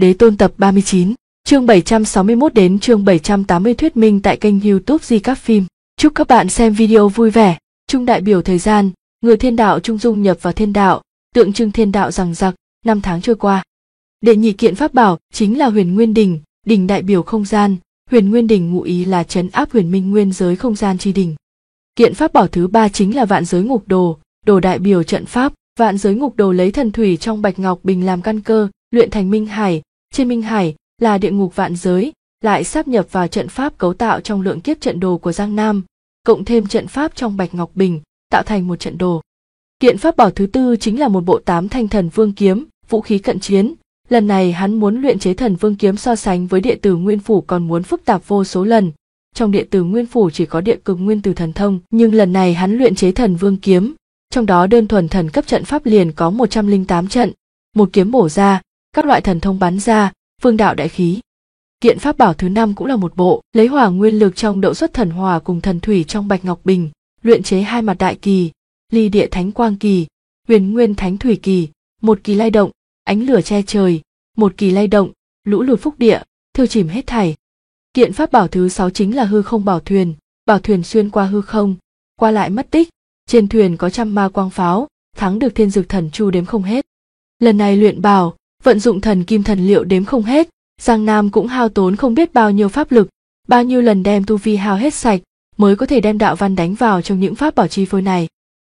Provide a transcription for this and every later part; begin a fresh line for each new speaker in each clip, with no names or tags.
Đế Tôn tập 39, chương 761 đến chương 780 thuyết minh tại kênh YouTube Di Các Phim. Chúc các bạn xem video vui vẻ. Trung đại biểu thời gian, người thiên đạo trung dung nhập vào thiên đạo, tượng trưng thiên đạo rằng giặc, năm tháng trôi qua. Đệ nhị kiện pháp bảo chính là Huyền Nguyên Đỉnh, đỉnh đại biểu không gian, Huyền Nguyên Đỉnh ngụ ý là trấn áp huyền minh nguyên giới không gian chi đỉnh. Kiện pháp bảo thứ ba chính là Vạn Giới Ngục Đồ, đồ đại biểu trận pháp, Vạn Giới Ngục Đồ lấy thần thủy trong bạch ngọc bình làm căn cơ, luyện thành Minh Hải, trên Minh Hải là địa ngục vạn giới, lại sáp nhập vào trận pháp cấu tạo trong lượng kiếp trận đồ của Giang Nam, cộng thêm trận pháp trong bạch ngọc bình, tạo thành một trận đồ. Kiện pháp bảo thứ tư chính là một bộ 8 thanh thần vương kiếm, vũ khí cận chiến. Lần này hắn muốn luyện chế thần vương kiếm so sánh với địa tử nguyên phủ còn muốn phức tạp vô số lần. Trong địa tử nguyên phủ chỉ có địa cực nguyên tử thần thông, nhưng lần này hắn luyện chế thần vương kiếm, trong đó đơn thuần thần cấp trận pháp liền có 108 trận, một kiếm bổ ra, các loại thần thông bắn ra, vương đạo đại khí. Kiện pháp bảo thứ năm cũng là một bộ, lấy hỏa nguyên lực trong đậu xuất thần hỏa cùng thần thủy trong bạch ngọc bình, luyện chế 2 mặt đại kỳ, ly địa thánh quang kỳ, huyền nguyên thánh thủy kỳ, một kỳ lay động, ánh lửa che trời, một kỳ lay động, lũ lụt phúc địa, thiêu chìm hết thảy. Kiện pháp bảo thứ 6 chính là hư không bảo thuyền xuyên qua hư không, qua lại mất tích, trên thuyền có 100 ma quang pháo, thắng được thiên dược thần chu đếm không hết. Lần này luyện bảo, vận dụng thần kim thần liệu đếm không hết, Giang Nam cũng hao tốn không biết bao nhiêu pháp lực, bao nhiêu lần đem tu vi hao hết sạch, mới có thể đem đạo văn đánh vào trong những pháp bảo chi phối này.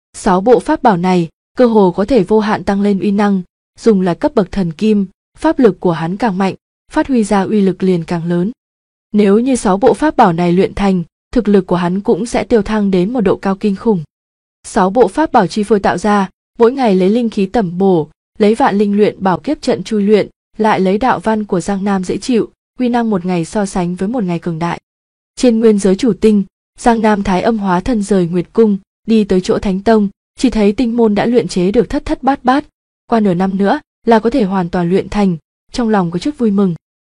6 bộ pháp bảo này, cơ hồ có thể vô hạn tăng lên uy năng, dùng là cấp bậc thần kim, pháp lực của hắn càng mạnh, phát huy ra uy lực liền càng lớn. Nếu như 6 bộ pháp bảo này luyện thành, thực lực của hắn cũng sẽ tiêu thăng đến một độ cao kinh khủng. 6 bộ pháp bảo chi phối tạo ra, mỗi ngày lấy linh khí tẩm bổ, lấy vạn linh luyện bảo kiếp trận chui luyện, lại lấy đạo văn của Giang Nam dễ chịu, uy năng một ngày so sánh với một ngày cường đại. Trên nguyên giới chủ tinh, Giang Nam thái âm hóa thân rời Nguyệt Cung, đi tới chỗ Thánh Tông, chỉ thấy tinh môn đã luyện chế được thất thất bát bát, qua nửa năm nữa là có thể hoàn toàn luyện thành, trong lòng có chút vui mừng.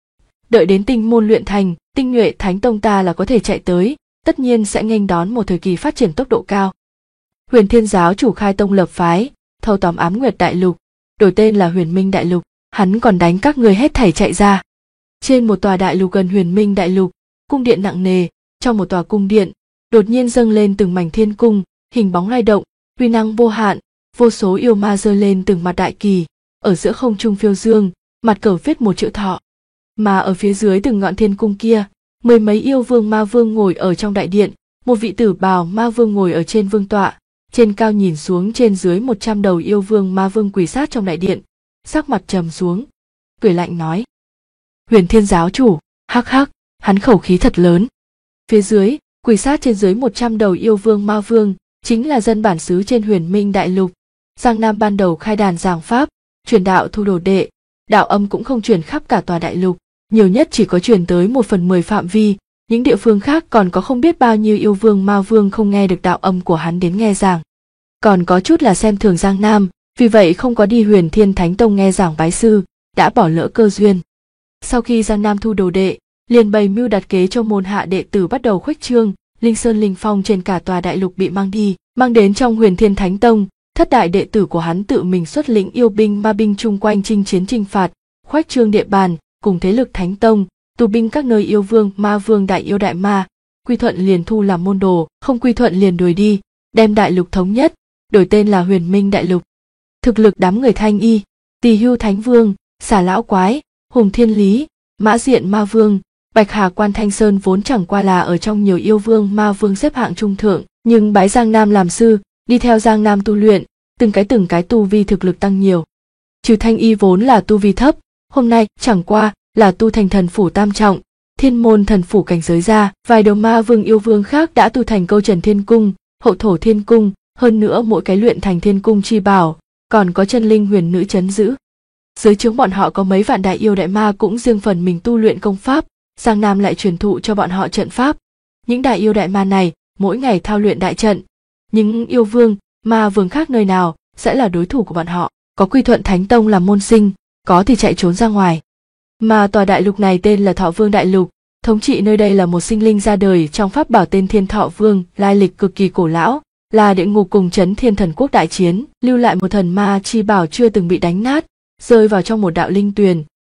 Đợi đến tinh môn luyện thành, tinh nhuệ Thánh Tông ta là có thể chạy tới, tất nhiên sẽ nghênh đón một thời kỳ phát triển tốc độ cao. Huyền Thiên giáo chủ khai tông lập phái, thâu tóm Ám Nguyệt Đại Lục, đổi tên là Huyền Minh Đại Lục, hắn còn đánh các người hết thảy chạy ra. Trên một tòa đại lục gần Huyền Minh Đại Lục, cung điện nặng nề, trong một tòa cung điện, đột nhiên dâng lên từng mảnh thiên cung, hình bóng lay động, uy năng vô hạn, vô số yêu ma giơ lên từng mặt đại kỳ, ở giữa không trung phiêu dương, mặt cờ viết một chữ thọ. Mà ở phía dưới từng ngọn thiên cung kia, 10 mấy yêu vương ma vương ngồi ở trong đại điện, một vị tử bào ma vương ngồi ở trên vương tọa, trên cao nhìn xuống trên dưới 100 đầu yêu vương ma vương quỳ sát trong đại điện, sắc mặt trầm xuống, cười lạnh nói: Huyền Thiên giáo chủ, hắc hắc, hắn khẩu khí thật lớn. Phía dưới, quỳ sát trên dưới 100 đầu yêu vương ma vương, chính là dân bản xứ trên Huyền Minh Đại Lục. Giang Nam ban đầu khai đàn giảng pháp, truyền đạo thu đồ đệ, đạo âm cũng không truyền khắp cả tòa đại lục, nhiều nhất chỉ có truyền tới 1/10 phạm vi, những địa phương khác còn có không biết bao nhiêu yêu vương ma vương không nghe được đạo âm của hắn đến nghe giảng. Còn có chút là xem thường Giang Nam, vì vậy không có đi Huyền Thiên Thánh Tông nghe giảng bái sư, đã bỏ lỡ cơ duyên. Sau khi Giang Nam thu đồ đệ, liền bày mưu đặt kế cho môn hạ đệ tử bắt đầu khuếch trương, linh sơn linh phong trên cả tòa đại lục bị mang đến trong Huyền Thiên Thánh Tông. Thất đại đệ tử của hắn tự mình xuất lĩnh yêu binh ma binh chung quanh chinh chiến chinh phạt, khuếch trương địa bàn, cùng thế lực Thánh Tông, tù binh các nơi yêu vương, ma vương, đại yêu đại ma, quy thuận liền thu làm môn đồ, không quy thuận liền đuổi đi, đem đại lục thống nhất, đổi tên là Huyền Minh Đại Lục. Thực lực đám người Thanh Y, Tỳ Hưu Thánh Vương, Xà Lão Quái, Hùng Thiên Lý, Mã Diện Ma Vương, Bạch Hà Quan Thanh Sơn vốn chẳng qua là ở trong nhiều yêu vương ma vương xếp hạng trung thượng, nhưng bái Giang Nam làm sư, đi theo Giang Nam tu luyện, từng cái tu vi thực lực tăng nhiều. Trừ Thanh Y vốn là tu vi thấp, hôm nay chẳng qua là tu thành thần phủ tam trọng, thiên môn thần phủ cảnh giới ra, vài đầu ma vương yêu vương khác đã tu thành câu trần thiên cung, hậu thổ thiên cung, hơn nữa mỗi cái luyện thành thiên cung chi bảo, còn có chân linh huyền nữ trấn giữ. Dưới trướng bọn họ có mấy vạn đại yêu đại ma cũng riêng phần mình tu luyện công pháp, Giang Nam lại truyền thụ cho bọn họ trận pháp. Những đại yêu đại ma này mỗi ngày thao luyện đại trận, những yêu vương, ma vương khác nơi nào sẽ là đối thủ của bọn họ, có quy thuận Thánh Tông làm môn sinh, có thì chạy trốn ra ngoài. Mà tòa đại lục này tên là Thọ Vương Đại Lục, thống trị nơi đây là một sinh linh ra đời trong pháp bảo tên Thiên Thọ Vương, lai lịch cực kỳ cổ lão, là địa ngục cùng Chấn Thiên Thần Quốc đại chiến, lưu lại một thần ma chi bảo chưa từng bị đánh nát, rơi vào trong một đạo linh tuyền,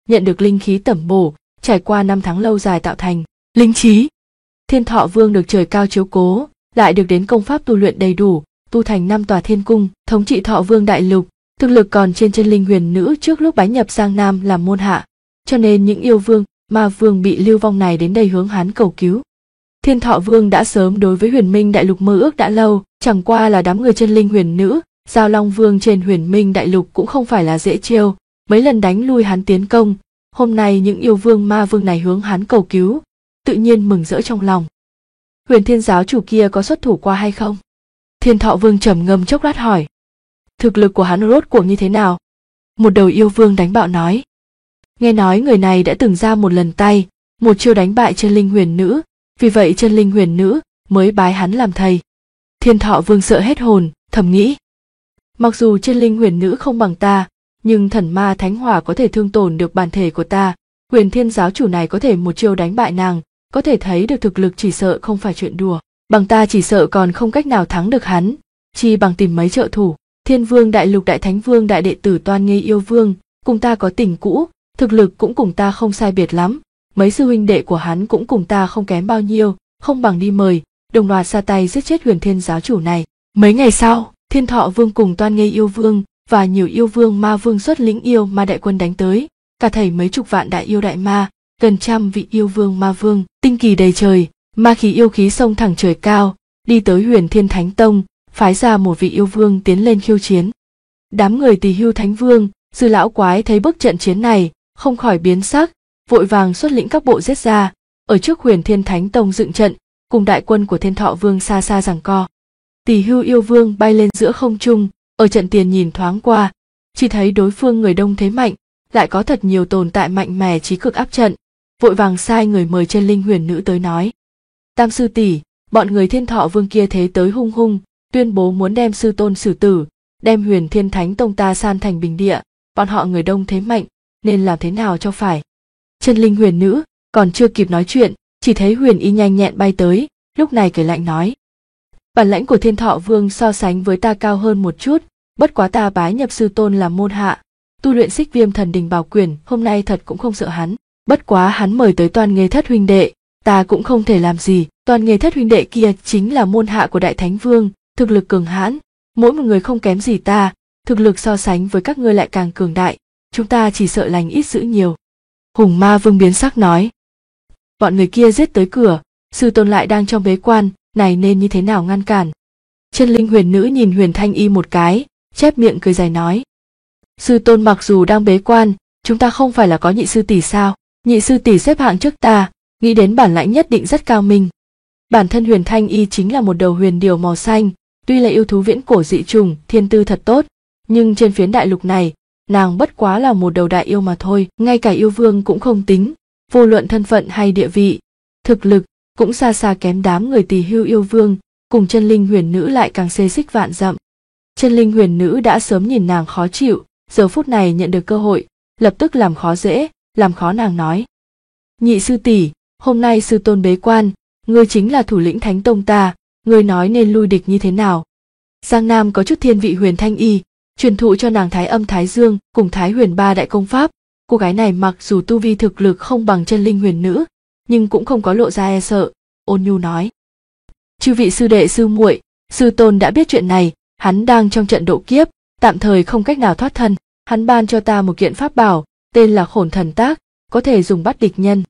nhận được linh khí tẩm bổ, trải qua năm tháng lâu dài tạo thành linh trí. Thiên Thọ Vương được trời cao chiếu cố, lại được đến công pháp tu luyện đầy đủ, tu thành 5 tòa thiên cung, thống trị Thọ Vương đại lục, thực lực còn trên chân linh huyền nữ trước lúc bái nhập Giang Nam làm môn hạ, cho nên những yêu vương, ma vương bị lưu vong này đến đây hướng hắn cầu cứu. Thiên Thọ Vương đã sớm đối với Huyền Minh đại lục mơ ước đã lâu, chẳng qua là đám người chân linh huyền nữ, Giao Long Vương trên Huyền Minh đại lục cũng không phải là dễ chiêu, mấy lần đánh lui hắn tiến công, hôm nay những yêu vương ma vương này hướng hắn cầu cứu, tự nhiên mừng rỡ trong lòng. Huyền Thiên giáo chủ kia có xuất thủ qua hay không? Thiên Thọ Vương trầm ngâm chốc lát hỏi. Thực lực của hắn rốt cuộc như thế nào? Một đầu yêu vương đánh bạo nói. Nghe nói người này đã từng ra một lần tay, một chiêu đánh bại chân linh huyền nữ, vì vậy chân linh huyền nữ mới bái hắn làm thầy. Thiên Thọ Vương sợ hết hồn, thầm nghĩ. Mặc dù chân linh huyền nữ không bằng ta, nhưng thần ma thánh hỏa có thể thương tổn được bản thể của ta, Huyền Thiên giáo chủ này có thể một chiêu đánh bại nàng, có thể thấy được thực lực chỉ sợ không phải chuyện đùa. Bằng ta chỉ sợ còn không cách nào thắng được hắn, chi bằng tìm mấy trợ thủ. Thiên Vương đại lục đại thánh vương đại đệ tử Toan Nghê yêu vương, cùng ta có tình cũ, thực lực cũng cùng ta không sai biệt lắm, mấy sư huynh đệ của hắn cũng cùng ta không kém bao nhiêu, không bằng đi mời, đồng loạt ra tay giết chết Huyền Thiên giáo chủ này. Mấy ngày sau, Thiên Thọ Vương cùng Toan Nghê yêu vương và nhiều yêu vương ma vương xuất lĩnh yêu ma đại quân đánh tới, cả thảy mấy chục vạn đại yêu đại ma, gần trăm vị yêu vương ma vương, tinh kỳ đầy trời, ma khí yêu khí xông thẳng trời cao, đi tới Huyền Thiên Thánh Tông, phái ra một vị yêu vương tiến lên khiêu chiến. Đám người Tỳ Hưu Thánh Vương, Dư lão quái thấy bức trận chiến này, không khỏi biến sắc, vội vàng xuất lĩnh các bộ giết ra, ở trước Huyền Thiên Thánh Tông dựng trận, cùng đại quân của Thiên Thọ Vương xa xa giằng co. Tỳ Hưu yêu vương bay lên giữa không trung, ở trận tiền nhìn thoáng qua, chỉ thấy đối phương người đông thế mạnh, lại có thật nhiều tồn tại mạnh mẽ chí cực áp trận, vội vàng sai người mời chân linh huyền nữ tới nói. Tam sư tỷ, bọn người Thiên Thọ Vương kia thế tới hung hung, tuyên bố muốn đem sư tôn xử tử, đem Huyền Thiên Thánh Tông ta san thành bình địa, bọn họ người đông thế mạnh, nên làm thế nào cho phải. Chân linh huyền nữ còn chưa kịp nói chuyện, chỉ thấy Huyền Y nhanh nhẹn bay tới, lúc này cười lạnh nói. Bản lãnh của Thiên Thọ Vương so sánh với ta cao hơn một chút, bất quá ta bái nhập sư tôn làm môn hạ, tu luyện Xích Viêm Thần Đình Bảo Quyển, hôm nay thật cũng không sợ hắn, bất quá hắn mời tới Toan Nghê thất huynh đệ, ta cũng không thể làm gì. Toan Nghê thất huynh đệ kia chính là môn hạ của Đại Thánh Vương, thực lực cường hãn, mỗi một người không kém gì ta, thực lực so sánh với các ngươi lại càng cường đại, chúng ta chỉ sợ lành ít dữ nhiều. Hùng Ma Vương biến sắc nói. Bọn người kia giết tới cửa, sư tôn lại đang trong bế quan, này nên như thế nào ngăn cản. Chân linh huyền nữ nhìn Huyền Thanh Y một cái, chép miệng cười dài nói. Sư tôn mặc dù đang bế quan, chúng ta không phải là có nhị sư tỷ sao, nhị sư tỷ xếp hạng trước ta, nghĩ đến bản lãnh nhất định rất cao minh. Bản thân Huyền Thanh Y chính là một đầu huyền điểu màu xanh, tuy là yêu thú viễn cổ dị trùng, thiên tư thật tốt, nhưng trên phiến đại lục này, nàng bất quá là một đầu đại yêu mà thôi, ngay cả yêu vương cũng không tính, vô luận thân phận hay địa vị, thực lực cũng xa xa kém đám người Tỳ Hưu yêu vương, cùng chân linh huyền nữ lại càng xê xích vạn dặm. Chân linh huyền nữ đã sớm nhìn nàng khó chịu, giờ phút này nhận được cơ hội, lập tức làm khó dễ, làm khó nàng nói. Nhị sư tỷ, hôm nay sư tôn bế quan, ngươi chính là thủ lĩnh Thánh Tông ta, ngươi nói nên lui địch như thế nào. Giang Nam có chút thiên vị Huyền Thanh Y, truyền thụ cho nàng Thái Âm Thái Dương cùng Thái Huyền ba đại công pháp, cô gái này mặc dù tu vi thực lực không bằng chân linh huyền nữ, nhưng cũng không có lộ ra e sợ, ôn nhu nói. Chư vị sư đệ sư muội, sư tôn đã biết chuyện này, hắn đang trong trận độ kiếp, tạm thời không cách nào thoát thân, hắn ban cho ta một kiện pháp bảo, tên là Khổn Thần Tác, có thể dùng bắt địch nhân.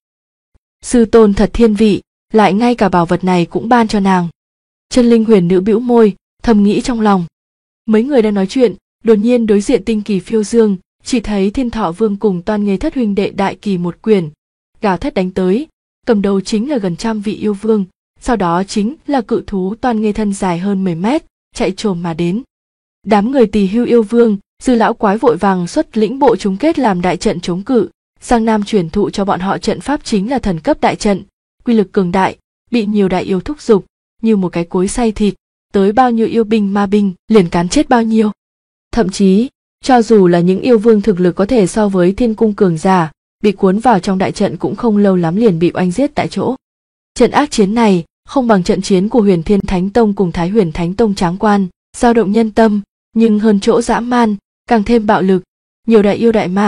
Sư tôn thật thiên vị, lại ngay cả bảo vật này cũng ban cho nàng. Chân linh huyền nữ bĩu môi, thầm nghĩ trong lòng. Mấy người đang nói chuyện, đột nhiên đối diện tinh kỳ phiêu dương, chỉ thấy Thiên Thọ Vương cùng Toan Nghê thất huynh đệ đại kỳ một quyền, gào thét đánh tới, cầm đầu chính là gần trăm vị yêu vương, sau đó chính là cự thú Toan Nghê thân dài hơn 10 mét, chạy trồm mà đến. Đám người Tỳ Hưu yêu vương, Dư lão quái vội vàng xuất lĩnh bộ chúng kết làm đại trận chống cự, Giang Nam truyền thụ cho bọn họ trận pháp chính là thần cấp đại trận, quy lực cường đại, bị nhiều đại yêu thúc giục, như một cái cối xay thịt, tới bao nhiêu yêu binh ma binh liền cán chết bao nhiêu. Thậm chí, cho dù là những yêu vương thực lực có thể so với thiên cung cường giả, bị cuốn vào trong đại trận cũng không lâu lắm liền bị oanh giết tại chỗ. Trận ác chiến này không bằng trận chiến của Huyền Thiên Thánh Tông cùng Thái Huyền Thánh Tông tráng quan, dao động nhân tâm, nhưng hơn chỗ dã man, càng thêm bạo lực, nhiều đại yêu đại ma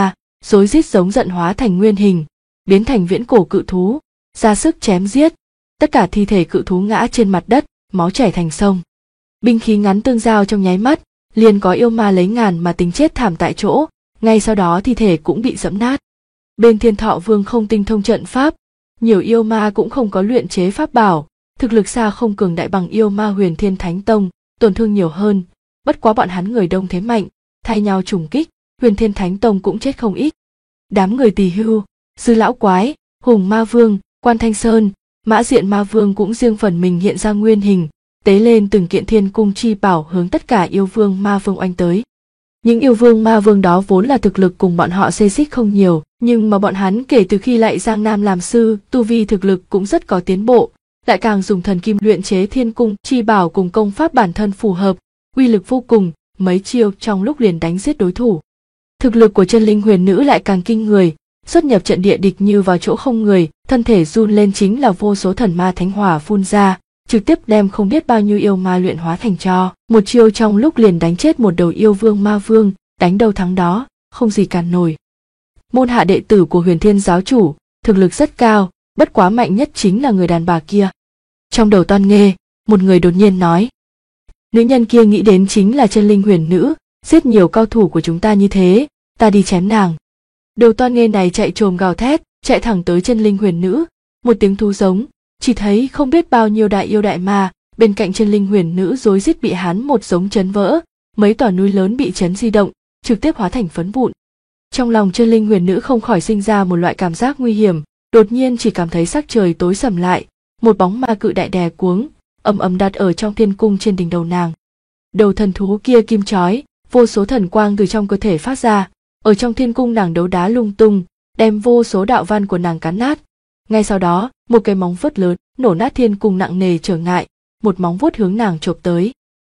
rối rít giống giận hóa thành nguyên hình, biến thành viễn cổ cự thú, ra sức chém giết. Tất cả thi thể cự thú ngã trên mặt đất, máu chảy thành sông. Binh khí ngắn tương giao trong nháy mắt, liền có yêu ma lấy ngàn mà tính chết thảm tại chỗ, ngay sau đó thi thể cũng bị dẫm nát. Bên Thiên Thọ Vương không tinh thông trận pháp, nhiều yêu ma cũng không có luyện chế pháp bảo, thực lực xa không cường đại bằng yêu ma Huyền Thiên Thánh Tông, tổn thương nhiều hơn, bất quá bọn hắn người đông thế mạnh, thay nhau trùng kích, Huyền Thiên Thánh Tông cũng chết không ít. Đám người Tỳ Hưu, Dư Lão Quái, Hùng Ma Vương, Quan Thanh Sơn, Mã Diện Ma Vương cũng riêng phần mình hiện ra nguyên hình, tế lên từng kiện thiên cung chi bảo hướng tất cả yêu vương ma vương oanh tới. Những yêu vương ma vương đó vốn là thực lực cùng bọn họ xê xích không nhiều, nhưng mà bọn hắn kể từ khi lại Giang Nam làm sư, tu vi thực lực cũng rất có tiến bộ, lại càng dùng thần kim luyện chế thiên cung chi bảo cùng công pháp bản thân phù hợp, uy lực vô cùng, mấy chiêu trong lúc liền đánh giết đối thủ. Thực lực của chân linh huyền nữ lại càng kinh người, xuất nhập trận địa địch như vào chỗ không người, thân thể run lên chính là vô số thần ma thánh hỏa phun ra, trực tiếp đem không biết bao nhiêu yêu ma luyện hóa thành tro. Một chiêu trong lúc liền đánh chết một đầu yêu vương ma vương, đánh đâu thắng đó, không gì cản nổi. Môn hạ đệ tử của Huyền Thiên giáo chủ, thực lực rất cao, bất quá mạnh nhất chính là người đàn bà kia. Trong đầu Toan Nghê, một người đột nhiên nói. Nữ nhân kia nghĩ đến chính là chân linh huyền nữ, giết nhiều cao thủ của chúng ta như thế, ta đi chém nàng. Đầu Toan Nghê này chạy trồm gào thét, chạy thẳng tới chân linh huyền nữ, một tiếng thú giống, chỉ thấy không biết bao nhiêu đại yêu đại ma, bên cạnh chân linh huyền nữ rối rít bị hắn một giống chấn vỡ, mấy tòa núi lớn bị chấn di động, trực tiếp hóa thành phấn vụn. Trong lòng chân linh huyền nữ không khỏi sinh ra một loại cảm giác nguy hiểm, đột nhiên chỉ cảm thấy sắc trời tối sầm lại, một bóng ma cự đại đè cuống, ầm ầm đặt ở trong thiên cung trên đỉnh đầu nàng. Đầu thần thú kia kim chói, vô số thần quang từ trong cơ thể phát ra, ở trong thiên cung nàng đấu đá lung tung, đem vô số đạo văn của nàng cắn nát. Ngay sau đó, một cái móng vuốt lớn nổ nát thiên cung nặng nề trở ngại, một móng vuốt hướng nàng chộp tới.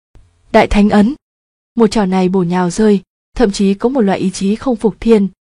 Đại Thánh Ấn. Một chảo này bổ nhào rơi, thậm chí có một loại ý chí không phục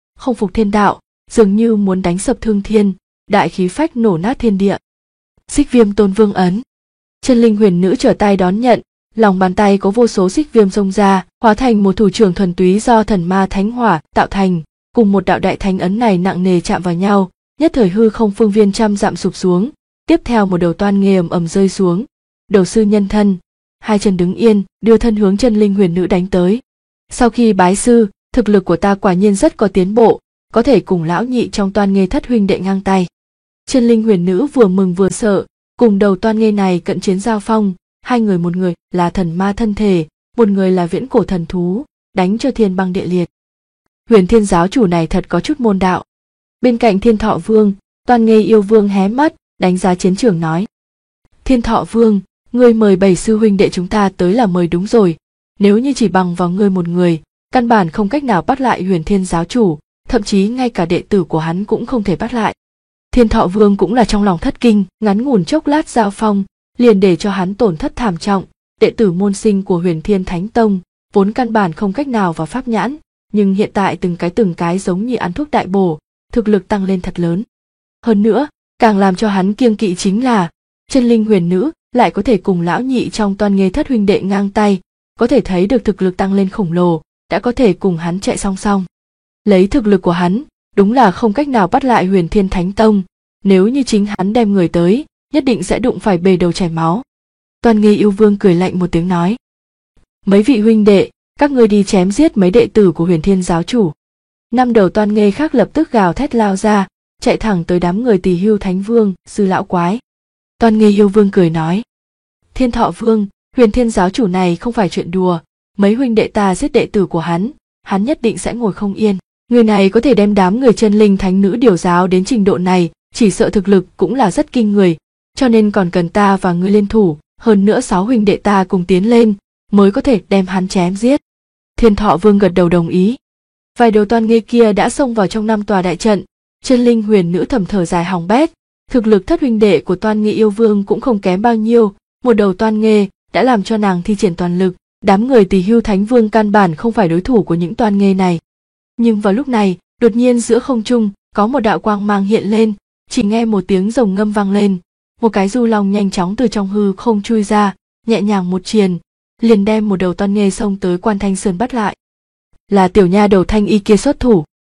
thiên đạo, dường như muốn đánh sập thương thiên, đại khí phách nổ nát thiên địa. Xích Viêm Tôn Vương Ấn. Chân linh huyền nữ trở tay đón nhận, lòng bàn tay có vô số xích viêm xông ra, hóa thành một thủ trưởng thuần túy do thần ma thánh hỏa tạo thành, cùng một đạo đại thánh ấn này nặng nề chạm vào nhau, nhất thời hư không phương viên trăm dặm sụp xuống, tiếp theo một đầu Toan Nghê ầm ầm rơi xuống. Đầu sư nhân thân, hai chân đứng yên, đưa thân hướng chân linh huyền nữ đánh tới. Sau khi bái sư, thực lực của ta quả nhiên rất có tiến bộ, có thể cùng lão nhị trong Toan Nghê thất huynh đệ ngang tay. Chân linh huyền nữ vừa mừng vừa sợ, cùng đầu Toan Nghê này cận chiến giao phong, hai người, một người là thần ma thân thể, một người là viễn cổ thần thú, đánh cho thiên băng địa liệt. Huyền Thiên giáo chủ này thật có chút môn đạo. Bên cạnh Thiên Thọ Vương, Toan Nghê yêu vương hé mắt, đánh giá chiến trường nói. Thiên Thọ Vương, ngươi mời 7 sư huynh đệ chúng ta tới là mời đúng rồi, nếu như chỉ bằng vào ngươi một người, căn bản không cách nào bắt lại Huyền Thiên giáo chủ, thậm chí ngay cả đệ tử của hắn cũng không thể bắt lại. Thiên Thọ Vương cũng là trong lòng thất kinh, ngắn ngủn chốc lát giao phong, liền để cho hắn tổn thất thảm trọng. Đệ tử môn sinh của Huyền Thiên Thánh Tông, vốn căn bản không cách nào vào pháp nhãn, nhưng hiện tại từng cái giống như ăn thuốc đại bổ, thực lực tăng lên thật lớn. Hơn nữa, càng làm cho hắn kiêng kỵ chính là, chân linh huyền nữ lại có thể cùng lão nhị trong Toan Nghê thất huynh đệ ngang tay, có thể thấy được thực lực tăng lên khổng lồ, đã có thể cùng hắn chạy song song. Lấy thực lực của hắn, đúng là không cách nào bắt lại Huyền Thiên Thánh Tông, nếu như chính hắn đem người tới, nhất định sẽ đụng phải bề đầu chảy máu. Toan Nghê yêu vương cười lạnh một tiếng nói. Mấy vị huynh đệ, các ngươi đi chém giết mấy đệ tử của Huyền Thiên giáo chủ. Năm đầu Toan Nghê khác lập tức gào thét lao ra, chạy thẳng tới đám người Tỳ Hưu Thánh Vương, Sư Lão Quái. Toan Nghê yêu vương cười nói. Thiên Thọ Vương, Huyền Thiên giáo chủ này không phải chuyện đùa, mấy huynh đệ ta giết đệ tử của hắn nhất định sẽ ngồi không yên. Người này có thể đem đám người chân linh thánh nữ điều giáo đến trình độ này, chỉ sợ thực lực cũng là rất kinh người, cho nên còn cần ta và ngươi liên thủ, hơn nữa 6 huynh đệ ta cùng tiến lên, mới có thể đem hắn chém giết. Thiên Thọ Vương gật đầu đồng ý. Vài đầu Toan Nghê kia đã xông vào trong 5 tòa đại trận, chân linh huyền nữ thầm thở dài hỏng bét, thực lực thất huynh đệ của Toan Nghê yêu vương cũng không kém bao nhiêu, một đầu Toan Nghê đã làm cho nàng thi triển toàn lực, đám người Tỳ Hưu Thánh Vương căn bản không phải đối thủ của những Toan Nghê này. Nhưng vào lúc này, đột nhiên giữa không trung có một đạo quang mang hiện lên, chỉ nghe một tiếng rồng ngâm vang lên, một cái du long nhanh chóng từ trong hư không chui ra, nhẹ nhàng một triền, liền đem một đầu Toan Nghê xông tới Quan Thanh Sơn bắt lại. Là tiểu nha đầu Thanh Y kia xuất thủ.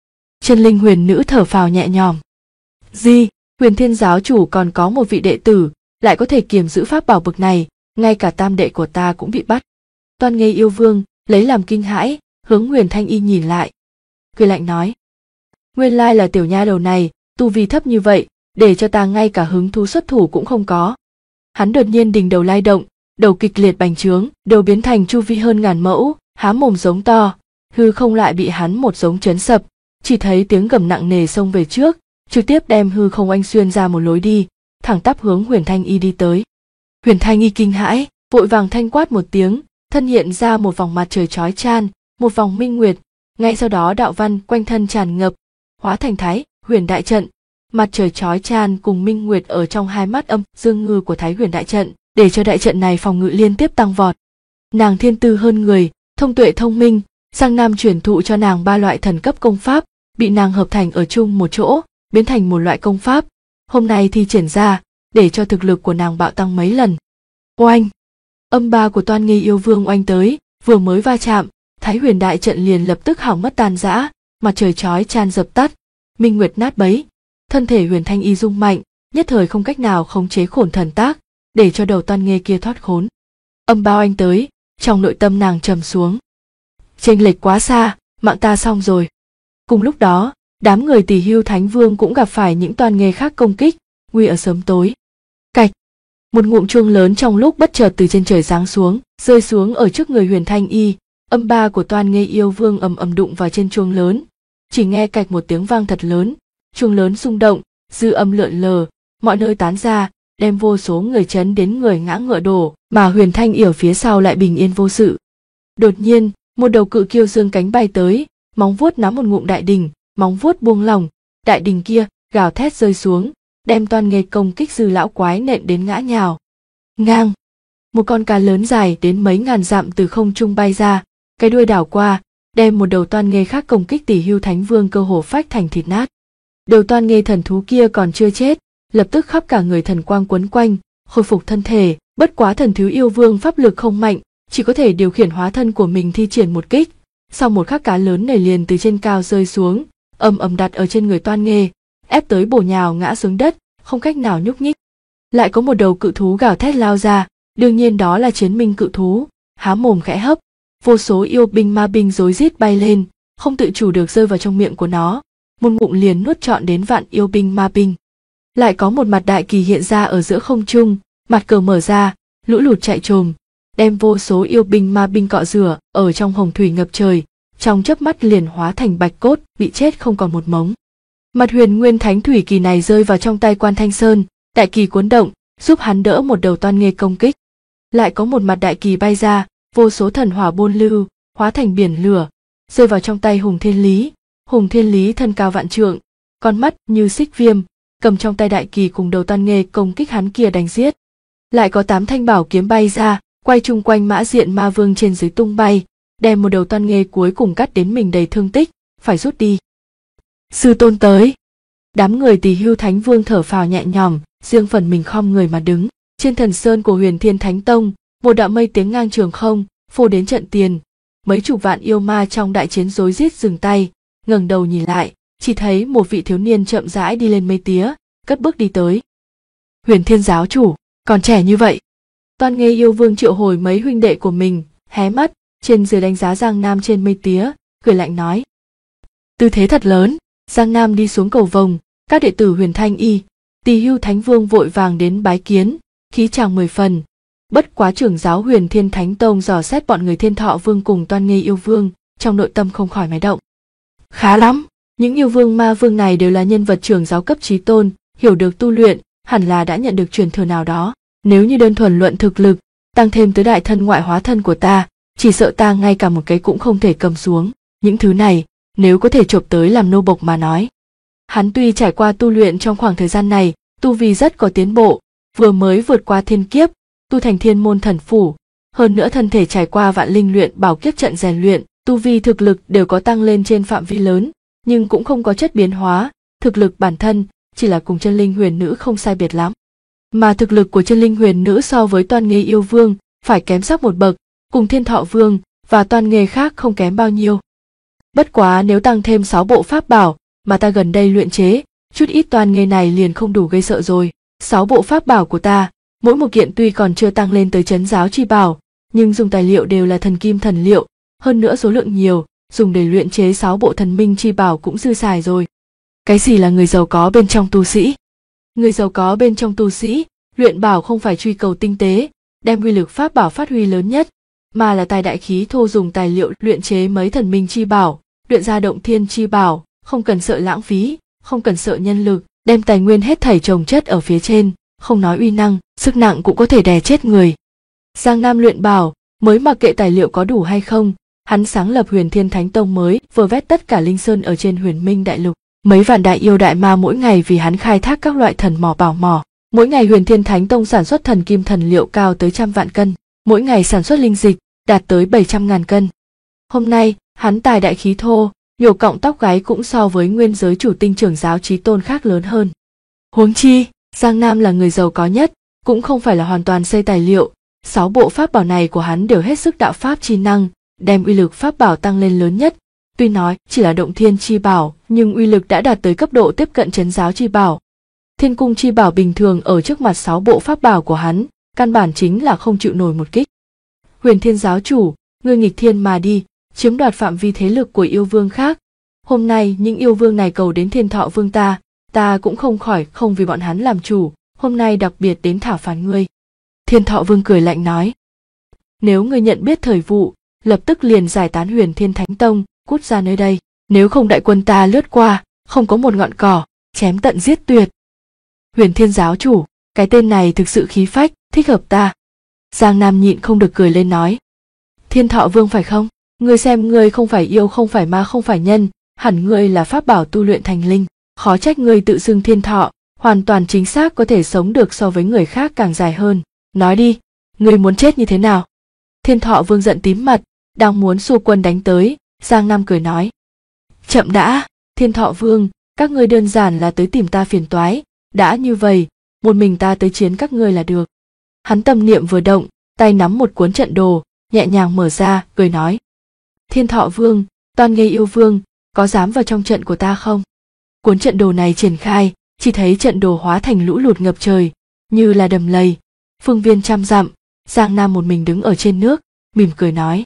Chân linh huyền nữ thở phào nhẹ nhõm. Gì, Huyền Thiên giáo chủ còn có một vị đệ tử, lại có thể kiềm giữ pháp bảo bực này, ngay cả tam đệ của ta cũng bị bắt. Toan Nghê yêu vương lấy làm kinh hãi, hướng Huyền Thanh Y nhìn lại, cười lạnh nói: Nguyên lai là tiểu nha đầu này, tu vi thấp như vậy, để cho ta ngay cả hứng thú xuất thủ cũng không có. Hắn đột nhiên đình đầu lay động, đầu kịch liệt bành trướng, đầu biến thành chu vi hơn ngàn mẫu, há mồm giống to, hư không lại bị hắn một giống chấn sập, chỉ thấy tiếng gầm nặng nề xông về trước, trực tiếp đem hư không oanh xuyên ra một lối đi, thẳng tắp hướng Huyền Thanh Y đi tới. Huyền Thanh Y kinh hãi, vội vàng thanh quát một tiếng, thân hiện ra một vòng mặt trời chói chan, một vòng minh nguyệt, ngay sau đó đạo văn quanh thân tràn ngập, hóa thành Thái Huyền đại trận. Mặt trời chói chan cùng minh nguyệt ở trong hai mắt âm dương ngư của Thái Huyền đại trận, để cho đại trận này phòng ngự liên tiếp tăng vọt. Nàng thiên tư hơn người, thông tuệ thông minh, Giang Nam truyền thụ cho nàng 3 loại thần cấp công pháp, bị nàng hợp thành ở chung một chỗ, biến thành một loại công pháp. Hôm nay thi triển ra, để cho thực lực của nàng bạo tăng mấy lần. Oanh! Âm ba của Toan Nghê yêu vương oanh tới, vừa mới va chạm, Thái Huyền đại trận liền lập tức hỏng mất tan rã, mặt trời chói chan dập tắt, minh nguyệt nát bấy. Thân thể Huyền Thanh Y rung mạnh, nhất thời không cách nào khống chế khổn thần tác, để cho đầu Toan Nghê kia thoát khốn. Âm ba oanh tới, trong nội tâm nàng trầm xuống. Chênh lệch quá xa, mạng ta xong rồi. Cùng lúc đó, đám người Tỷ Hưu Thánh Vương cũng gặp phải những Toan Nghê khác công kích, nguy ở sớm tối. Cạch! Một ngụm chuông lớn trong lúc bất chợt từ trên trời giáng xuống, rơi xuống ở trước người Huyền Thanh Y. Âm ba của Toan Nghê yêu vương ầm ầm đụng vào trên chuông lớn, chỉ nghe cạch một tiếng vang thật lớn, chuông lớn rung động, dư âm lượn lờ, mọi nơi tán ra, đem vô số người chấn đến người ngã ngựa đổ, mà Huyền Thanh Y ở phía sau lại bình yên vô sự. Đột nhiên, một đầu cự kiêu dương cánh bay tới, móng vuốt nắm một ngụm đại đình, móng vuốt buông lỏng, đại đình kia gào thét rơi xuống, đem Toan Nghê công kích dư lão quái nện đến ngã nhào. Ngang! Một con cá lớn dài đến mấy ngàn dặm từ không trung bay ra, cái đuôi đảo qua, đem một đầu Toan Nghê khác công kích Tỷ Hưu Thánh Vương cơ hồ phách thành thịt nát. Đầu Toan Nghê thần thú kia còn chưa chết, lập tức khắp cả người thần quang quấn quanh, khôi phục thân thể, bất quá thần thú yêu vương pháp lực không mạnh, chỉ có thể điều khiển hóa thân của mình thi triển một kích. Sau một khắc cá lớn nảy liền từ trên cao rơi xuống, ầm ầm đặt ở trên người Toan Nghê, ép tới bổ nhào ngã xuống đất, không cách nào nhúc nhích. Lại có một đầu cự thú gào thét lao ra, đương nhiên đó là Chiến Minh cự thú, há mồm khẽ hấp, vô số yêu binh ma binh rối rít bay lên, không tự chủ được rơi vào trong miệng của nó, một ngụm liền nuốt trọn đến vạn yêu binh ma binh. Lại có một mặt đại kỳ hiện ra ở giữa không trung, mặt cờ mở ra, lũ lụt chạy trồm, đem vô số yêu binh ma binh cọ rửa ở trong hồng thủy ngập trời, trong chớp mắt liền hóa thành bạch cốt, bị chết không còn một mống. Mặt Huyền Nguyên Thánh Thủy kỳ này rơi vào trong tay Quan Thanh Sơn, đại kỳ cuốn động, giúp hắn đỡ một đầu Toan Nghê công kích. Lại có một mặt đại kỳ bay ra, vô số thần hỏa bôn lưu, hóa thành biển lửa, rơi vào trong tay Hùng Thiên Lý. Hùng Thiên Lý thân cao vạn trượng, con mắt như xích viêm, cầm trong tay đại kỳ cùng đầu Toan Nghê công kích hắn kia đánh giết. Lại có 8 thanh bảo kiếm bay ra, quay chung quanh Mã Diện Ma Vương trên dưới tung bay, đem một đầu Toan Nghê cuối cùng cắt đến mình đầy thương tích, phải rút đi. Sư tôn tới. Đám người Tỷ Hưu Thánh Vương thở phào nhẹ nhõm, riêng phần mình khom người mà đứng. Trên thần sơn của Huyền Thiên Thánh Tông, một đạo mây tiếng ngang trường không, phô đến trận tiền. Mấy chục vạn yêu ma trong đại chiến rối rít dừng tay, ngẩng đầu nhìn lại, chỉ thấy một vị thiếu niên chậm rãi đi lên mây tía, cất bước đi tới. Huyền Thiên giáo chủ, còn trẻ như vậy. Toan Nghê yêu vương triệu hồi mấy huynh đệ của mình, hé mắt, trên dưới đánh giá Giang Nam trên mây tía, cười lạnh nói: tư thế thật lớn. Giang Nam đi xuống cầu vồng, các đệ tử Huyền Thanh Y, Tỷ Hưu Thánh Vương vội vàng đến bái kiến, khí chàng 10 phần. Bất quá trưởng giáo Huyền Thiên Thánh Tông dò xét bọn người Thiên Thọ Vương cùng Toan Nghê yêu vương, trong nội tâm không khỏi máy động. Khá lắm, những yêu vương ma vương này đều là nhân vật trưởng giáo cấp chí tôn, hiểu được tu luyện, hẳn là đã nhận được truyền thừa nào đó. Nếu như đơn thuần luận thực lực, tăng thêm tới đại thân ngoại hóa thân của ta, chỉ sợ ta ngay cả một cái cũng không thể cầm xuống. Những thứ này, nếu có thể chộp tới làm nô bộc mà nói. Hắn tuy trải qua tu luyện trong khoảng thời gian này, tu vi rất có tiến bộ, vừa mới vượt qua thiên kiếp, tu thành Thiên Môn Thần Phủ, hơn nữa thân thể trải qua vạn linh luyện bảo kiếp trận rèn luyện, tu vi thực lực đều có tăng lên trên phạm vi lớn, nhưng cũng không có chất biến hóa, thực lực bản thân chỉ là cùng chân linh huyền nữ không sai biệt lắm. Mà thực lực của chân linh huyền nữ so với Toan Nghê yêu vương phải kém sắc một bậc, cùng Thiên Thọ Vương và Toan Nghê khác không kém bao nhiêu. Bất quá nếu tăng thêm 6 bộ pháp bảo, mà ta gần đây luyện chế, chút ít toan nghê này liền không đủ gây sợ rồi. 6 bộ pháp bảo của ta, mỗi một kiện tuy còn chưa tăng lên tới trấn giáo chi bảo, nhưng dùng tài liệu đều là thần kim thần liệu, hơn nữa số lượng nhiều, dùng để luyện chế 6 bộ thần minh chi bảo cũng dư xài rồi. Cái gì là người giàu có bên trong tu sĩ? Người giàu có bên trong tu sĩ, luyện bảo không phải truy cầu tinh tế, đem uy lực pháp bảo phát huy lớn nhất, mà là tài đại khí thô, dùng tài liệu luyện chế mấy thần minh chi bảo, luyện ra động thiên chi bảo, không cần sợ lãng phí, không cần sợ nhân lực, đem tài nguyên hết thảy chồng chất ở phía trên, không nói uy năng, sức nặng cũng có thể đè chết người. Giang Nam luyện bảo, mới mặc kệ tài liệu có đủ hay không, hắn sáng lập Huyền Thiên Thánh Tông mới vừa vét tất cả linh sơn ở trên Huyền Minh đại lục. Mấy vạn đại yêu đại ma mỗi ngày vì hắn khai thác các loại thần mỏ bảo mỏ. Mỗi ngày Huyền Thiên Thánh Tông sản xuất thần kim thần liệu cao tới 100 vạn cân, mỗi ngày sản xuất linh dịch đạt tới 700.000 cân. Hôm nay, hắn tài đại khí thô, nhổ cọng tóc gáy cũng so với nguyên giới chủ tinh trưởng giáo Chí Tôn khác lớn hơn. Huống chi, Giang Nam là người giàu có nhất, cũng không phải là hoàn toàn xây tài liệu, 6 bộ pháp bảo này của hắn đều hết sức đạo pháp chi năng, đem uy lực pháp bảo tăng lên lớn nhất. Tuy nói chỉ là động thiên chi bảo, nhưng uy lực đã đạt tới cấp độ tiếp cận trấn giáo chi bảo. Thiên cung chi bảo bình thường ở trước mặt 6 bộ pháp bảo của hắn, căn bản chính là không chịu nổi một kích. Huyền Thiên giáo chủ, ngươi nghịch thiên mà đi, chiếm đoạt phạm vi thế lực của yêu vương khác. Hôm nay những yêu vương này cầu đến Thiên Thọ vương ta cũng không khỏi không vì bọn hắn làm chủ, hôm nay đặc biệt đến thảo phạt ngươi. Thiên Thọ vương cười lạnh nói, nếu ngươi nhận biết thời vụ, lập tức liền giải tán Huyền Thiên Thánh Tông, cút ra nơi đây, nếu không đại quân ta lướt qua, không có một ngọn cỏ, chém tận giết tuyệt. Huyền Thiên giáo chủ, cái tên này thực sự khí phách, thích hợp ta. Giang Nam nhịn không được cười lên nói, Thiên Thọ vương phải không? Ngươi xem, ngươi không phải yêu, không phải ma, không phải nhân, hẳn ngươi là pháp bảo tu luyện thành linh, khó trách ngươi tự xưng Thiên Thọ, hoàn toàn chính xác có thể sống được so với người khác càng dài hơn. Nói đi, ngươi muốn chết như thế nào? Thiên Thọ vương giận tím mặt, đang muốn xua quân đánh tới. Giang Nam cười nói, chậm đã, Thiên Thọ vương, các ngươi đơn giản là tới tìm ta phiền toái, đã như vậy, một mình ta tới chiến các ngươi là được. Hắn tâm niệm vừa động, tay nắm một cuốn trận đồ, nhẹ nhàng mở ra, cười nói, Thiên Thọ vương, Toan Nghê yêu vương, có dám vào trong trận của ta không? Cuốn trận đồ này triển khai, chỉ thấy trận đồ hóa thành lũ lụt ngập trời, như là đầm lầy, phương viên 100 dặm. Giang Nam một mình đứng ở trên nước, mỉm cười nói,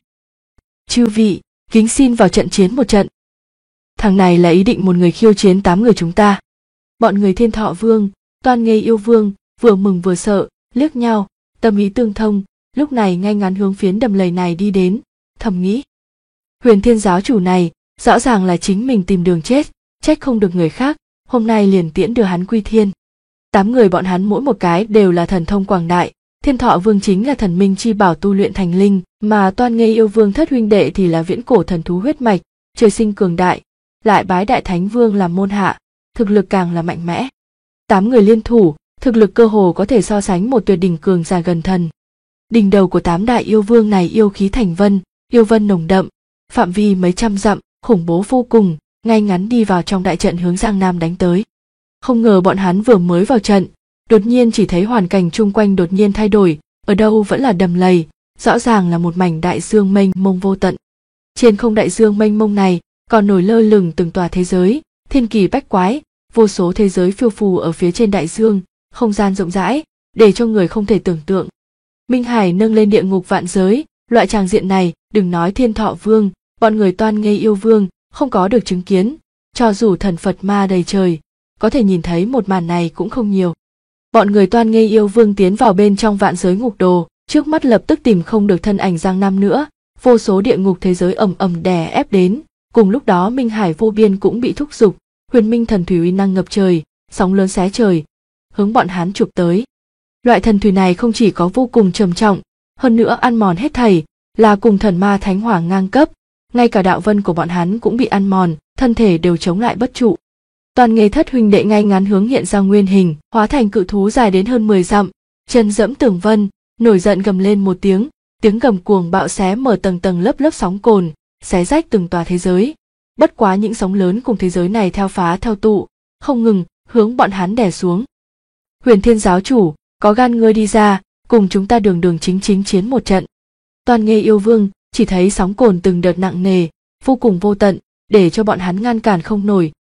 chư vị, kính xin vào trận chiến một trận. Thằng này là ý định một người khiêu chiến 8 người chúng ta. Bọn người Thiên Thọ vương, Toan Nghê yêu vương vừa mừng vừa sợ, liếc nhau, tâm ý tương thông, lúc này ngay ngắn hướng phiến đầm lầy này đi đến, thầm nghĩ, Huyền Thiên giáo chủ này rõ ràng là chính mình tìm đường chết, trách không được người khác, hôm nay liền tiễn đưa hắn quy thiên. 8 người bọn hắn mỗi một cái đều là thần thông quảng đại, Thiên Thọ vương chính là thần minh chi bảo tu luyện thành linh, mà Toan Nghê yêu vương thất huynh đệ thì là viễn cổ thần thú huyết mạch, trời sinh cường đại, lại bái đại thánh vương làm môn hạ, thực lực càng là mạnh mẽ. 8 người liên thủ, thực lực cơ hồ có thể so sánh một tuyệt đỉnh cường giả gần thần. Đỉnh đầu của 8 đại yêu vương này yêu khí thành vân, yêu vân nồng đậm, phạm vi mấy trăm dặm, khủng bố vô cùng, ngay ngắn đi vào trong đại trận hướng Giang Nam đánh tới. Không ngờ bọn hắn vừa mới vào trận, đột nhiên chỉ thấy hoàn cảnh chung quanh đột nhiên thay đổi, ở đâu vẫn là đầm lầy, rõ ràng là một mảnh đại dương mênh mông vô tận. Trên không đại dương mênh mông này còn nổi lơ lửng từng tòa thế giới, thiên kỳ bách quái, vô số thế giới phiêu phù ở phía trên đại dương, không gian rộng rãi, để cho người không thể tưởng tượng. Minh Hải nâng lên địa ngục vạn giới, loại tràng diện này, đừng nói Thiên Thọ vương, bọn người Toan Nghê yêu vương không có được chứng kiến, cho dù thần Phật ma đầy trời, có thể nhìn thấy một màn này cũng không nhiều. Bọn người Toan Nghê yêu vương tiến vào bên trong vạn giới ngục đồ, trước mắt lập tức tìm không được thân ảnh Giang Nam nữa, vô số địa ngục thế giới ầm ầm đè ép đến, cùng lúc đó Minh Hải vô biên cũng bị thúc giục, huyền minh thần thủy uy năng ngập trời, sóng lớn xé trời, hướng bọn hắn chụp tới. Loại thần thủy này không chỉ có vô cùng trầm trọng, hơn nữa ăn mòn hết thảy, là cùng thần ma thánh hỏa ngang cấp, ngay cả đạo vân của bọn hắn cũng bị ăn mòn, thân thể đều chống lại bất trụ. Toan Nghê thất huynh đệ ngay ngắn hướng hiện ra nguyên hình, hóa thành cự thú dài đến hơn 10 dặm, chân dẫm tường vân, nổi giận gầm lên một tiếng, tiếng gầm cuồng bạo xé mở tầng tầng lớp lớp sóng cồn, xé rách từng tòa thế giới. Bất quá những sóng lớn cùng thế giới này theo phá theo tụ, không ngừng hướng bọn hắn đè xuống. Huyền Thiên giáo chủ, có gan ngươi đi ra, cùng chúng ta đường đường chính chính chiến một trận. Toan Nghê yêu vương chỉ thấy sóng cồn từng đợt nặng nề, vô cùng vô tận, để cho bọn hắn ngăn cản không nổi,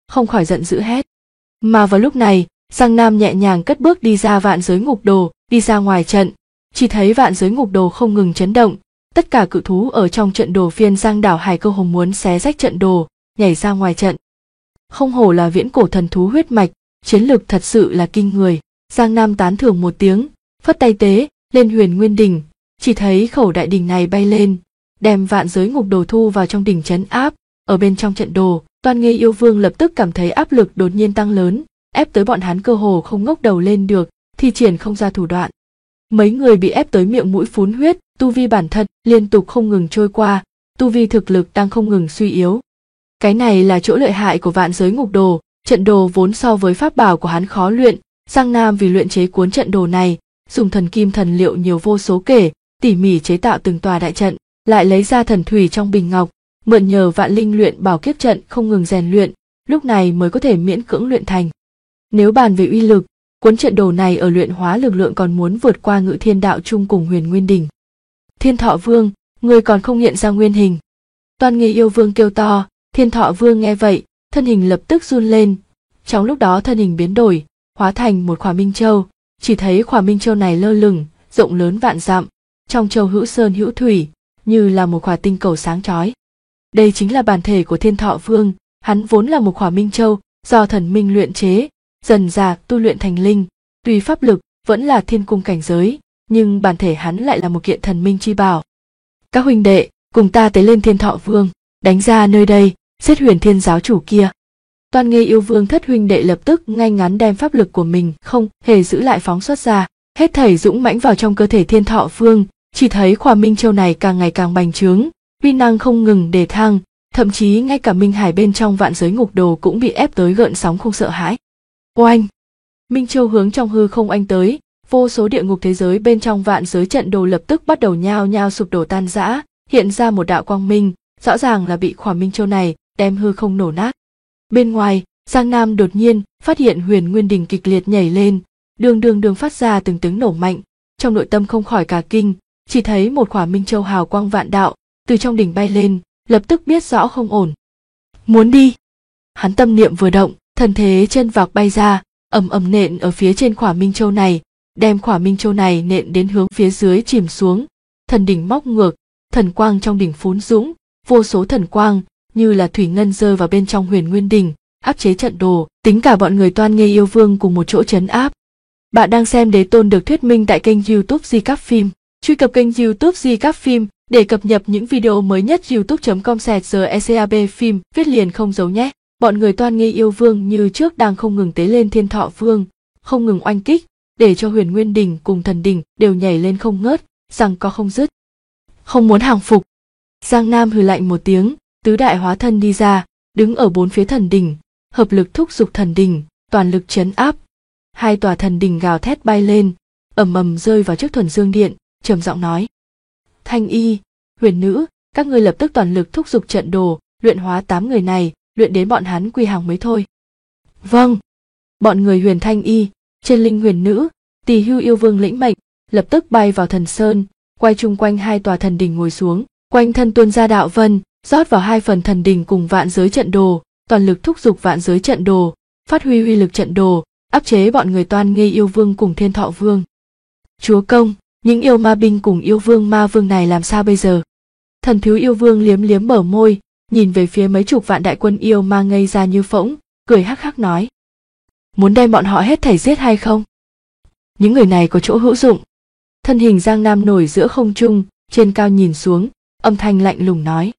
không khỏi giận dữ hét. Mà vào lúc này, Giang Nam nhẹ nhàng cất bước đi ra vạn giới ngục đồ, đi ra ngoài trận, chỉ thấy vạn giới ngục đồ không ngừng chấn động, tất cả cự thú ở trong trận đồ phiên Giang đảo Hải Câu Hồng muốn xé rách trận đồ, nhảy ra ngoài trận. Không hổ là viễn cổ thần thú huyết mạch, chiến lực thật sự là kinh người. Giang Nam tán thưởng một tiếng, phất tay tế lên Huyền Nguyên Đỉnh, chỉ thấy khẩu đại đỉnh này bay lên, đem vạn giới ngục đồ thu vào trong đỉnh trấn áp. Ở bên trong trận đồ, Toan Nghê Yêu Vương lập tức cảm thấy áp lực đột nhiên tăng lớn, ép tới bọn hắn cơ hồ không ngóc đầu lên được, thi triển không ra thủ đoạn. Mấy người bị ép tới miệng mũi phun huyết, tu vi bản thân liên tục không ngừng trôi qua, tu vi thực lực đang không ngừng suy yếu. Cái này là chỗ lợi hại của vạn giới ngục đồ, trận đồ vốn so với pháp bảo của hắn khó luyện, Giang Nam vì luyện chế cuốn trận đồ này, dùng thần kim thần liệu nhiều vô số kể, tỉ mỉ chế tạo từng tòa đại trận, lại lấy ra thần thủy trong bình ngọc, mượn nhờ vạn linh luyện bảo kiếp trận không ngừng rèn luyện, lúc này mới có thể miễn cưỡng luyện thành. Nếu bàn về uy lực, cuốn trận đồ này ở luyện hóa lực lượng còn muốn vượt qua Ngự Thiên Đạo Chung cùng Huyền Nguyên Đỉnh. Thiên Thọ Vương, người còn không hiện ra nguyên hình. Toan Nghê Yêu Vương kêu to, Thiên Thọ Vương nghe vậy, thân hình lập tức run lên. Trong lúc đó thân hình biến đổi, hóa thành một khỏa minh châu, chỉ thấy khỏa minh châu này lơ lửng, rộng lớn vạn dặm, trong châu hữu sơn hữu thủy, như là một khỏa tinh cầu sáng chói. Đây chính là bản thể của Thiên Thọ Vương, hắn vốn là một khỏa minh châu, do thần minh luyện chế, dần dà tu luyện thành linh, tuy pháp lực vẫn là thiên cung cảnh giới, nhưng bản thể hắn lại là một kiện thần minh chi bảo. Các huynh đệ, cùng ta tế lên Thiên Thọ Vương, đánh ra nơi đây, giết Huyền Thiên giáo chủ kia. Toan Nghê Yêu Vương thất huynh đệ lập tức ngay ngắn đem pháp lực của mình không hề giữ lại phóng xuất ra, hết thảy dũng mãnh vào trong cơ thể Thiên Thọ Vương, chỉ thấy khỏa minh châu này càng ngày càng bành trướng, uy năng không ngừng đề thăng, thậm chí ngay cả minh hải bên trong vạn giới ngục đồ cũng bị ép tới gợn sóng không sợ hãi. Oanh! Minh châu hướng trong hư không oanh tới, vô số địa ngục thế giới bên trong vạn giới trận đồ lập tức bắt đầu nhao nhao sụp đổ tan rã, hiện ra một đạo quang minh, rõ ràng là bị khỏa minh châu này đem hư không nổ nát. Bên ngoài, Giang Nam đột nhiên phát hiện Huyền Nguyên Đỉnh kịch liệt nhảy lên, đường phát ra từng tiếng nổ mạnh, trong nội tâm không khỏi cả kinh, chỉ thấy một khỏa minh châu hào quang vạn đạo từ trong đỉnh bay lên, lập tức biết rõ không ổn. Muốn đi! Hắn tâm niệm vừa động, thần thế chân vạc bay ra, ầm ầm nện ở phía trên khỏa minh châu này, đem khỏa minh châu này nện đến hướng phía dưới chìm xuống. Thần đỉnh móc ngược, thần quang trong đỉnh phún dũng, vô số thần quang như là thủy ngân rơi vào bên trong Huyền Nguyên Đỉnh, áp chế trận đồ, tính cả bọn người Toan Nghê Yêu Vương cùng một chỗ trấn áp. Bạn đang xem Đế Tôn được thuyết minh tại kênh YouTube Di Các Phim. Truy cập kênh YouTube Di Các Phim để cập nhật những video mới nhất. youtube.com/secab phim viết liền không giấu nhé. Bọn người Toan Nghê Yêu Vương như trước đang không ngừng tế lên Thiên Thọ Vương, không ngừng oanh kích, để cho Huyền Nguyên Đỉnh cùng thần đỉnh đều nhảy lên không ngớt, giằng co không dứt. Không muốn hàng phục. Giang Nam hừ lạnh một tiếng, tứ đại hóa thân đi ra, đứng ở bốn phía thần đỉnh, hợp lực thúc giục thần đỉnh, toàn lực trấn áp. Hai tòa thần đỉnh gào thét bay lên, ầm ầm rơi vào trước Thuần Dương Điện, trầm giọng nói: Thanh Y, Huyền Nữ, các ngươi lập tức toàn lực thúc giục trận đồ, luyện hóa 8 người này, luyện đến bọn hắn quy hàng mới thôi. Vâng. Bọn người Huyền Thanh Y, Chân Linh Huyền Nữ, Tỳ Hưu Yêu Vương lĩnh mệnh, lập tức bay vào Thần Sơn, quay chung quanh hai tòa thần đỉnh ngồi xuống, quanh thân tuôn ra đạo vân, rót vào hai phần thần đỉnh cùng vạn giới trận đồ, toàn lực thúc giục vạn giới trận đồ, phát huy uy lực trận đồ, áp chế bọn người Toan Nghê Yêu Vương cùng Thiên Thọ Vương. Chúa công, những yêu ma binh cùng yêu vương ma vương này làm sao bây giờ? Thần Thiếu Yêu Vương liếm liếm bờ môi, nhìn về phía mấy chục vạn đại quân yêu ma ngây ra như phỗng, cười hắc hắc nói: Muốn đem bọn họ hết thảy giết hay không? Những người này có chỗ hữu dụng. Thân hình Giang Nam nổi giữa không trung, trên cao nhìn xuống, âm thanh lạnh lùng nói: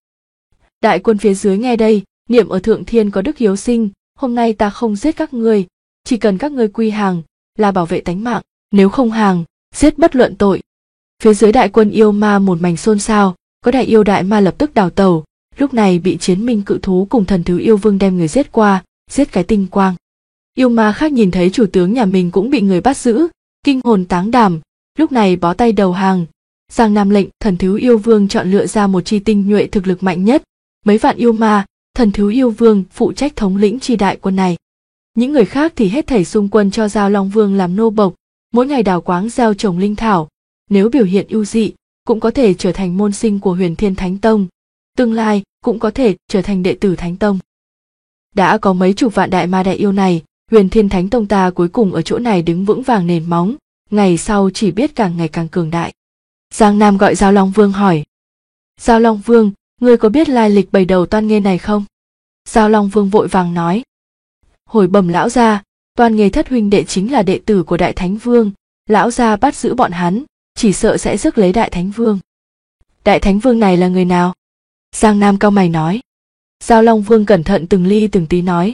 Đại quân phía dưới nghe đây, niệm ở thượng thiên có đức hiếu sinh, hôm nay ta không giết các ngươi, chỉ cần các ngươi quy hàng, là bảo vệ tánh mạng, nếu không hàng, giết bất luận tội. Phía dưới đại quân yêu ma một mảnh xôn xao, có đại yêu đại ma lập tức đào tẩu, lúc này bị Chiến Minh Cự Thú cùng Thần Thiếu Yêu Vương đem người giết qua, giết cái tinh quang. Yêu ma khác nhìn thấy chủ tướng nhà mình cũng bị người bắt giữ, kinh hồn táng đảm, lúc này bó tay đầu hàng. Giang Nam lệnh Thần Thiếu Yêu Vương chọn lựa ra một chi tinh nhuệ thực lực mạnh nhất, mấy vạn yêu ma, Thần Thiếu Yêu Vương phụ trách thống lĩnh chi đại quân này. Những người khác thì hết thảy xung quân cho Giao Long Vương làm nô bộc, mỗi ngày đào quáng gieo trồng linh thảo, nếu biểu hiện ưu dị, cũng có thể trở thành môn sinh của Huyền Thiên Thánh Tông, tương lai cũng có thể trở thành đệ tử Thánh Tông. Đã có mấy chục vạn đại ma đại yêu này, Huyền Thiên Thánh Tông ta cuối cùng ở chỗ này đứng vững vàng nền móng, ngày sau chỉ biết càng ngày càng cường đại. Giang Nam gọi Giao Long Vương hỏi. Giao Long Vương, ngươi có biết lai lịch bầy đầu Toan Nghê này không? Giao Long Vương vội vàng nói. Hồi bẩm lão gia, Toan Nghê thất huynh đệ chính là đệ tử của Đại Thánh Vương, lão gia bắt giữ bọn hắn, chỉ sợ sẽ rước lấy Đại Thánh Vương. Đại Thánh Vương này là người nào? Giang Nam cau mày nói. Giao Long Vương cẩn thận từng ly từng tí nói.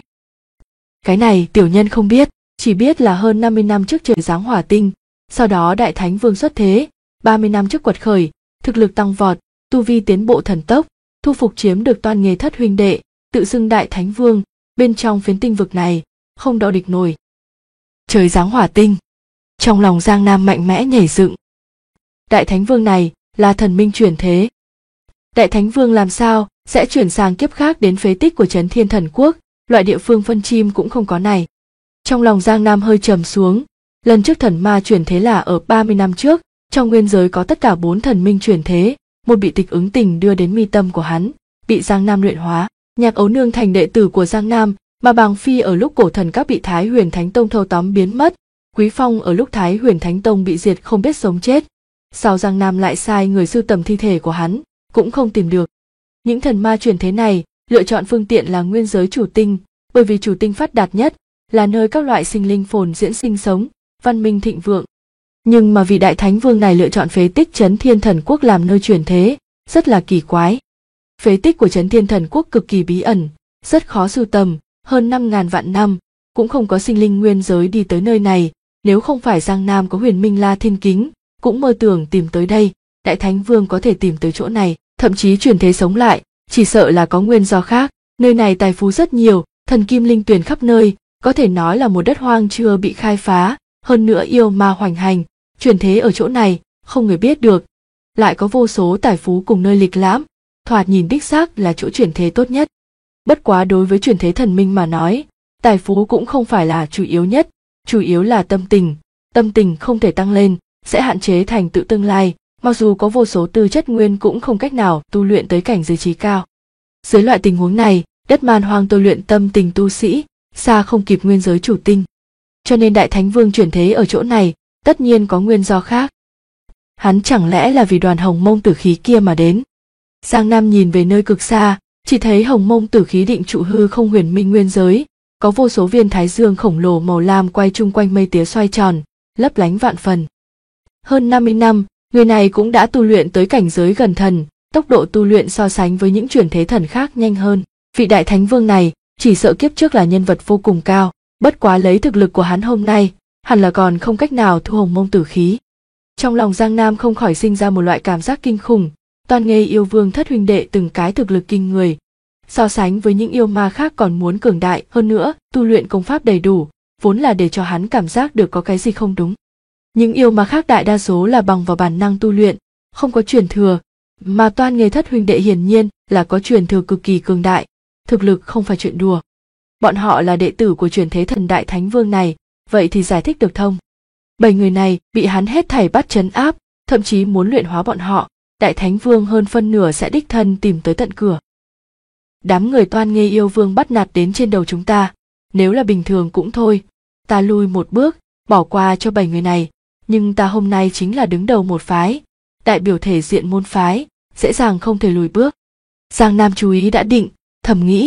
Cái này tiểu nhân không biết, chỉ biết là hơn 50 năm trước trời giáng hỏa tinh, sau đó Đại Thánh Vương xuất thế, 30 năm trước quật khởi, thực lực tăng vọt, tu vi tiến bộ thần tốc, thu phục chiếm được Toan Nghê thất huynh đệ, tự xưng Đại Thánh Vương, bên trong phiến tinh vực này, không đọ địch nổi. Trời giáng hỏa tinh, trong lòng Giang Nam mạnh mẽ nhảy dựng. Đại Thánh Vương này là thần minh chuyển thế. Đại Thánh Vương làm sao sẽ chuyển sang kiếp khác đến phế tích của Trấn Thiên Thần Quốc, loại địa phương phân chim cũng không có này. Trong lòng Giang Nam hơi trầm xuống, lần trước thần ma chuyển thế là ở 30 năm trước, trong nguyên giới có tất cả 4 thần minh chuyển thế, một bị tịch ứng tình đưa đến mi tâm của hắn, bị Giang Nam luyện hóa. Nhạc Ấu Nương thành đệ tử của Giang Nam, mà Bàng Phi ở lúc cổ thần các bị Thái Huyền Thánh Tông thâu tóm biến mất, Quý Phong ở lúc Thái Huyền Thánh Tông bị diệt không biết sống chết. Sau Giang Nam lại sai người sưu tầm thi thể của hắn, cũng không tìm được. Những thần ma chuyển thế này lựa chọn phương tiện là nguyên giới chủ tinh, bởi vì chủ tinh phát đạt nhất, là nơi các loại sinh linh phồn diễn sinh sống, văn minh thịnh vượng. Nhưng mà vị Đại Thánh Vương này lựa chọn phế tích Trấn Thiên Thần Quốc làm nơi chuyển thế, rất là kỳ quái. Phế tích của Trấn Thiên Thần Quốc cực kỳ bí ẩn, rất khó sưu tầm, hơn 5.000 vạn năm, cũng không có sinh linh nguyên giới đi tới nơi này, nếu không phải Giang Nam có Huyền Minh La Thiên Kính, cũng mơ tưởng tìm tới đây, Đại Thánh Vương có thể tìm tới chỗ này, thậm chí chuyển thế sống lại, chỉ sợ là có nguyên do khác. Nơi này tài phú rất nhiều, thần kim linh tuyền khắp nơi, có thể nói là một đất hoang chưa bị khai phá, hơn nữa yêu ma hoành hành, chuyển thế ở chỗ này, không người biết được. Lại có vô số tài phú cùng nơi lịch lãm, thoạt nhìn đích xác là chỗ chuyển thế tốt nhất. Bất quá đối với chuyển thế thần minh mà nói, tài phú cũng không phải là chủ yếu nhất, chủ yếu là tâm tình không thể tăng lên, sẽ hạn chế thành tựu tương lai, mặc dù có vô số tư chất nguyên cũng không cách nào tu luyện tới cảnh giới trí cao. Dưới loại tình huống này, đất man hoang tôi luyện tâm tình tu sĩ, xa không kịp nguyên giới chủ tinh. Cho nên Đại Thánh Vương chuyển thế ở chỗ này, tất nhiên có nguyên do khác. Hắn chẳng lẽ là vì đoàn hồng mông tử khí kia mà đến? Giang Nam nhìn về nơi cực xa, chỉ thấy hồng mông tử khí định trụ hư không huyền minh nguyên giới, có vô số viên thái dương khổng lồ màu lam quay chung quanh mây tía xoay tròn, lấp lánh vạn phần. Hơn 50 năm, người này cũng đã tu luyện tới cảnh giới gần thần, tốc độ tu luyện so sánh với những chuyển thế thần khác nhanh hơn. Vị Đại Thánh Vương này, chỉ sợ kiếp trước là nhân vật vô cùng cao, bất quá lấy thực lực của hắn hôm nay, hẳn là còn không cách nào thu hồng mông tử khí. Trong lòng Giang Nam không khỏi sinh ra một loại cảm giác kinh khủng, Toan Nghê yêu vương thất huynh đệ từng cái thực lực kinh người, so sánh với những yêu ma khác còn muốn cường đại hơn nữa, tu luyện công pháp đầy đủ, vốn là để cho hắn cảm giác được có cái gì không đúng. Những yêu ma khác đại đa số là bằng vào bản năng tu luyện, không có truyền thừa, mà Toan Nghê thất huynh đệ hiển nhiên là có truyền thừa cực kỳ cường đại, thực lực không phải chuyện đùa. Bọn họ là đệ tử của chuyển thế thần Đại Thánh Vương này, vậy thì giải thích được thông. 7 người này bị hắn hết thảy bắt trấn áp, thậm chí muốn luyện hóa bọn họ, Đại Thánh Vương hơn phân nửa sẽ đích thân tìm tới tận cửa. Đám người Toan Nghê yêu vương bắt nạt đến trên đầu chúng ta, nếu là bình thường cũng thôi, ta lui một bước, bỏ qua cho 7 người này, nhưng ta hôm nay chính là đứng đầu một phái, đại biểu thể diện môn phái, dễ dàng không thể lùi bước. Giang Nam chú ý đã định, thầm nghĩ.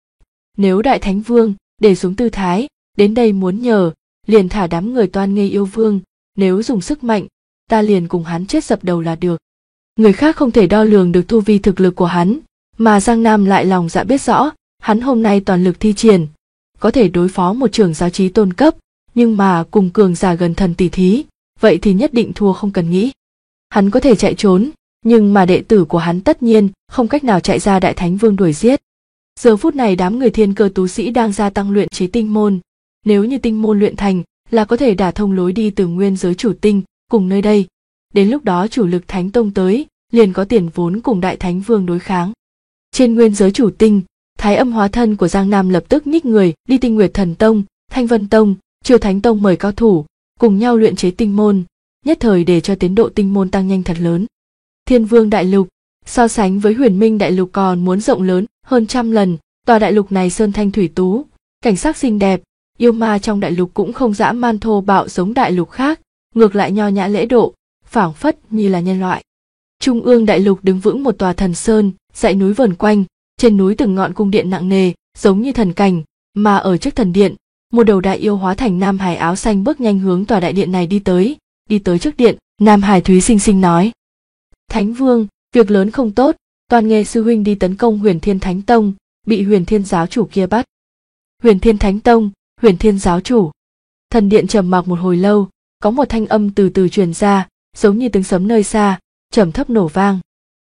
Nếu Đại Thánh Vương để xuống tư thái, đến đây muốn nhờ, liền thả đám người Toan Nghê yêu vương, nếu dùng sức mạnh, ta liền cùng hắn chết dập đầu là được. Người khác không thể đo lường được tu vi thực lực của hắn, mà Giang Nam lại lòng dạ biết rõ, hắn hôm nay toàn lực thi triển, có thể đối phó một trưởng giáo chí tôn cấp, nhưng mà cùng cường giả gần thần tỷ thí, vậy thì nhất định thua không cần nghĩ. Hắn có thể chạy trốn, nhưng mà đệ tử của hắn tất nhiên không cách nào chạy ra Đại Thánh Vương đuổi giết. Giờ phút này đám người thiên cơ tú sĩ đang gia tăng luyện chế tinh môn, nếu như tinh môn luyện thành là có thể đả thông lối đi từ nguyên giới chủ tinh cùng nơi đây, đến lúc đó chủ lực Thánh Tông tới, liền có tiền vốn cùng Đại Thánh Vương đối kháng. Trên nguyên giới chủ tinh, Thái Âm hóa thân của Giang Nam lập tức nhích người đi Tinh Nguyệt Thần Tông, Thanh Vân Tông, Chiêu Thánh Tông mời cao thủ cùng nhau luyện chế tinh môn, nhất thời để cho tiến độ tinh môn tăng nhanh thật lớn. Thiên Vương Đại Lục so sánh với Huyền Minh Đại Lục còn muốn rộng lớn hơn trăm lần, Tòa đại lục này sơn thanh thủy tú, cảnh sắc xinh đẹp, yêu ma trong đại lục cũng không dã man thô bạo giống đại lục khác, ngược lại nho nhã lễ độ, phảng phất như là nhân loại. Trung ương đại lục đứng vững một tòa thần sơn, dãy núi vờn quanh, trên núi từng ngọn cung điện nặng nề, giống như thần cảnh, mà ở trước thần điện, một đầu đại yêu hóa thành nam hài áo xanh bước nhanh hướng tòa đại điện này đi tới trước điện, nam hài thúy xinh xinh nói: Thánh Vương, việc lớn không tốt, toàn nghề sư huynh đi tấn công Huyền Thiên Thánh Tông, bị Huyền Thiên giáo chủ kia bắt. Huyền Thiên Thánh Tông, Huyền Thiên giáo chủ. Thần điện trầm mặc một hồi lâu, có một thanh âm từ từ truyền ra, giống như tiếng sấm nơi xa, trầm thấp nổ vang.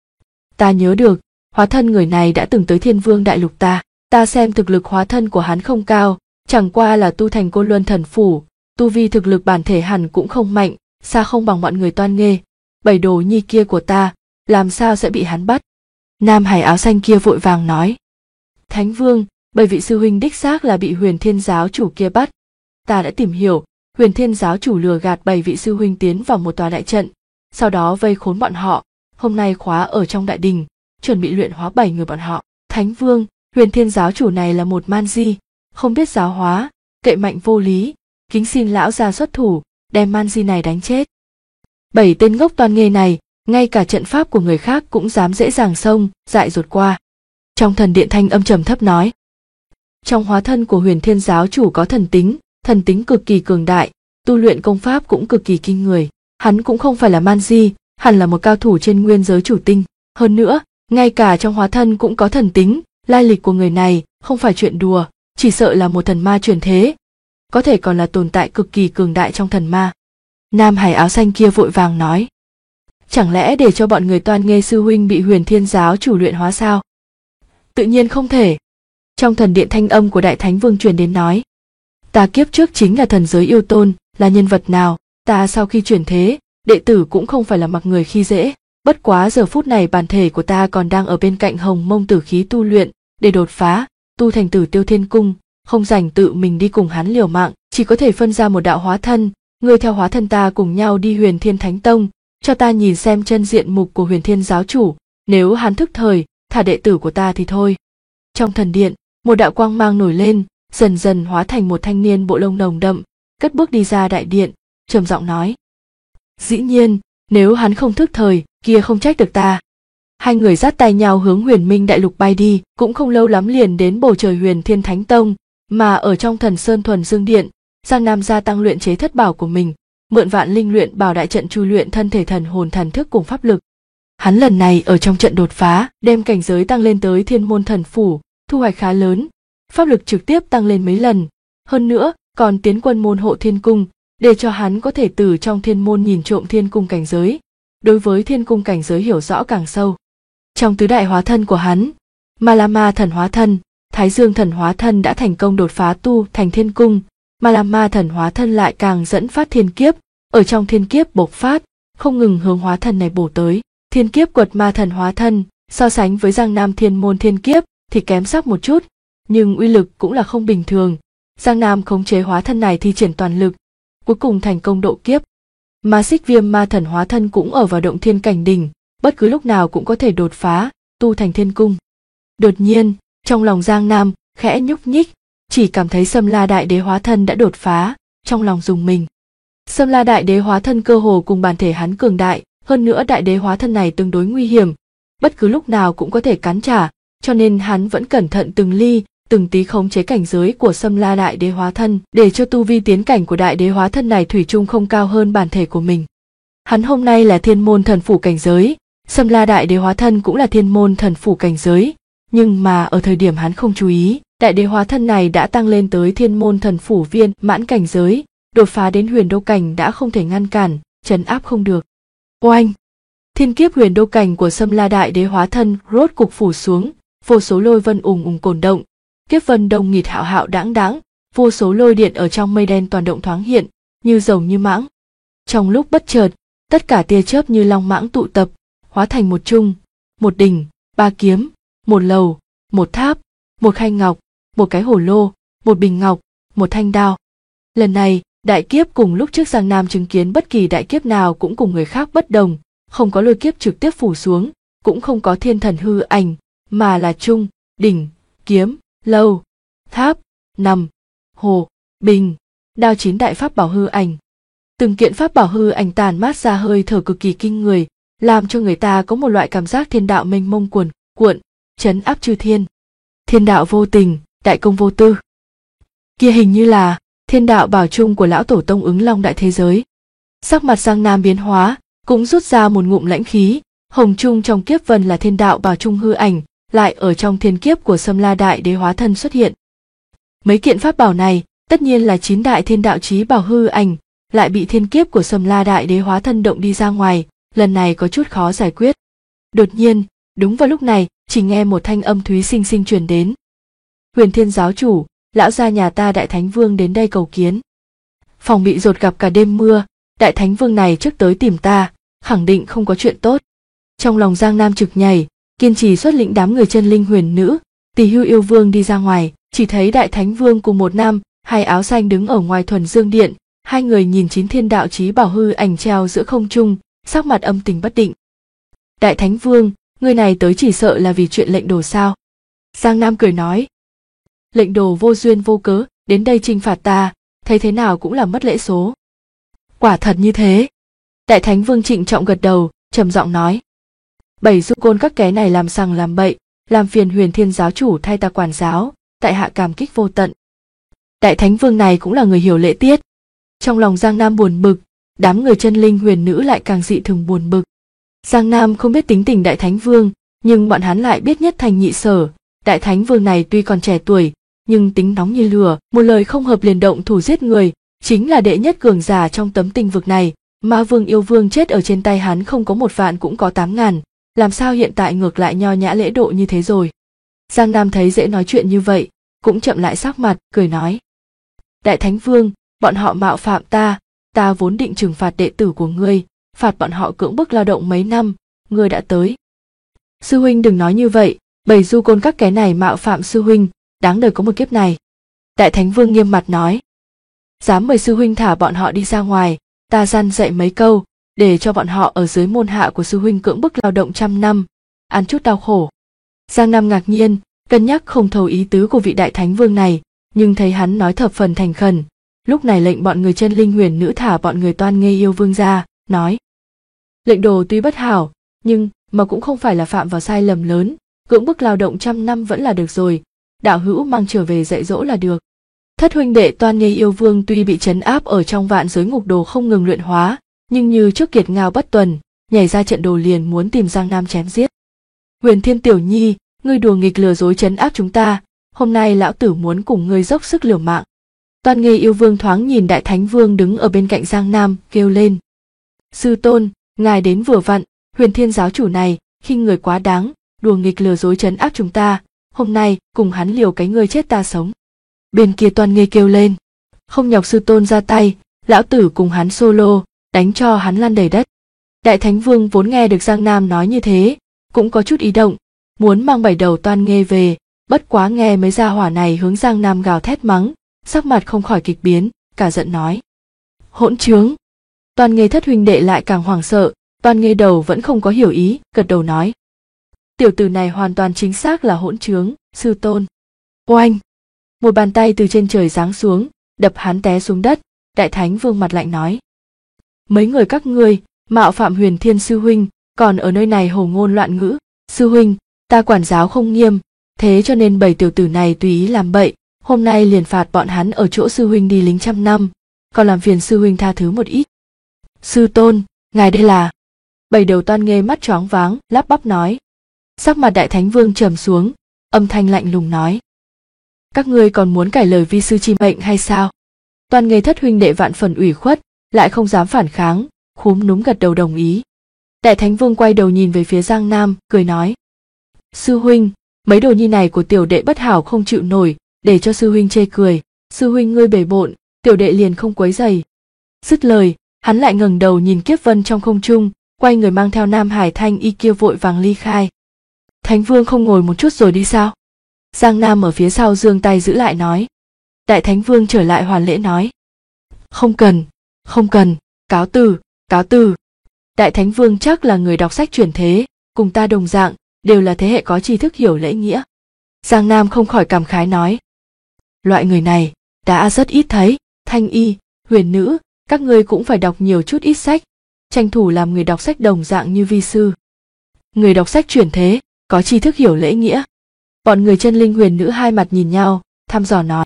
Ta nhớ được, hóa thân người này đã từng tới Thiên Vương đại lục ta xem thực lực hóa thân của hắn không cao, chẳng qua là tu thành Côn Luân thần phủ, tu vi thực lực bản thể hẳn cũng không mạnh, xa không bằng bọn người Toan Nghê, bảy đồ nhi kia của ta, làm sao sẽ bị hắn bắt? Nam hải áo xanh kia vội vàng nói: Thánh Vương, bảy vị sư huynh đích xác là bị Huyền Thiên giáo chủ kia bắt. Ta đã tìm hiểu, Huyền Thiên giáo chủ lừa gạt bảy vị sư huynh tiến vào một tòa đại trận, sau đó vây khốn bọn họ, hôm nay khóa ở trong đại đình, chuẩn bị luyện hóa 7 người bọn họ. Thánh Vương, Huyền Thiên giáo chủ này là một man di, không biết giáo hóa, cậy mạnh vô lý, kính xin lão gia xuất thủ, đem man di này đánh chết. 7 tên ngốc Toan Nghê này, ngay cả trận pháp của người khác cũng dám dễ dàng xông, dại dột qua. Trong thần điện thanh âm trầm thấp nói: Trong hóa thân của Huyền Thiên giáo chủ có thần tính cực kỳ cường đại, tu luyện công pháp cũng cực kỳ kinh người. Hắn cũng không phải là man di, hẳn là một cao thủ trên nguyên giới chủ tinh. Hơn nữa, ngay cả trong hóa thân cũng có thần tính, lai lịch của người này không phải chuyện đùa, chỉ sợ là một thần ma truyền thế, có thể còn là tồn tại cực kỳ cường đại trong thần ma. Nam hải áo xanh kia vội vàng nói: Chẳng lẽ để cho bọn người Toan Nghê sư huynh bị Huyền Thiên giáo chủ luyện hóa sao? Tự nhiên không thể. Trong thần điện thanh âm của Đại Thánh Vương truyền đến nói: Ta kiếp trước chính là thần giới yêu tôn, là nhân vật nào, ta sau khi chuyển thế, đệ tử cũng không phải là mặc người khi dễ. Bất quá giờ phút này bản thể của ta còn đang ở bên cạnh Hồng Mông Tử khí tu luyện, để đột phá, tu thành Tử Tiêu Thiên Cung, không rảnh tự mình đi cùng hắn liều mạng, chỉ có thể phân ra một đạo hóa thân, ngươi theo hóa thân ta cùng nhau đi Huyền Thiên Thánh Tông, cho ta nhìn xem chân diện mục của Huyền Thiên giáo chủ, nếu hắn thức thời, thả đệ tử của ta thì thôi. Trong thần điện, một đạo quang mang nổi lên, dần dần hóa thành một thanh niên bộ lông nồng đậm, cất bước đi ra đại điện, trầm giọng nói: Dĩ nhiên, nếu hắn không thức thời, kia không trách được ta. Hai người dắt tay nhau hướng Huyền Minh đại lục bay đi, cũng không lâu lắm liền đến bầu trời Huyền Thiên Thánh Tông, mà ở trong Thần Sơn Thuần Dương Điện, Giang Nam gia tăng luyện chế thất bảo của mình, mượn Vạn Linh luyện bảo đại trận chui luyện thân thể thần hồn thần thức cùng pháp lực. Hắn lần này ở trong trận đột phá, đem cảnh giới tăng lên tới Thiên Môn Thần Phủ, thu hoạch khá lớn, pháp lực trực tiếp tăng lên mấy lần, hơn nữa còn tiến quân môn hộ Thiên Cung, để cho hắn có thể từ trong thiên môn nhìn trộm Thiên Cung cảnh giới, đối với Thiên Cung cảnh giới hiểu rõ càng sâu. Trong tứ đại hóa thân của hắn, Malama thần hóa thân, Thái Dương thần hóa thân đã thành công đột phá tu thành Thiên Cung, Malama thần hóa thân lại càng dẫn phát thiên kiếp, ở trong thiên kiếp bộc phát, không ngừng hướng hóa thân này bổ tới. Thiên kiếp Quật Ma thần hóa thân, so sánh với Giang Nam Thiên Môn thiên kiếp thì kém sắc một chút, nhưng uy lực cũng là không bình thường. Giang Nam khống chế hóa thân này thi triển toàn lực, cuối cùng thành công độ kiếp. Mà Xích Viêm Ma thần hóa thân cũng ở vào động thiên cảnh đỉnh, bất cứ lúc nào cũng có thể đột phá, tu thành Thiên Cung. Đột nhiên, trong lòng Giang Nam khẽ nhúc nhích, chỉ cảm thấy Sâm La Đại Đế hóa thân đã đột phá, trong lòng rùng mình. Sâm La Đại Đế hóa thân cơ hồ cùng bản thể hắn cường đại, hơn nữa đại đế hóa thân này tương đối nguy hiểm, bất cứ lúc nào cũng có thể cắn trả, cho nên hắn vẫn cẩn thận từng ly, từng tí khống chế cảnh giới của Sâm La Đại Đế hóa thân, để cho tu vi tiến cảnh của đại đế hóa thân này thủy chung không cao hơn bản thể của mình. Hắn hôm nay là Thiên Môn Thần Phủ cảnh giới, Sâm La Đại Đế hóa thân cũng là Thiên Môn Thần Phủ cảnh giới, nhưng mà ở thời điểm hắn không chú ý, đại đế hóa thân này đã tăng lên tới Thiên Môn Thần Phủ viên mãn cảnh giới, đột phá đến huyền đô cảnh đã không thể ngăn cản, trấn áp không được. Oanh! Thiên kiếp huyền đô cảnh của Sâm La Đại Đế hóa thân rốt cục phủ xuống, vô số lôi vân ùng ùng cồn động, kiếp vân đông nghịt hạo hạo đãng đãng, vô số lôi điện ở trong mây đen toàn động thoáng hiện, như rồng như mãng. Trong lúc bất chợt, tất cả tia chớp như long mãng tụ tập, hóa thành một chung, một đỉnh, ba kiếm, một lầu, một tháp, một khay ngọc, một cái hồ lô, một bình ngọc, một thanh đao. Lần này, đại kiếp cùng lúc trước Giang Nam chứng kiến bất kỳ đại kiếp nào cũng cùng người khác bất đồng, không có lôi kiếp trực tiếp phủ xuống, cũng không có thiên thần hư ảnh, mà là chung, đỉnh, kiếm, lâu, tháp, nằm, hồ, bình, đao, 9 đại pháp bảo hư ảnh. Từng kiện pháp bảo hư ảnh tản mát ra hơi thở cực kỳ kinh người, làm cho người ta có một loại cảm giác thiên đạo mênh mông cuồn cuộn, trấn áp chư thiên. Thiên đạo vô tình, đại công vô tư. Kia hình như là thiên đạo bảo chung của lão tổ tông Ứng Long đại thế giới. Sắc mặt Giang Nam biến hóa, cũng rút ra một ngụm lãnh khí. Hồng chung trong kiếp vân là thiên đạo bảo chung hư ảnh, lại ở trong thiên kiếp của Sâm La đại đế hóa thân xuất hiện. Mấy kiện pháp bảo này tất nhiên là 9 đại thiên đạo chí bảo hư ảnh, lại bị thiên kiếp của Sâm La đại đế hóa thân động đi ra ngoài, lần này có chút khó giải quyết. Đột nhiên, đúng vào lúc này, chỉ nghe một thanh âm thúy xinh xinh truyền đến. Huyền Thiên giáo chủ, lão gia nhà ta Đại Thánh Vương đến đây cầu kiến. Phòng bị dột gặp cả đêm mưa, Đại Thánh Vương này trước tới tìm ta, khẳng định không có chuyện tốt. Trong lòng Giang Nam trực nhảy, kiên trì xuất lĩnh đám người chân linh huyền nữ, Tỳ Hưu yêu vương đi ra ngoài, chỉ thấy Đại Thánh Vương cùng một nam, hai áo xanh đứng ở ngoài Thuần Dương điện, hai người nhìn 9 thiên đạo chí bảo hư ảnh treo giữa không trung, sắc mặt âm tình bất định. Đại Thánh Vương, người này tới chỉ sợ là vì chuyện lệnh đồ sao? Giang Nam cười nói. Lệnh đồ vô duyên vô cớ đến đây trừng phạt ta, thấy thế nào cũng là mất lễ số. Quả thật như thế. Đại Thánh Vương trịnh trọng gật đầu, trầm giọng nói. 7 du côn các ké này làm sằng làm bậy, làm phiền Huyền Thiên giáo chủ thay ta quản giáo, tại hạ cảm kích vô tận. Đại Thánh Vương này cũng là người hiểu lễ tiết. Trong lòng Giang Nam buồn bực, đám người chân linh huyền nữ lại càng dị thường buồn bực. Giang Nam không biết tính tình Đại Thánh Vương, nhưng bọn hắn lại biết nhất thành nhị sở. Đại Thánh Vương này tuy còn trẻ tuổi, nhưng tính nóng như lửa, một lời không hợp liền động thủ giết người, chính là đệ nhất cường giả trong tấm tinh vực này. Ma Vương yêu vương chết ở trên tay hắn không có 1 vạn cũng có 8.000, làm sao hiện tại ngược lại nho nhã lễ độ như thế rồi. Giang Nam thấy dễ nói chuyện như vậy, cũng chậm lại sắc mặt, cười nói. Đại Thánh Vương, bọn họ mạo phạm ta vốn định trừng phạt đệ tử của ngươi, phạt bọn họ cưỡng bức lao động mấy năm, ngươi đã tới. Sư huynh đừng nói như vậy, 7 du côn các cái này mạo phạm sư huynh, đáng đời có một kiếp này. Đại Thánh Vương nghiêm mặt nói. Dám mời sư huynh thả bọn họ đi ra ngoài, ta răn dạy mấy câu, để cho bọn họ ở dưới môn hạ của sư huynh cưỡng bức lao động 100 năm, ăn chút đau khổ. Giang Nam ngạc nhiên, cân nhắc không thấu ý tứ của vị Đại Thánh Vương này, nhưng thấy hắn nói thập phần thành khẩn, lúc này lệnh bọn người chân linh huyền nữ thả bọn người Toan Nghê yêu vương ra, nói. Lệnh đồ tuy bất hảo, nhưng mà cũng không phải là phạm vào sai lầm lớn, cưỡng bức lao động 100 năm vẫn là được rồi, đạo hữu mang trở về dạy dỗ là được. Thất huynh đệ Toan Nghê yêu vương tuy bị trấn áp ở trong vạn giới ngục đồ không ngừng luyện hóa, nhưng như trước kiệt ngao bất tuần, nhảy ra trận đồ liền muốn tìm Giang Nam chém giết. Huyền Thiên tiểu nhi, ngươi đùa nghịch lừa dối trấn áp chúng ta, hôm nay lão tử muốn cùng ngươi dốc sức liều mạng. Toan Nghê yêu vương thoáng nhìn Đại Thánh Vương đứng ở bên cạnh Giang Nam, kêu lên. Sư tôn, ngài đến vừa vặn, Huyền Thiên giáo chủ này, khinh người quá đáng, đùa nghịch lừa dối trấn áp chúng ta, hôm nay cùng hắn liều cái ngươi chết ta sống. Bên kia Toan Nghê kêu lên. Không nhọc sư tôn ra tay, lão tử cùng hắn solo, đánh cho hắn lăn đầy đất. Đại Thánh Vương vốn nghe được Giang Nam nói như thế, cũng có chút ý động, muốn mang 7 đầu Toan Nghê về, bất quá nghe mấy gia hỏa này hướng Giang Nam gào thét mắng, sắc mặt không khỏi kịch biến, cả giận nói. Hỗn trướng! Toan Nghê thất huynh đệ lại càng hoảng sợ, Toan Nghê đầu vẫn không có hiểu ý, gật đầu nói. Tiểu tử này hoàn toàn chính xác là hỗn trướng, sư tôn. Oanh! Một bàn tay từ trên trời giáng xuống, đập hắn té xuống đất, Đại Thánh Vương mặt lạnh nói. Mấy người các ngươi, mạo phạm Huyền Thiên sư huynh, còn ở nơi này hồ ngôn loạn ngữ, sư huynh, ta quản giáo không nghiêm, thế cho nên 7 tiểu tử này tùy ý làm bậy, hôm nay liền phạt bọn hắn ở chỗ sư huynh đi lính 100 năm, còn làm phiền sư huynh tha thứ một ít. Sư tôn, ngài đây là... 7 đầu Toan Nghê mắt choáng váng, lắp bắp nói. Sắc mặt Đại Thánh Vương trầm xuống, âm thanh lạnh lùng nói. Các ngươi còn muốn cải lời vi sư chi mệnh hay sao? Toan Nghê thất huynh đệ vạn phần ủy khuất, lại không dám phản kháng, khúm núm gật đầu đồng ý. Đại Thánh Vương quay đầu nhìn về phía Giang Nam, cười nói. Sư huynh, mấy đồ nhi này của tiểu đệ bất hảo không chịu nổi, để cho sư huynh chê cười, sư huynh ngươi bể bộn, tiểu đệ liền không quấy rầy. Dứt lời, hắn lại ngẩng đầu nhìn kiếp vân trong không trung, quay người mang theo Nam Hải Thanh y kia vội vàng ly khai. Thánh Vương không ngồi một chút rồi đi sao? Giang Nam ở phía sau giương tay giữ lại nói. Đại Thánh Vương trở lại hoàn lễ nói. Không cần, cáo từ, cáo từ. Đại Thánh Vương chắc là người đọc sách chuyển thế, cùng ta đồng dạng, đều là thế hệ có tri thức hiểu lễ nghĩa. Giang Nam không khỏi cảm khái nói. Loại người này đã rất ít thấy. Thanh y, huyền nữ, các ngươi cũng phải đọc nhiều chút ít sách, tranh thủ làm người đọc sách đồng dạng như vi sư. Người đọc sách chuyển thế, có tri thức hiểu lễ nghĩa. Bọn người chân linh huyền nữ hai mặt nhìn nhau, thăm dò nói.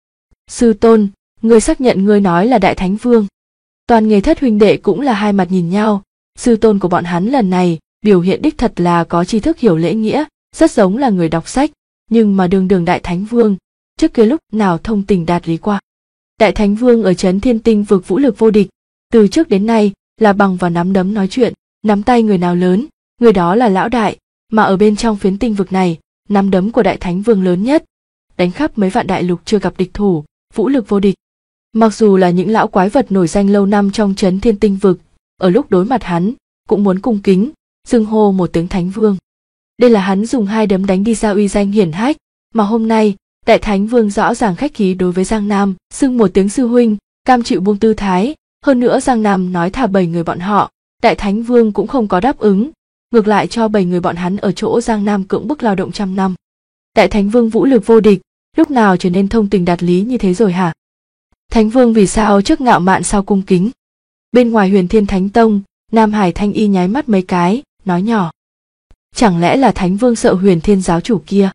Sư tôn, ngươi xác nhận ngươi nói là Đại Thánh Vương. Toàn nghề thất huynh đệ cũng là hai mặt nhìn nhau. Sư tôn của bọn hắn lần này biểu hiện đích thật là có tri thức hiểu lễ nghĩa, rất giống là người đọc sách, nhưng mà đường đường Đại Thánh Vương, trước kia lúc nào thông tình đạt lý qua. Đại Thánh Vương ở trấn Thiên Tinh vực vũ lực vô địch, từ trước đến nay là bằng vào nắm đấm nói chuyện, nắm tay người nào lớn, người đó là lão đại, mà ở bên trong phiến tinh vực này, nắm đấm của Đại Thánh Vương lớn nhất, đánh khắp mấy vạn đại lục chưa gặp địch thủ, vũ lực vô địch. Mặc dù là những lão quái vật nổi danh lâu năm trong trấn Thiên Tinh vực, ở lúc đối mặt hắn, cũng muốn cung kính, xưng hô một tiếng Thánh Vương. Đây là hắn dùng hai đấm đánh đi ra uy danh hiển hách, mà hôm nay, Đại Thánh Vương rõ ràng khách khí đối với Giang Nam, xưng một tiếng sư huynh, cam chịu buông tư thái, hơn nữa Giang Nam nói thả 7 người bọn họ, Đại Thánh Vương cũng không có đáp ứng, ngược lại cho 7 người bọn hắn ở chỗ Giang Nam cưỡng bức lao động trăm năm. Đại Thánh Vương vũ lực vô địch, lúc nào trở nên thông tình đạt lý như thế rồi hả? Thánh Vương vì sao trước ngạo mạn sau cung kính? Bên ngoài Huyền Thiên Thánh Tông, Nam Hải Thanh Y nháy mắt mấy cái, nói nhỏ. Chẳng lẽ là Thánh Vương sợ Huyền Thiên giáo chủ kia?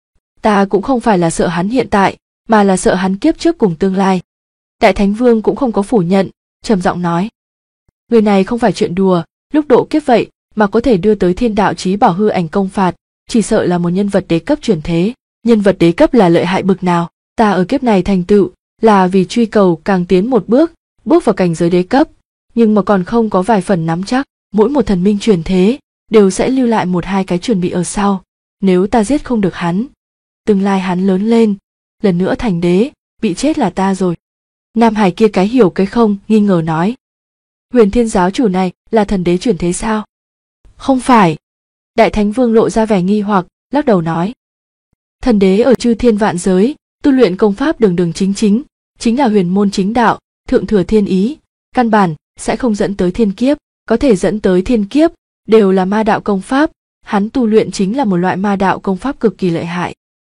Ta cũng không phải là sợ hắn hiện tại, mà là sợ hắn kiếp trước cùng tương lai. Đại Thánh Vương cũng không có phủ nhận, trầm giọng nói. Người này không phải chuyện đùa, lúc độ kiếp vậy mà có thể đưa tới Thiên Đạo Chí Bảo hư ảnh công phạt, chỉ sợ là một nhân vật đế cấp chuyển thế. Nhân vật đế cấp là lợi hại bực nào? Ta ở kiếp này thành tựu là vì truy cầu càng tiến một bước, bước vào cảnh giới đế cấp, nhưng mà còn không có vài phần nắm chắc. Mỗi một thần minh chuyển thế đều sẽ lưu lại một hai cái chuẩn bị ở sau. Nếu ta giết không được hắn, tương lai hắn lớn lên, lần nữa thành đế, bị chết là ta rồi. Nam Hải kia cái hiểu cái không, nghi ngờ nói. Huyền Thiên giáo chủ này là thần đế chuyển thế sao? Không phải. Đại Thánh Vương lộ ra vẻ nghi hoặc, lắc đầu nói. Thần đế ở chư thiên vạn giới, tu luyện công pháp đường đường chính là huyền môn chính đạo, thượng thừa thiên ý, căn bản sẽ không dẫn tới thiên kiếp, có thể dẫn tới thiên kiếp đều là ma đạo công pháp, hắn tu luyện chính là một loại ma đạo công pháp cực kỳ lợi hại.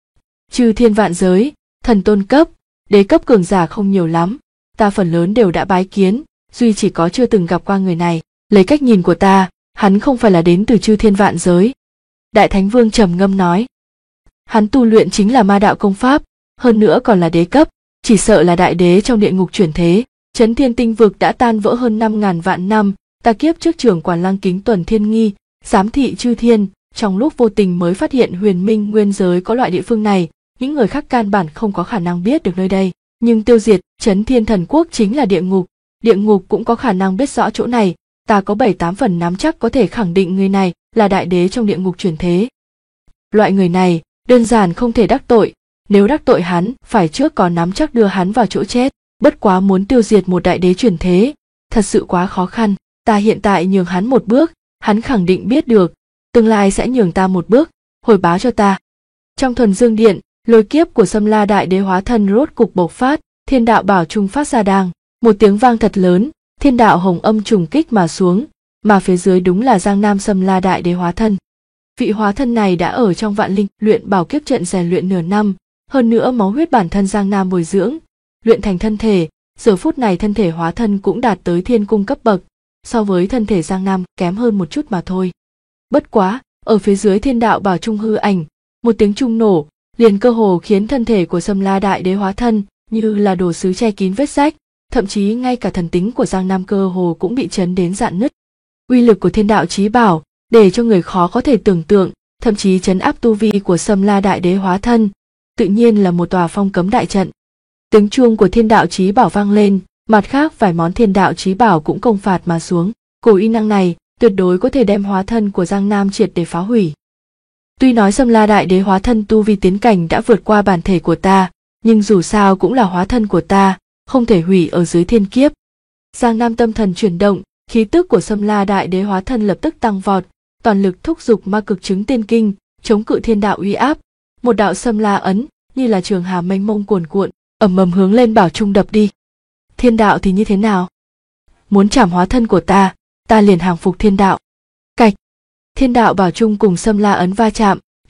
Chư thiên vạn giới, thần tôn cấp, đế cấp cường giả không nhiều lắm, ta phần lớn đều đã bái kiến, duy chỉ có chưa từng gặp qua người này, lấy cách nhìn của ta, hắn không phải là đến từ chư thiên vạn giới. Đại Thánh Vương trầm ngâm nói. Hắn tu luyện chính là ma đạo công pháp, hơn nữa còn là đế cấp, chỉ sợ là đại đế trong địa ngục chuyển thế. Trấn Thiên Tinh vực đã tan vỡ hơn 5.000 vạn năm, ta kiếp trước trưởng quản Lăng Kính Tuần Thiên Nghi, giám thị chư thiên, trong lúc vô tình mới phát hiện huyền minh nguyên giới có loại địa phương này, những người khác căn bản không có khả năng biết được nơi đây, nhưng tiêu diệt Trấn Thiên Thần Quốc chính là địa ngục cũng có khả năng biết rõ chỗ này, ta có 7-8 phần nắm chắc có thể khẳng định người này là đại đế trong địa ngục chuyển thế. Loại người này đơn giản không thể đắc tội, nếu đắc tội hắn phải trước có nắm chắc đưa hắn vào chỗ chết, bất quá muốn tiêu diệt một đại đế chuyển thế, thật sự quá khó khăn, ta hiện tại nhường hắn một bước, hắn khẳng định biết được, tương lai sẽ nhường ta một bước, hồi báo cho ta. Trong thuần dương điện, lôi kiếp của Sâm La đại đế hóa thân rốt cục bộc phát, thiên đạo bảo trung phát ra đang, một tiếng vang thật lớn, thiên đạo hồng âm trùng kích mà xuống, mà phía dưới đúng là Giang Nam Sâm La đại đế hóa thân. Vị hóa thân này đã ở trong vạn linh luyện bảo kiếp trận rèn luyện nửa năm, hơn nữa máu huyết bản thân Giang Nam bồi dưỡng, luyện thành thân thể, giờ phút này thân thể hóa thân cũng đạt tới thiên cung cấp bậc, so với thân thể Giang Nam kém hơn một chút mà thôi. Bất quá, ở phía dưới thiên đạo bảo trung hư ảnh, một tiếng trung nổ, liền cơ hồ khiến thân thể của Sâm La đại đế hóa thân như là đồ sứ che kín vết rách, thậm chí ngay cả thần tính của Giang Nam cơ hồ cũng bị chấn đến rạn nứt. Uy lực của thiên đạo chí bảo để cho người khó có thể tưởng tượng, thậm chí chấn áp tu vi của Sâm La đại đế hóa thân, tự nhiên là một tòa phong cấm đại trận. Tiếng chuông của thiên đạo chí bảo vang lên, mặt khác vài món thiên đạo chí bảo cũng công phạt mà xuống. Cổ uy năng này tuyệt đối có thể đem hóa thân của Giang Nam triệt để phá hủy. Tuy nói Sâm La đại đế hóa thân tu vi tiến cảnh đã vượt qua bản thể của ta, nhưng dù sao cũng là hóa thân của ta, không thể hủy ở dưới thiên kiếp. Giang Nam tâm thần chuyển động, khí tức của Sâm La đại đế hóa thân lập tức tăng vọt, toàn lực thúc giục ma cực chứng tiên kinh, chống cự thiên đạo uy áp. Một đạo Sâm La ấn như là trường hà mênh mông cuồn cuộn, ầm ầm hướng lên bảo trung đập đi. Thiên đạo thì như thế nào? Muốn chảm hóa thân của ta liền hàng phục thiên đạo. Cạch. Thiên đạo bảo trung cùng Sâm La ấn va chạm,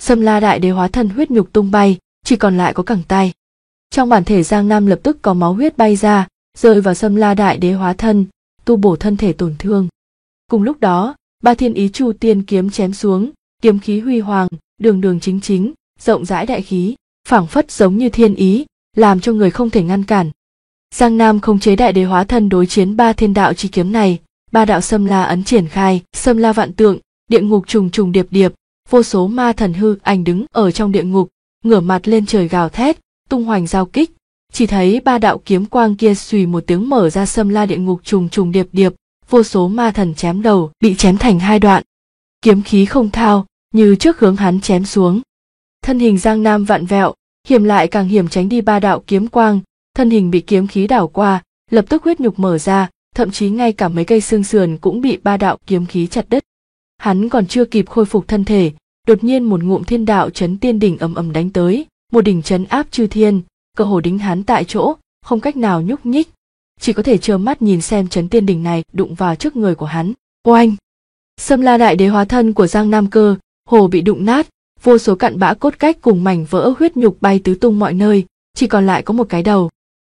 Sâm La Đại Đế hóa thân huyết nhục tung bay, chỉ còn lại có cẳng tay. Trong bản thể Giang Nam lập tức có máu huyết bay ra, rơi vào Sâm La Đại Đế hóa thân, tu bổ thân thể tổn thương. Cùng lúc đó, ba thiên ý chu tiên kiếm chém xuống, kiếm khí huy hoàng, đường đường chính chính, rộng rãi đại khí, phảng phất giống như thiên ý, làm cho người không thể ngăn cản. Giang Nam khống chế Đại Đế hóa thân đối chiến ba thiên đạo chi kiếm này, ba đạo Sâm La ấn triển khai, Sâm La vạn tượng, địa ngục trùng trùng điệp điệp, vô số ma thần hư ảnh đứng ở trong địa ngục, ngửa mặt lên trời gào thét, tung hoành giao kích. Chỉ thấy ba đạo kiếm quang kia xùy một tiếng mở ra Sâm La địa ngục trùng trùng điệp điệp, vô số ma thần chém đầu bị chém thành hai đoạn. Kiếm khí không thao, như trước hướng hắn chém xuống. Thân hình Giang Nam vặn vẹo, hiểm lại càng hiểm tránh đi ba đạo kiếm quang, thân hình bị kiếm khí đảo qua, lập tức huyết nhục mở ra, thậm chí ngay cả mấy cây xương sườn cũng bị ba đạo kiếm khí chặt đứt. Hắn còn chưa kịp khôi phục thân thể, đột nhiên một ngụm thiên đạo chấn tiên đỉnh ầm ầm đánh tới, một đỉnh chấn áp chư thiên, cơ hồ đính hắn tại chỗ, không cách nào nhúc nhích, chỉ có thể trơ mắt nhìn xem chấn tiên đỉnh này đụng vào trước người của hắn. Oanh! Sâm La Đại Đế hóa thân của Giang Nam cơ hồ bị đụng nát, vô số cặn bã cốt cách cùng mảnh vỡ huyết nhục bay tứ tung mọi nơi, chỉ còn lại có một cái đầu.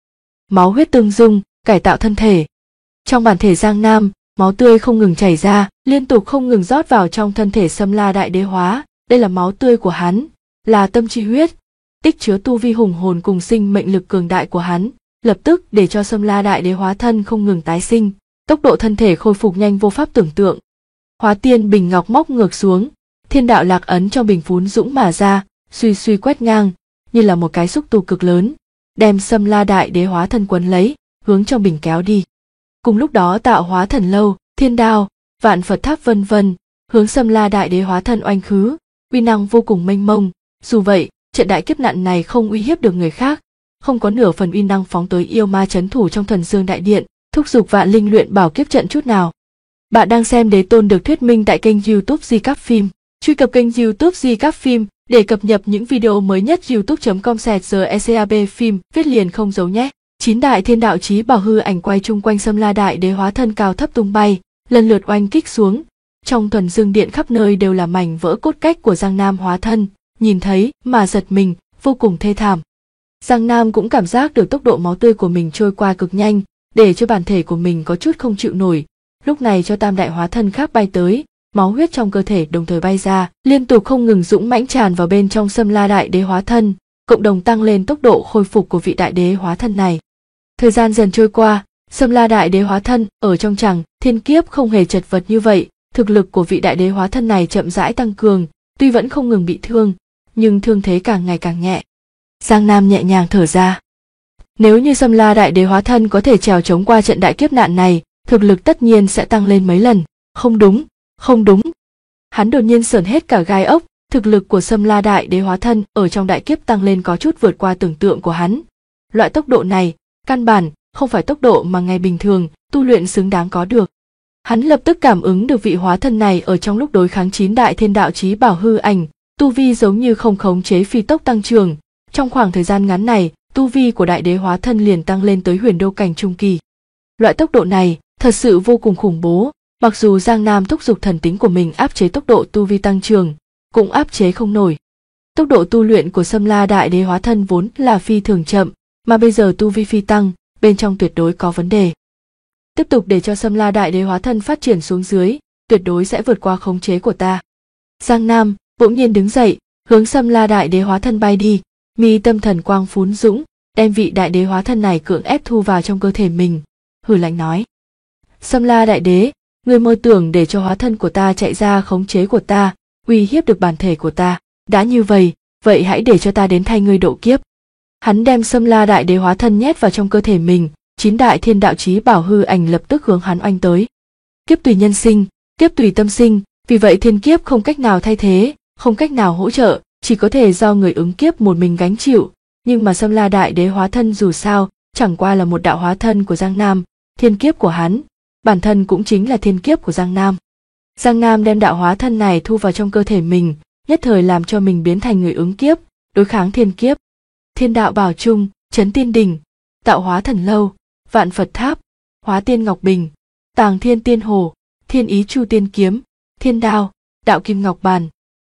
Máu huyết tương dung, cải tạo thân thể. Trong bản thể Giang Nam, máu tươi không ngừng chảy ra, liên tục không ngừng rót vào trong thân thể Sâm La Đại Đế hóa, đây là máu tươi của hắn, là tâm chi huyết, tích chứa tu vi hùng hồn cùng sinh mệnh lực cường đại của hắn, lập tức để cho Sâm La Đại Đế hóa thân không ngừng tái sinh, tốc độ thân thể khôi phục nhanh vô pháp tưởng tượng. Hóa tiên bình ngọc móc ngược xuống, thiên đạo lạc ấn trong bình phún dũng mà ra, suy suy quét ngang, như là một cái xúc tu cực lớn, đem Sâm La Đại Đế hóa thân quấn lấy, hướng trong bình kéo đi. Cùng lúc đó tạo hóa thần lâu, thiên đao, vạn Phật tháp vân vân, hướng Sâm La Đại Đế hóa thân oanh khứ, uy năng vô cùng mênh mông. Dù vậy, trận đại kiếp nạn này không uy hiếp được người khác, không có nửa phần uy năng phóng tới yêu ma trấn thủ trong Thuần Dương Đại Điện, thúc giục vạn linh luyện bảo kiếp trận chút nào. Bạn đang xem Đế Tôn được thuyết minh tại kênh YouTube Di Cáp Phim. Truy cập kênh YouTube Di Cáp Phim để cập nhật những video mới nhất. youtube.com/secab phim viết liền không dấu nhé. 9 đại thiên đạo chí bảo hư ảnh quay chung quanh Sâm La Đại Đế hóa thân cao thấp tung bay, lần lượt oanh kích xuống. Trong Thuần Dương Điện khắp nơi đều là mảnh vỡ cốt cách của Giang Nam hóa thân, nhìn thấy mà giật mình, vô cùng thê thảm. Giang Nam cũng cảm giác được tốc độ máu tươi của mình trôi qua cực nhanh, để cho bản thể của mình có chút không chịu nổi. Lúc này cho tam đại hóa thân khác bay tới, máu huyết trong cơ thể đồng thời bay ra, liên tục không ngừng dũng mãnh tràn vào bên trong Sâm La Đại Đế hóa thân, cộng đồng tăng lên tốc độ khôi phục của vị đại đế hóa thân này. Thời gian dần trôi qua, Sâm La Đại Đế hóa thân ở trong chàng thiên kiếp không hề chật vật như vậy, thực lực của vị đại đế hóa thân này chậm rãi tăng cường, tuy vẫn không ngừng bị thương, nhưng thương thế càng ngày càng nhẹ. Giang Nam nhẹ nhàng thở ra. Nếu như Sâm La Đại Đế hóa thân có thể trèo chống qua trận đại kiếp nạn này, thực lực tất nhiên sẽ tăng lên mấy lần. Không đúng, không đúng. Hắn đột nhiên sởn hết cả gai ốc, thực lực của Sâm La Đại Đế hóa thân ở trong đại kiếp tăng lên có chút vượt qua tưởng tượng của hắn. Loại tốc độ này, căn bản không phải tốc độ mà ngày bình thường tu luyện xứng đáng có được. Hắn lập tức cảm ứng được vị hóa thân này ở trong lúc đối kháng 9 đại thiên đạo chí bảo hư ảnh, tu vi giống như không khống chế phi tốc tăng trưởng. Trong khoảng thời gian ngắn này, tu vi của đại đế hóa thân liền tăng lên tới huyền đô cảnh trung kỳ. Loại tốc độ này thật sự vô cùng khủng bố, mặc dù Giang Nam thúc giục thần tính của mình áp chế tốc độ tu vi tăng trưởng, cũng áp chế không nổi. Tốc độ tu luyện của Sâm La Đại Đế hóa thân vốn là phi thường chậm, mà bây giờ tu vi phi tăng, bên trong tuyệt đối có vấn đề. Tiếp tục để cho Sâm La Đại Đế hóa thân phát triển xuống dưới, tuyệt đối sẽ vượt qua khống chế của ta. Giang Nam bỗng nhiên đứng dậy, hướng Sâm La Đại Đế hóa thân bay đi, mi tâm thần quang phún dũng, đem vị đại đế hóa thân này cưỡng ép thu vào trong cơ thể mình, hừ lạnh nói: Sâm La Đại Đế, ngươi mơ tưởng để cho hóa thân của ta chạy ra khống chế của ta, uy hiếp được bản thể của ta, đã như vậy, vậy hãy để cho ta đến thay ngươi độ kiếp. Hắn đem Sâm La Đại Đế hóa thân nhét vào trong cơ thể mình, 9 đại thiên đạo chí bảo hư ảnh lập tức hướng hắn oanh tới. Kiếp tùy nhân sinh, kiếp tùy tâm sinh, vì vậy thiên kiếp không cách nào thay thế, không cách nào hỗ trợ, chỉ có thể do người ứng kiếp một mình gánh chịu. Nhưng mà Sâm La Đại Đế hóa thân dù sao chẳng qua là một đạo hóa thân của Giang Nam, thiên kiếp của hắn bản thân cũng chính là thiên kiếp của Giang Nam. Giang Nam đem đạo hóa thân này thu vào trong cơ thể mình, nhất thời làm cho mình biến thành người ứng kiếp, đối kháng thiên kiếp. Thiên đạo bảo trung, trấn tiên đỉnh, tạo hóa thần lâu, vạn Phật tháp, hóa tiên ngọc bình, tàng thiên tiên hồ, thiên ý chu tiên kiếm, thiên đao, đạo kim ngọc bàn.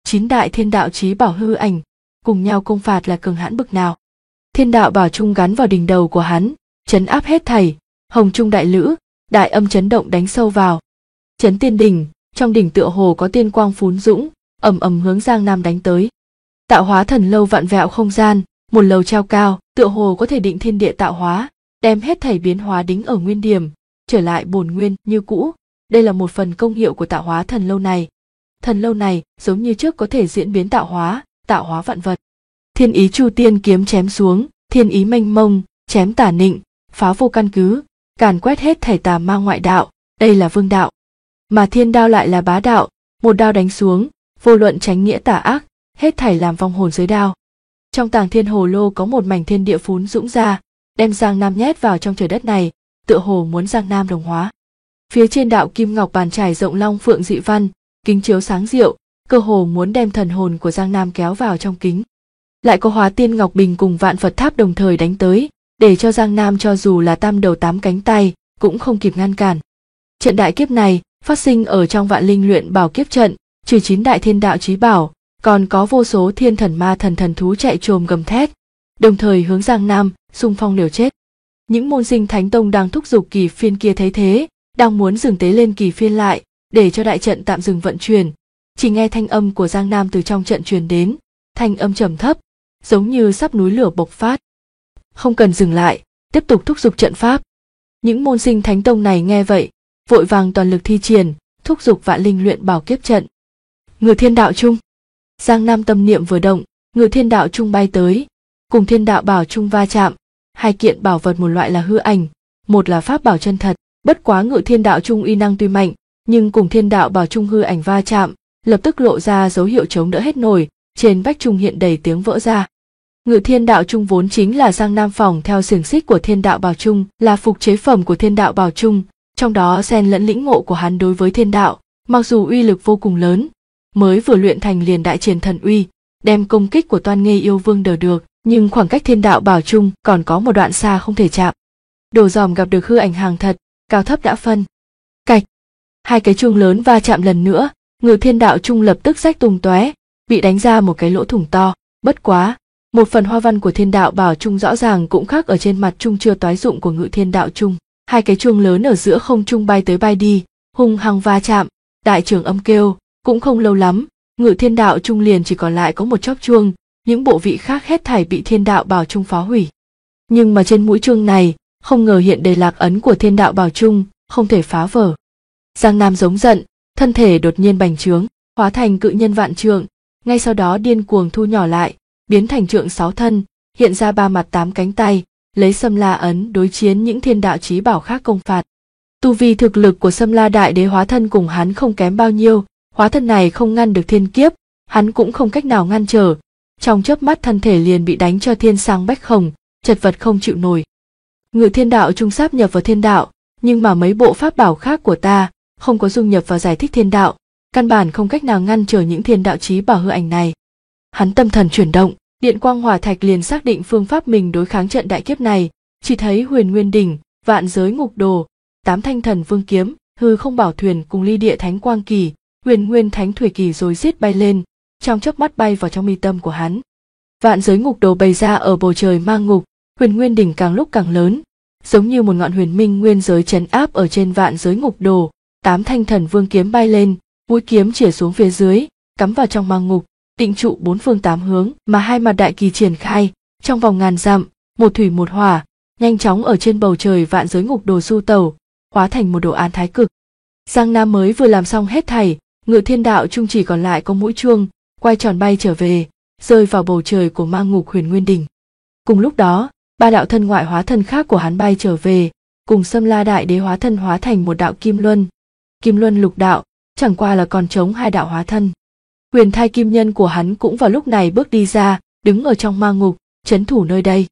chín đại thiên đạo chí bảo hư ảnh cùng nhau công phạt là cường hãn bực nào. Thiên đạo bảo chung gắn vào đỉnh đầu của hắn, trấn áp hết thảy. Hồng trung đại lữ, đại âm chấn động đánh sâu vào. Chấn tiên đỉnh, trong đỉnh tựa hồ có tiên quang phún dũng, ầm ầm hướng Giang Nam đánh tới. Tạo hóa thần lâu vạn vẹo không gian, một lầu treo cao, tựa hồ có thể định thiên địa tạo hóa, đem hết thảy biến hóa đính ở nguyên điểm, trở lại bổn nguyên như cũ. Đây là một phần công hiệu của tạo hóa thần lâu này. Thần lâu này giống như trước có thể diễn biến tạo hóa vạn vật. Thiên ý chu tiên kiếm chém xuống, thiên ý mênh mông, chém tả nịnh, phá vô căn cứ, càn quét hết thảy tà ma ngoại đạo, đây là vương đạo. Mà thiên đao lại là bá đạo, một đao đánh xuống, vô luận tránh nghĩa tà ác, hết thảy làm vong hồn dưới đao. Trong tàng thiên hồ lô có một mảnh thiên địa phún dũng ra, đem Giang Nam nhét vào trong trời đất này, tựa hồ muốn Giang Nam đồng hóa. Phía trên đạo kim ngọc bàn trải rộng long phượng dị văn, kính chiếu sáng diệu, cơ hồ muốn đem thần hồn của Giang Nam kéo vào trong kính. Lại có hóa tiên ngọc bình cùng vạn Phật tháp đồng thời đánh tới, để cho Giang Nam cho dù là tam đầu tám cánh tay cũng không kịp ngăn cản. Trận đại kiếp này phát sinh ở trong vạn linh luyện bảo kiếp trận, trừ chín đại thiên đạo chí bảo, còn có vô số thiên thần ma thần thú chạy trồm gầm thét, đồng thời hướng Giang Nam xung phong liều chết. Những môn sinh thánh tông đang thúc giục kỳ phiên kia thấy thế, đang muốn dừng tế lên kỳ phiên lại, để cho đại trận tạm dừng vận chuyển. Chỉ nghe thanh âm của Giang Nam từ trong trận truyền đến, thanh âm trầm thấp, giống như sắp núi lửa bộc phát. Không cần dừng lại, tiếp tục thúc giục trận pháp. Những môn sinh thánh tông này nghe vậy, vội vàng toàn lực thi triển, thúc giục vạn linh luyện bảo kiếp trận. Ngự thiên đạo chung. Giang Nam tâm niệm vừa động, ngự thiên đạo chung bay tới, cùng thiên đạo bảo chung va chạm. Hai kiện bảo vật một loại là hư ảnh, một là pháp bảo chân thật. Bất quá ngự thiên đạo chung uy năng tuy mạnh, nhưng cùng thiên đạo bảo chung hư ảnh va chạm, lập tức lộ ra dấu hiệu chống đỡ hết nổi, trên vách chung hiện đầy tiếng vỡ ra. Ngự thiên đạo chung vốn chính là Giang Nam phòng theo xiềng xích của thiên đạo bảo chung, là phục chế phẩm của thiên đạo bảo chung, trong đó xen lẫn lĩnh ngộ của hắn đối với thiên đạo, mặc dù uy lực vô cùng lớn, mới vừa luyện thành liền đại triển thần uy, đem công kích của Toan Nghê yêu vương đỡ được, nhưng khoảng cách thiên đạo bảo chung còn có một đoạn xa không thể chạm. Đồ dòm gặp được hư ảnh hàng thật, cao thấp đã phân. Cạch, hai cái chuông lớn va chạm lần nữa, ngự thiên đạo chung lập tức rách tung tóe, bị đánh ra một cái lỗ thủng to. Bất quá, một phần hoa văn của thiên đạo bảo chung rõ ràng cũng khác ở trên mặt chung chưa toái dụng của ngự thiên đạo chung. Hai cái chuông lớn ở giữa không trung bay tới bay đi, hung hăng va chạm, đại trưởng âm kêu. Cũng không lâu lắm, ngự thiên đạo chung liền chỉ còn lại có một chóp chuông, những bộ vị khác hết thảy bị thiên đạo bảo chung phá hủy. Nhưng mà trên mũi chuông này, không ngờ hiện đầy lạc ấn của thiên đạo bảo chung, không thể phá vỡ. Giang Nam giống giận, thân thể đột nhiên bành trướng, hóa thành cự nhân vạn trượng, ngay sau đó điên cuồng thu nhỏ lại, biến thành trượng 6 thân, hiện ra 3 mặt 8 cánh tay, lấy Sâm La ấn đối chiến những thiên đạo chí bảo khác công phạt. Tu vi thực lực của Sâm La đại đế hóa thân cùng hắn không kém bao nhiêu, hóa thân này không ngăn được thiên kiếp, hắn cũng không cách nào ngăn trở, trong chớp mắt thân thể liền bị đánh cho thiên sang bách khổng, chật vật không chịu nổi. Ngự thiên đạo chung sáp nhập vào thiên đạo, nhưng mà mấy bộ pháp bảo khác của ta không có dung nhập vào giải thích thiên đạo, căn bản không cách nào ngăn trở những thiên đạo chí bảo hư ảnh này. Hắn tâm thần chuyển động, điện quang hỏa thạch liền xác định phương pháp mình đối kháng trận đại kiếp này, chỉ thấy Huyền Nguyên đỉnh, Vạn giới ngục đồ, 8 thanh thần vương kiếm, hư không bảo thuyền cùng ly địa thánh quang kỳ, Huyền Nguyên thánh thủy kỳ rồi giết bay lên, trong chớp mắt bay vào trong mi tâm của hắn. Vạn giới ngục đồ bày ra ở bầu trời ma ngục, Huyền Nguyên đỉnh càng lúc càng lớn, giống như một ngọn huyền minh nguyên giới trấn áp ở trên vạn giới ngục đồ. 8 thanh thần vương kiếm bay lên, mũi kiếm chĩa xuống phía dưới, cắm vào trong ma ngục, định trụ 4 phương 8 hướng, mà 2 mặt đại kỳ triển khai, trong vòng ngàn dặm, một thủy một hỏa, nhanh chóng ở trên bầu trời vạn giới ngục đồ du tẩu, hóa thành một đồ án thái cực. Giang Nam mới vừa làm xong hết thảy, ngự thiên đạo chung chỉ còn lại có mũi chuông, quay tròn bay trở về, rơi vào bầu trời của ma ngục Huyền Nguyên đỉnh. Cùng lúc đó, 3 đạo thân ngoại hóa thân khác của hắn bay trở về, cùng Sâm La đại đế hóa thân hóa thành một đạo kim luân lục đạo, chẳng qua là còn trống 2 đạo hóa thân. Huyền thai kim nhân của hắn cũng vào lúc này bước đi ra, đứng ở trong ma ngục, trấn thủ nơi đây.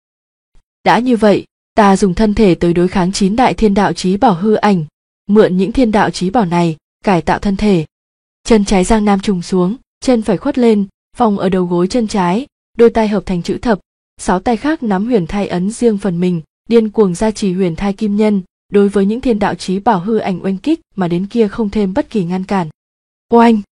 Đã như vậy, ta dùng thân thể tới đối kháng 9 đại thiên đạo chí bảo hư ảnh, mượn những thiên đạo chí bảo này, cải tạo thân thể. Chân trái Giang Nam trùng xuống, chân phải khuất lên, vòng ở đầu gối chân trái, đôi tay hợp thành chữ thập, 6 tay khác nắm huyền thai ấn riêng phần mình, điên cuồng gia trì huyền thai kim nhân, đối với những thiên đạo chí bảo hư ảnh oanh kích mà đến kia không thêm bất kỳ ngăn cản. Oanh!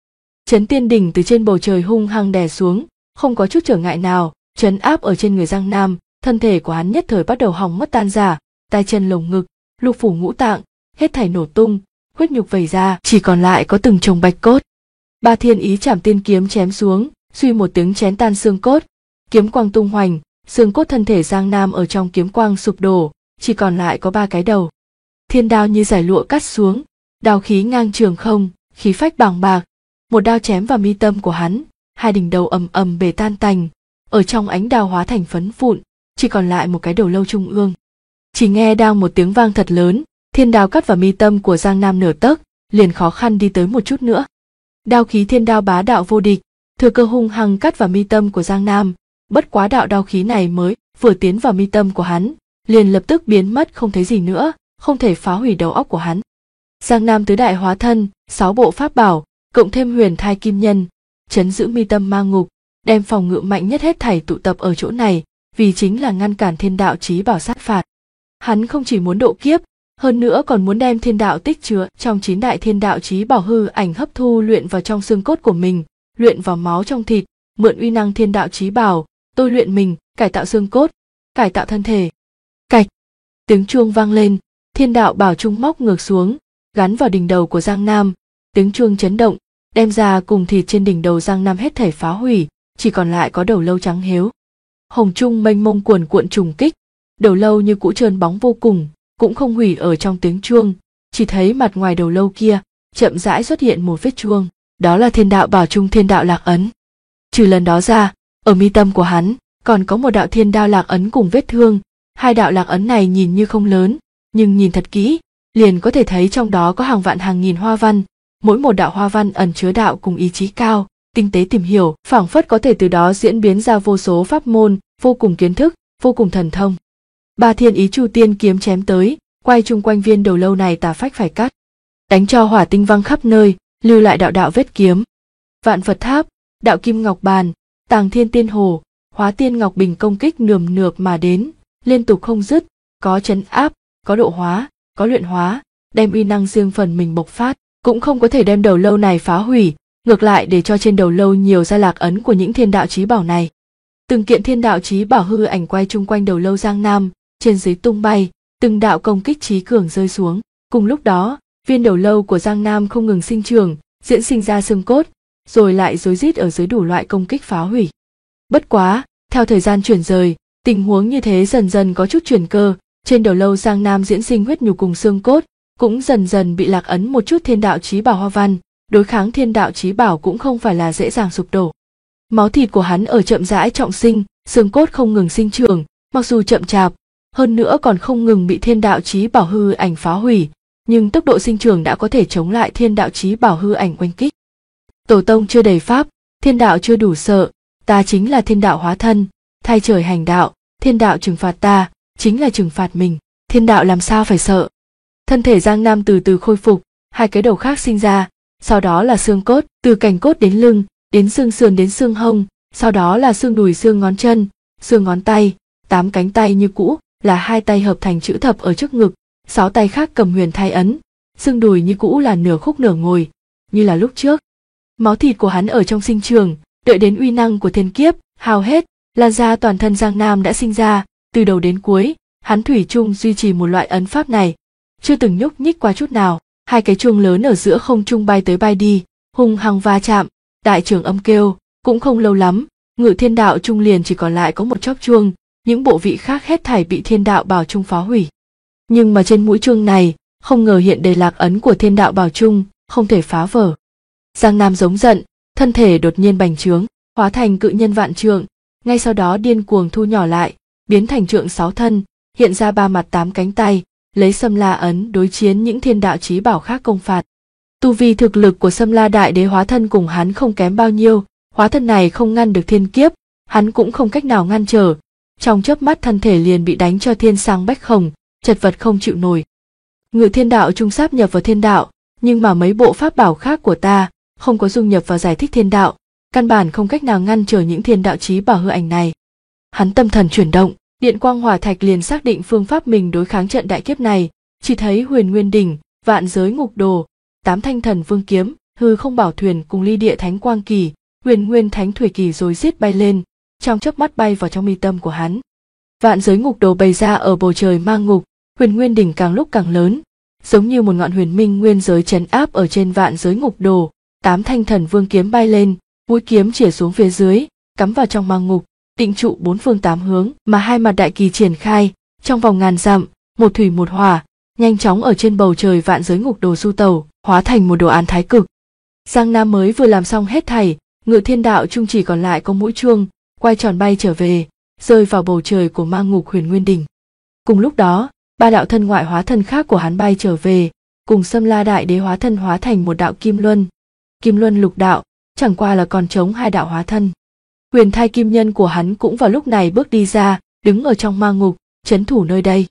Trấn Tiên Đỉnh từ trên bầu trời hung hăng đè xuống, không có chút trở ngại nào, trấn áp ở trên người Giang Nam. Thân thể của hắn nhất thời bắt đầu hỏng mất tan rã, tay chân lồng ngực, lục phủ ngũ tạng, hết thảy nổ tung, huyết nhục vẩy ra, chỉ còn lại có từng chồng bạch cốt. Ba Thiên Ý Trảm Tiên kiếm chém xuống, suy một tiếng chém tan xương cốt, kiếm quang tung hoành, xương cốt thân thể Giang Nam ở trong kiếm quang sụp đổ, chỉ còn lại có 3 cái đầu. Thiên đao như giải lụa cắt xuống, đao khí ngang trường không, khí phách bàng bạc, một đao chém vào mi tâm của hắn, 2 đỉnh đầu ầm ầm bể tan tành, ở trong ánh đao hóa thành phấn vụn, chỉ còn lại một cái đầu lâu trung ương. Chỉ nghe đang một tiếng vang thật lớn, thiên đao cắt vào mi tâm của Giang Nam nửa tấc, liền khó khăn đi tới một chút nữa. Đao khí thiên đao bá đạo vô địch, thừa cơ hung hăng cắt vào mi tâm của Giang Nam, bất quá đạo đao khí này mới vừa tiến vào mi tâm của hắn, liền lập tức biến mất không thấy gì nữa, không thể phá hủy đầu óc của hắn. Giang Nam tứ đại hóa thân, 6 bộ pháp bảo, cộng thêm huyền thai kim nhân, trấn giữ mi tâm ma ngục, đem phòng ngự mạnh nhất hết thảy tụ tập ở chỗ này, vì chính là ngăn cản thiên đạo chí bảo sát phạt. Hắn không chỉ muốn độ kiếp, hơn nữa còn muốn đem thiên đạo tích chứa trong 9 đại thiên đạo chí bảo hư ảnh hấp thu luyện vào trong xương cốt của mình, luyện vào máu trong thịt, mượn uy năng thiên đạo chí bảo, tôi luyện mình, cải tạo xương cốt, cải tạo thân thể. Cạch, tiếng chuông vang lên, thiên đạo bảo trung móc ngược xuống, gắn vào đỉnh đầu của Giang Nam, tiếng chuông chấn động, đem ra cùng thịt trên đỉnh đầu Giang Nam hết thảy phá hủy, chỉ còn lại có đầu lâu trắng héo. Hồng trung mênh mông cuồn cuộn trùng kích, đầu lâu như cũ trơn bóng vô cùng, cũng không hủy ở trong tiếng chuông, chỉ thấy mặt ngoài đầu lâu kia chậm rãi xuất hiện một vết chuông, đó là thiên đạo bảo trung thiên đạo lạc ấn. Trừ lần đó ra, ở mi tâm của hắn còn có một đạo thiên đạo lạc ấn cùng vết thương, 2 đạo lạc ấn này nhìn như không lớn, nhưng nhìn thật kỹ, liền có thể thấy trong đó có hàng vạn hàng nghìn hoa văn, mỗi một đạo hoa văn ẩn chứa đạo cùng ý chí cao, tinh tế tìm hiểu, phảng phất có thể từ đó diễn biến ra vô số pháp môn, vô cùng kiến thức, vô cùng thần thông. Ba Thiên Ý Chu Tiên kiếm chém tới, quay chung quanh viên đầu lâu này tà phách phải cắt, đánh cho hỏa tinh văng khắp nơi, lưu lại đạo đạo vết kiếm. Vạn Phật Tháp, đạo kim ngọc bàn, Tàng Thiên Tiên Hồ, Hóa Tiên Ngọc Bình công kích nườm nượp mà đến, liên tục không dứt, có trấn áp, có độ hóa, có luyện hóa, đem uy năng riêng phần mình bộc phát, cũng không có thể đem đầu lâu này phá hủy, ngược lại để cho trên đầu lâu nhiều ra lạc ấn của những thiên đạo chí bảo này. Từng kiện thiên đạo chí bảo hư ảnh quay chung quanh đầu lâu Giang Nam, trên dưới tung bay, từng đạo công kích chí cường rơi xuống. Cùng lúc đó, viên đầu lâu của Giang Nam không ngừng sinh trưởng, diễn sinh ra xương cốt, rồi lại rối rít ở dưới đủ loại công kích phá hủy. Bất quá, theo thời gian chuyển rời, tình huống như thế dần dần có chút chuyển cơ, trên đầu lâu Giang Nam diễn sinh huyết nhục cùng xương cốt, cũng dần dần bị lạc ấn một chút thiên đạo chí bảo hoa văn, đối kháng thiên đạo chí bảo cũng không phải là dễ dàng sụp đổ. Máu thịt của hắn ở chậm rãi trọng sinh, xương cốt không ngừng sinh trưởng, mặc dù chậm chạp, hơn nữa còn không ngừng bị thiên đạo chí bảo hư ảnh phá hủy, nhưng tốc độ sinh trưởng đã có thể chống lại thiên đạo chí bảo hư ảnh oanh kích. Tổ tông chưa đầy pháp, thiên đạo chưa đủ sợ, ta chính là thiên đạo hóa thân, thay trời hành đạo, thiên đạo trừng phạt ta, chính là trừng phạt mình, thiên đạo làm sao phải sợ. Thân thể Giang Nam từ từ khôi phục, 2 cái đầu khác sinh ra, sau đó là xương cốt, từ cành cốt đến lưng, đến xương sườn đến xương hông, sau đó là xương đùi xương ngón chân, xương ngón tay, 8 cánh tay như cũ, là 2 tay hợp thành chữ thập ở trước ngực, 6 tay khác cầm huyền thai ấn, xương đùi như cũ là nửa khúc nửa ngồi, như là lúc trước. Máu thịt của hắn ở trong sinh trường, đợi đến uy năng của thiên kiếp hao hết, lan ra toàn thân Giang Nam đã sinh ra, từ đầu đến cuối, hắn thủy chung duy trì một loại ấn pháp này, chưa từng nhúc nhích qua chút nào. 2 cái chuông lớn ở giữa không trung bay tới bay đi, hung hăng va chạm, đại trường âm kêu, cũng không lâu lắm, Ngự Thiên Đạo trung liền chỉ còn lại có một chóp chuông, những bộ vị khác hết thảy bị thiên đạo bảo trung phá hủy. Nhưng mà trên mũi chuông này, không ngờ hiện đầy lạc ấn của thiên đạo bảo trung, không thể phá vỡ. Giang Nam giống giận, thân thể đột nhiên bành trướng, hóa thành cự nhân vạn trượng, ngay sau đó điên cuồng thu nhỏ lại, biến thành trượng 6 thân, hiện ra 3 mặt 8 cánh tay, lấy Sâm La ấn đối chiến những thiên đạo chí bảo khác công phạt. Tu vi thực lực của Sâm La đại đế hóa thân cùng hắn không kém bao nhiêu, hóa thân này không ngăn được thiên kiếp, hắn cũng không cách nào ngăn trở, trong chớp mắt thân thể liền bị đánh cho thiên sang bách khổng, chật vật không chịu nổi. Ngự Thiên Đạo trung sáp nhập vào thiên đạo, nhưng mà mấy bộ pháp bảo khác của ta không có dung nhập vào giải thích thiên đạo, căn bản không cách nào ngăn trở những thiên đạo chí bảo hư ảnh này. Hắn tâm thần chuyển động, Điện Quang Hỏa Thạch liền xác định phương pháp mình đối kháng trận đại kiếp này, chỉ thấy Huyền Nguyên đỉnh, Vạn Giới Ngục Đồ, 8 thanh thần vương kiếm, hư không bảo thuyền cùng ly địa thánh quang kỳ, huyền nguyên thánh thủy kỳ rối rít bay lên, trong chớp mắt bay vào trong mi tâm của hắn. Vạn giới ngục đồ bày ra ở bầu trời ma ngục, huyền nguyên đỉnh càng lúc càng lớn, giống như một ngọn huyền minh nguyên giới trấn áp ở trên vạn giới ngục đồ. 8 thanh thần vương kiếm bay lên, mũi kiếm chĩa xuống phía dưới, cắm vào trong ma ngục, định trụ 4 phương 8 hướng, mà 2 mặt đại kỳ triển khai, trong vòng ngàn dặm, một thủy một hỏa, nhanh chóng ở trên bầu trời vạn giới ngục đồ du tẩu, hóa thành một đồ án thái cực. Giang Nam mới vừa làm xong hết thảy, Ngự Thiên Đạo Trung chỉ còn lại có mũi chuông, quay tròn bay trở về, rơi vào bầu trời của ma ngục huyền nguyên đỉnh. Cùng lúc đó, 3 đạo thân ngoại hóa thân khác của hắn bay trở về, cùng Sâm La Đại Đế hóa thân hóa thành một đạo kim luân. Kim luân lục đạo, chẳng qua là còn trống 2 đạo hóa thân. Huyền thai kim nhân của hắn cũng vào lúc này bước đi ra, đứng ở trong ma ngục, trấn thủ nơi đây.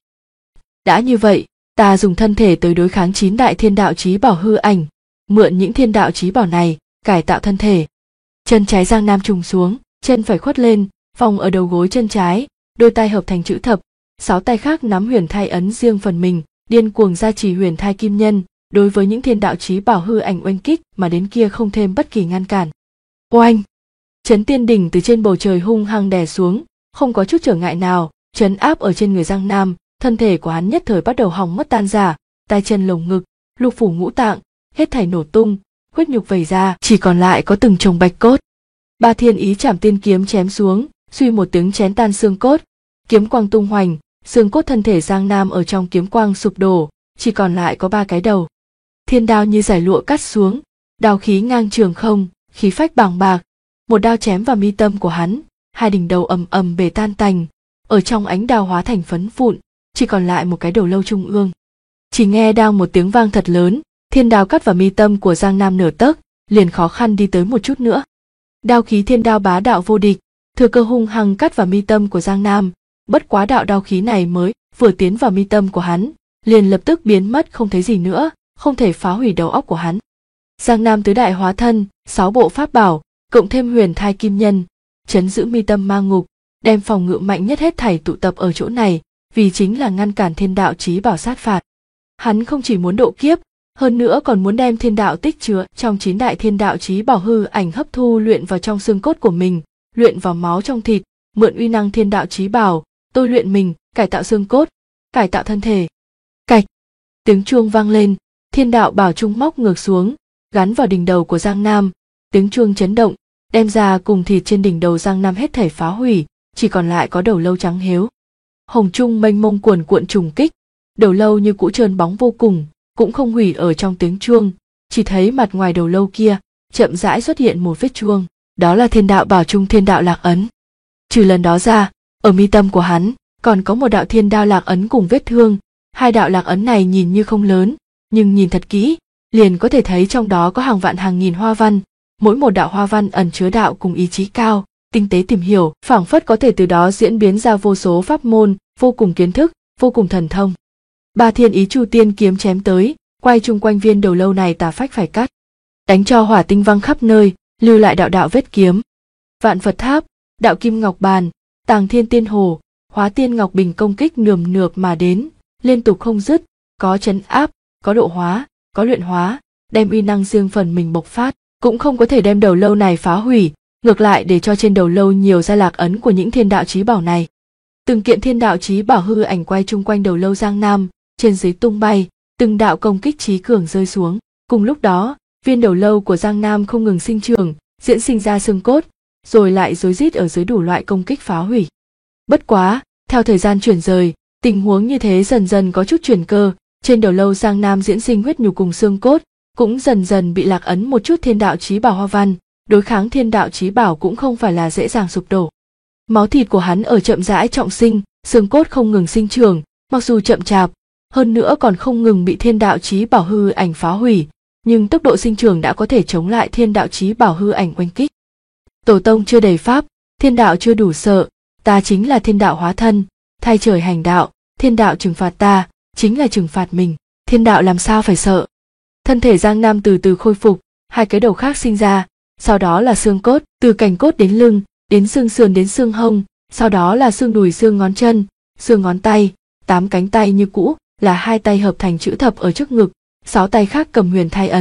Đã như vậy, ta dùng thân thể tới đối kháng 9 đại thiên đạo chí bảo hư ảnh, mượn những thiên đạo chí bảo này, cải tạo thân thể. Chân trái Giang Nam trùng xuống, chân phải khuất lên, vòng ở đầu gối chân trái, đôi tay hợp thành chữ thập, 6 tay khác nắm huyền thai ấn riêng phần mình, điên cuồng gia trì huyền thai kim nhân, đối với những thiên đạo chí bảo hư ảnh oanh kích mà đến kia không thêm bất kỳ ngăn cản. Oanh! Chấn tiên đỉnh từ trên bầu trời hung hăng đè xuống, không có chút trở ngại nào, trấn áp ở trên người Giang Nam, thân thể của hắn nhất thời bắt đầu hỏng mất tan rã, tay chân lồng ngực, lục phủ ngũ tạng, hết thảy nổ tung, huyết nhục vẩy ra, chỉ còn lại có từng chồng bạch cốt. 3 thiên ý trảm tiên kiếm chém xuống, suy một tiếng chém tan xương cốt, kiếm quang tung hoành, xương cốt thân thể Giang Nam ở trong kiếm quang sụp đổ, chỉ còn lại có 3 cái đầu. Thiên đao như giải lụa cắt xuống, đao khí ngang trường không, khí phách bàng bạc, một đao chém vào mi tâm của hắn, 2 đỉnh đầu ầm ầm bể tan tành, ở trong ánh đao hóa thành phấn vụn, chỉ còn lại một cái đầu lâu trung ương. Chỉ nghe đang một tiếng vang thật lớn, thiên đao cắt vào mi tâm của Giang Nam nửa tấc, liền khó khăn đi tới một chút nữa. Đao khí thiên đao bá đạo vô địch, thừa cơ hung hăng cắt vào mi tâm của Giang Nam, bất quá đạo đao khí này mới vừa tiến vào mi tâm của hắn, liền lập tức biến mất không thấy gì nữa, không thể phá hủy đầu óc của hắn. Giang Nam tứ đại hóa thân, 6 bộ pháp bảo, cộng thêm huyền thai kim nhân, trấn giữ mi tâm ma ngục, đem phòng ngự mạnh nhất hết thảy tụ tập ở chỗ này, vì chính là ngăn cản thiên đạo chí bảo sát phạt. Hắn không chỉ muốn độ kiếp, hơn nữa còn muốn đem thiên đạo tích chứa trong 9 đại thiên đạo chí bảo hư ảnh hấp thu luyện vào trong xương cốt của mình, luyện vào máu trong thịt, mượn uy năng thiên đạo chí bảo, tôi luyện mình, cải tạo xương cốt, cải tạo thân thể. Cạch, tiếng chuông vang lên, thiên đạo bảo trung móc ngược xuống, gắn vào đỉnh đầu của Giang Nam, tiếng chuông chấn động, đem ra cùng thịt trên đỉnh đầu Giang Nam hết thảy phá hủy, chỉ còn lại có đầu lâu trắng héo. Hồng trung mênh mông cuồn cuộn trùng kích, đầu lâu như cũ trơn bóng vô cùng, cũng không hủy ở trong tiếng chuông, chỉ thấy mặt ngoài đầu lâu kia chậm rãi xuất hiện một vết chuông, đó là thiên đạo bảo trung thiên đạo lạc ấn. Trừ lần đó ra, ở mi tâm của hắn còn có một đạo thiên đạo lạc ấn cùng vết thương, 2 đạo lạc ấn này nhìn như không lớn, nhưng nhìn thật kỹ, liền có thể thấy trong đó có hàng vạn hàng nghìn hoa văn, mỗi một đạo hoa văn ẩn chứa đạo cùng ý chí cao, tinh tế tìm hiểu, phảng phất có thể từ đó diễn biến ra vô số pháp môn, vô cùng kiến thức, vô cùng thần thông. 3 thiên ý chu tiên kiếm chém tới, quay chung quanh viên đầu lâu này tà phách phải cắt, đánh cho hỏa tinh văng khắp nơi, lưu lại đạo đạo vết kiếm. Vạn Phật Tháp, đạo kim ngọc bàn, Tàng Thiên Tiên Hồ, Hóa Tiên Ngọc Bình công kích nườm nượp mà đến, liên tục không dứt, có trấn áp, có độ hóa, có luyện hóa, đem uy năng riêng phần mình bộc phát, cũng không có thể đem đầu lâu này phá hủy, ngược lại để cho trên đầu lâu nhiều ra lạc ấn của những thiên đạo chí bảo này. Từng kiện thiên đạo chí bảo hư ảnh quay chung quanh đầu lâu Giang Nam, trên dưới tung bay, từng đạo công kích chí cường rơi xuống. Cùng lúc đó, viên đầu lâu của Giang Nam không ngừng sinh trưởng, diễn sinh ra xương cốt, rồi lại rối rít ở dưới đủ loại công kích phá hủy. Bất quá, theo thời gian chuyển rời, tình huống như thế dần dần có chút chuyển cơ, trên đầu lâu Giang Nam diễn sinh huyết nhục cùng xương cốt, cũng dần dần bị lạc ấn một chút thiên đạo chí bảo hoa văn, đối kháng thiên đạo chí bảo cũng không phải là dễ dàng sụp đổ. Máu thịt của hắn ở chậm rãi trọng sinh, xương cốt không ngừng sinh trưởng, mặc dù chậm chạp, hơn nữa còn không ngừng bị thiên đạo chí bảo hư ảnh phá hủy, nhưng tốc độ sinh trưởng đã có thể chống lại thiên đạo chí bảo hư ảnh oanh kích. Tổ tông chưa đầy pháp, thiên đạo chưa đủ sợ, ta chính là thiên đạo hóa thân, thay trời hành đạo, thiên đạo trừng phạt ta, chính là trừng phạt mình, thiên đạo làm sao phải sợ. Thân thể Giang Nam từ từ khôi phục, 2 cái đầu khác sinh ra, sau đó là xương cốt, từ cành cốt đến lưng, đến xương sườn đến xương hông, sau đó là xương đùi xương ngón chân, xương ngón tay, 8 cánh tay như cũ, là 2 tay hợp thành chữ thập ở trước ngực, 6 tay khác cầm huyền thai ấn,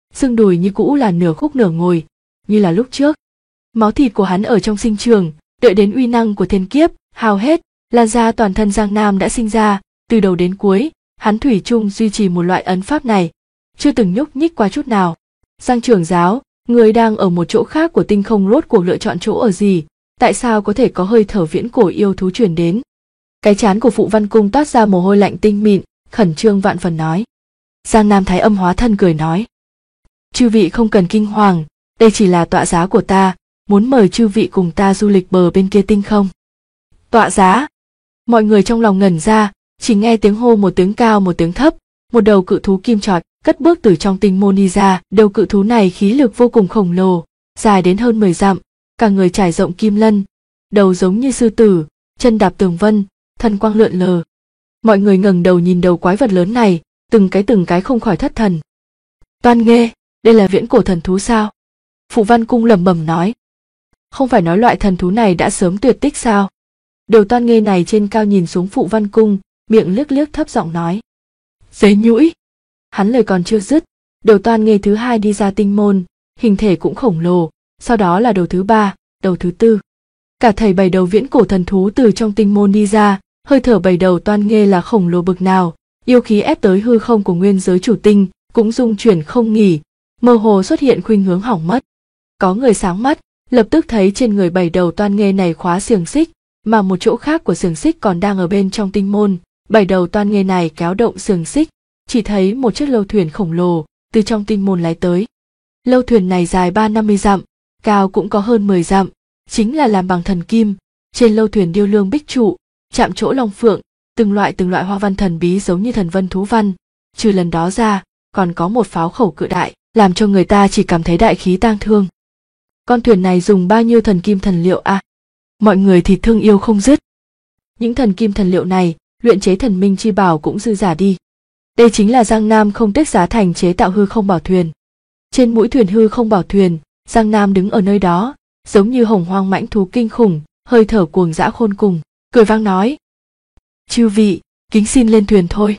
xương đùi như cũ là nửa khúc nửa ngồi, như là lúc trước. Máu thịt của hắn ở trong sinh trường, đợi đến uy năng của thiên kiếp hao hết, lan ra toàn thân Giang Nam đã sinh ra, từ đầu đến cuối, hắn thủy chung duy trì một loại ấn pháp này, chưa từng nhúc nhích qua chút nào. Giang trưởng giáo, người đang ở một chỗ khác của tinh không rốt cuộc lựa chọn chỗ ở gì, tại sao có thể có hơi thở viễn cổ yêu thú truyền đến? Cái trán của Phụ Văn Cung toát ra mồ hôi lạnh tinh mịn, khẩn trương vạn phần nói. Giang Nam Thái Âm hóa thân cười nói. Chư vị không cần kinh hoàng, đây chỉ là tọa giá của ta, muốn mời chư vị cùng ta du lịch bờ bên kia tinh không. Tọa giá? Mọi người trong lòng ngẩn ra, chỉ nghe tiếng hô một tiếng cao một tiếng thấp, một đầu cự thú kim chót cất bước từ trong tinh môn đi ra. Đầu cự thú này khí lực vô cùng khổng lồ, dài đến hơn 10 dặm, cả người trải rộng kim lân, đầu giống như sư tử, chân đạp tường vân, thân quang lượn lờ. Mọi người ngẩng đầu nhìn đầu quái vật lớn này, từng cái không khỏi thất thần. Toan Nghê, đây là viễn cổ thần thú sao? Phụ Văn Cung lẩm bẩm nói. Không phải nói loại thần thú này đã sớm tuyệt tích sao? Đầu Toan Nghê này trên cao nhìn xuống Phụ Văn Cung, miệng liếc liếc thấp giọng nói. Dế nhũi. Hắn lời còn chưa dứt, đầu Toan Nghê thứ hai đi ra tinh môn, hình thể cũng khổng lồ, sau đó là đầu thứ ba, đầu thứ tư. Cả thảy 7 đầu viễn cổ thần thú từ trong tinh môn đi ra, hơi thở 7 đầu Toan Nghê là khổng lồ bực nào, yêu khí ép tới hư không của nguyên giới chủ tinh cũng rung chuyển không nghỉ, mơ hồ xuất hiện khuynh hướng hỏng mất. Có người sáng mắt, lập tức thấy trên người 7 đầu Toan Nghê này khóa xiềng xích, mà một chỗ khác của xiềng xích còn đang ở bên trong tinh môn. 7 đầu Toan Nghê này kéo động xiềng xích, chỉ thấy một chiếc lâu thuyền khổng lồ từ trong tinh môn lái tới. Lâu thuyền này dài 350 dặm, cao cũng có hơn 10 dặm, chính là làm bằng thần kim. Trên lâu thuyền điêu lương bích trụ, chạm trổ long phượng, từng loại hoa văn thần bí giống như thần vân thú văn. Trừ lần đó ra, còn có một pháo khẩu cự đại, làm cho người ta chỉ cảm thấy đại khí tang thương. Con thuyền này dùng bao nhiêu thần kim thần liệu à? Mọi người thì thương yêu không dứt. Những thần kim thần liệu này, luyện chế thần minh chi bảo cũng dư giả đi. Đây chính là Giang Nam không tiếc giá thành chế tạo hư không bảo thuyền. Trên mũi thuyền hư không bảo thuyền, Giang Nam đứng ở nơi đó, giống như hồng hoang mãnh thú kinh khủng, hơi thở cuồng dã khôn cùng, cười vang nói. Chư vị, kính xin lên thuyền thôi.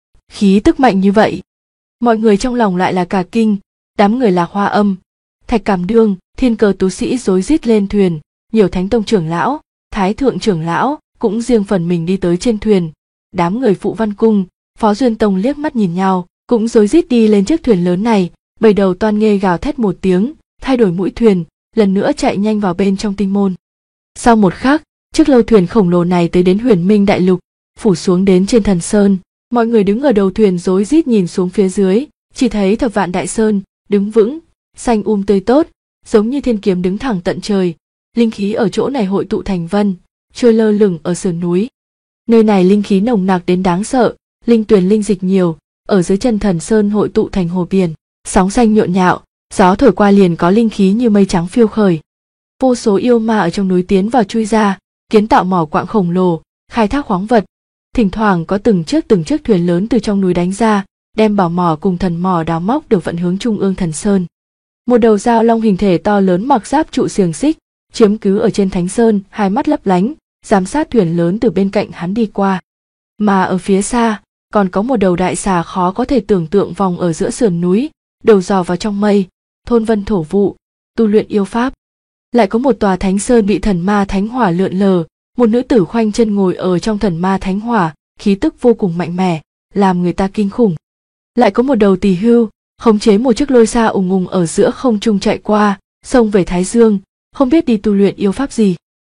Khí tức mạnh như vậy. Mọi người trong lòng lại là cả kinh, đám người Lạc Hoa Âm, Thạch Cảm Đương, Thiên Cờ tú sĩ rối rít lên thuyền, nhiều Thánh Tông trưởng lão, Thái Thượng trưởng lão cũng riêng phần mình đi tới trên thuyền. Đám người Phụ Văn Cung, Phó Duyên Tông liếc mắt nhìn nhau, cũng rối rít đi lên chiếc thuyền lớn này. 7 đầu Toan Nghê gào thét một tiếng, thay đổi mũi thuyền, lần nữa chạy nhanh vào bên trong tinh môn. Sau một khắc, chiếc lâu thuyền khổng lồ này tới đến Huyền Minh Đại Lục, phủ xuống đến trên Thần Sơn. Mọi người đứng ở đầu thuyền rối rít nhìn xuống phía dưới, chỉ thấy Thập Vạn Đại Sơn đứng vững, xanh tươi tốt, giống như thiên kiếm đứng thẳng tận trời. Linh khí ở chỗ này hội tụ thành vân, trôi lơ lửng ở sườn núi. Nơi này linh khí nồng nặc đến đáng sợ, linh tuyền linh dịch nhiều, ở dưới chân Thần Sơn hội tụ thành hồ biển, sóng xanh nhộn nhạo, gió thổi qua liền có linh khí như mây trắng phiêu khởi. Vô số yêu ma ở trong núi tiến vào chui ra, kiến tạo mỏ quặng khổng lồ, khai thác khoáng vật. Thỉnh thoảng có từng chiếc thuyền lớn từ trong núi đánh ra, đem bảo mỏ cùng thần mỏ đào móc được vận hướng trung ương Thần Sơn. Một đầu dao long hình thể to lớn mặc giáp trụ xiềng xích, chiếm cứ ở trên Thánh Sơn, hai mắt lấp lánh, giám sát thuyền lớn từ bên cạnh hắn đi qua. Mà ở phía xa, còn có một đầu đại xà khó có thể tưởng tượng vòng ở giữa sườn núi, đầu dò vào trong mây, thôn vân thổ vụ, tu luyện yêu pháp. Lại có một tòa Thánh Sơn bị thần ma thánh hỏa lượn lờ, một nữ tử khoanh chân ngồi ở trong thần ma thánh hỏa, khí tức vô cùng mạnh mẽ, làm người ta kinh khủng. Lại có một đầu tỳ hưu, khống chế một chiếc lôi xa ùng ùng ở giữa không trung chạy qua, xông về Thái Dương, không biết đi tu luyện yêu pháp gì.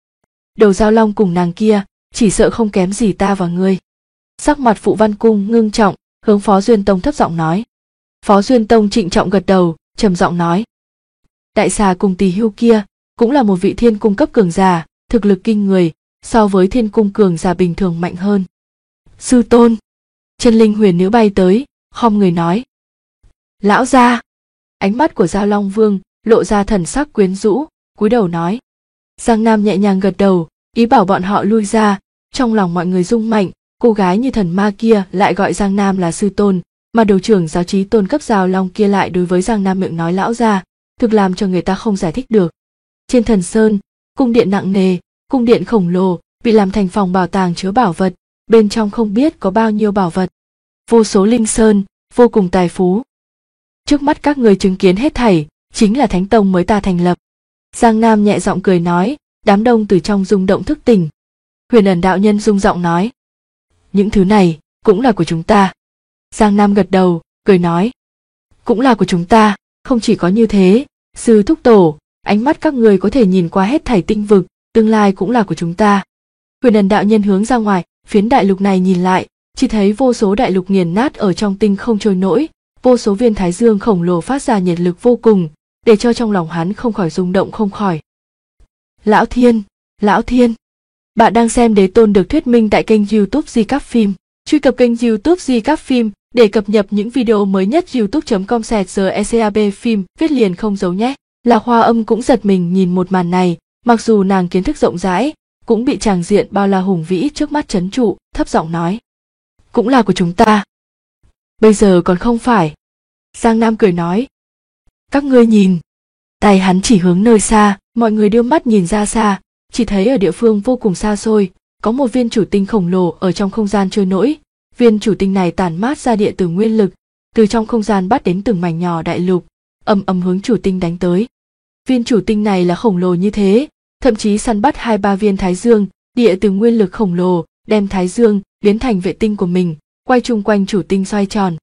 Đầu Giao Long cùng nàng kia, chỉ sợ không kém gì ta và ngươi. Sắc mặt Phụ Văn Cung ngưng trọng, hướng Phó Duyên Tông thấp giọng nói. Phó Duyên Tông trịnh trọng gật đầu, trầm giọng nói. Đại xà cùng tỳ hưu kia, cũng là một vị thiên cung cấp cường giả, thực lực kinh người, so với thiên cung cường giả bình thường mạnh hơn. Sư tôn. Chân linh huyền nữ bay tới, khom người nói. Lão gia. Ánh mắt của Giao Long Vương lộ ra thần sắc quyến rũ, cúi đầu nói. Giang Nam nhẹ nhàng gật đầu, ý bảo bọn họ lui ra. Trong lòng mọi người rung mạnh, cô gái như thần ma kia lại gọi Giang Nam là sư tôn, mà đầu trưởng giáo trí tôn cấp Giao Long kia lại đối với Giang Nam miệng nói lão gia, thực làm cho người ta không giải thích được. Trên Thần Sơn, cung điện nặng nề, cung điện khổng lồ, bị làm thành phòng bảo tàng chứa bảo vật, bên trong không biết có bao nhiêu bảo vật. Vô số linh sơn, vô cùng tài phú. Trước mắt các người chứng kiến hết thảy, chính là Thánh Tông mới ta thành lập. Giang Nam nhẹ giọng cười nói, đám đông từ trong rung động thức tỉnh. Huyền Ẩn đạo nhân rung giọng nói, những thứ này cũng là của chúng ta. Giang Nam gật đầu, cười nói, cũng là của chúng ta, không chỉ có như thế, sư thúc tổ, ánh mắt các người có thể nhìn qua hết thảy tinh vực, tương lai cũng là của chúng ta. Huyền Ẩn đạo nhân hướng ra ngoài, phiến đại lục này nhìn lại, chỉ thấy vô số đại lục nghiền nát ở trong tinh không trôi nổi, vô số viên thái dương khổng lồ phát ra nhiệt lực vô cùng, để cho trong lòng hắn không khỏi rung động không khỏi. Lão Thiên, bạn đang xem Đế Tôn được thuyết minh tại kênh YouTube Di Cáp Phim. Truy cập kênh YouTube Di Cáp Phim để cập nhật những video mới nhất. youtube.com/GECAB phim viết liền không giấu nhé. Lạc Hoa Âm cũng giật mình nhìn một màn này, mặc dù nàng kiến thức rộng rãi, cũng bị tràng diện bao la hùng vĩ trước mắt trấn trụ, thấp giọng nói, cũng là của chúng ta. Bây giờ còn không phải. Giang Nam cười nói, các ngươi nhìn. Tay hắn chỉ hướng nơi xa, mọi người đưa mắt nhìn ra xa, chỉ thấy ở địa phương vô cùng xa xôi, có một viên chủ tinh khổng lồ ở trong không gian trôi nổi. Viên chủ tinh này tản mát ra địa tử nguyên lực, từ trong không gian bắt đến từng mảnh nhỏ đại lục, ầm ầm hướng chủ tinh đánh tới. Viên chủ tinh này là khổng lồ như thế, thậm chí săn bắt 2-3 viên thái dương, địa tử nguyên lực khổng lồ, đem thái dương biến thành vệ tinh của mình, quay chung quanh chủ tinh xoay tròn.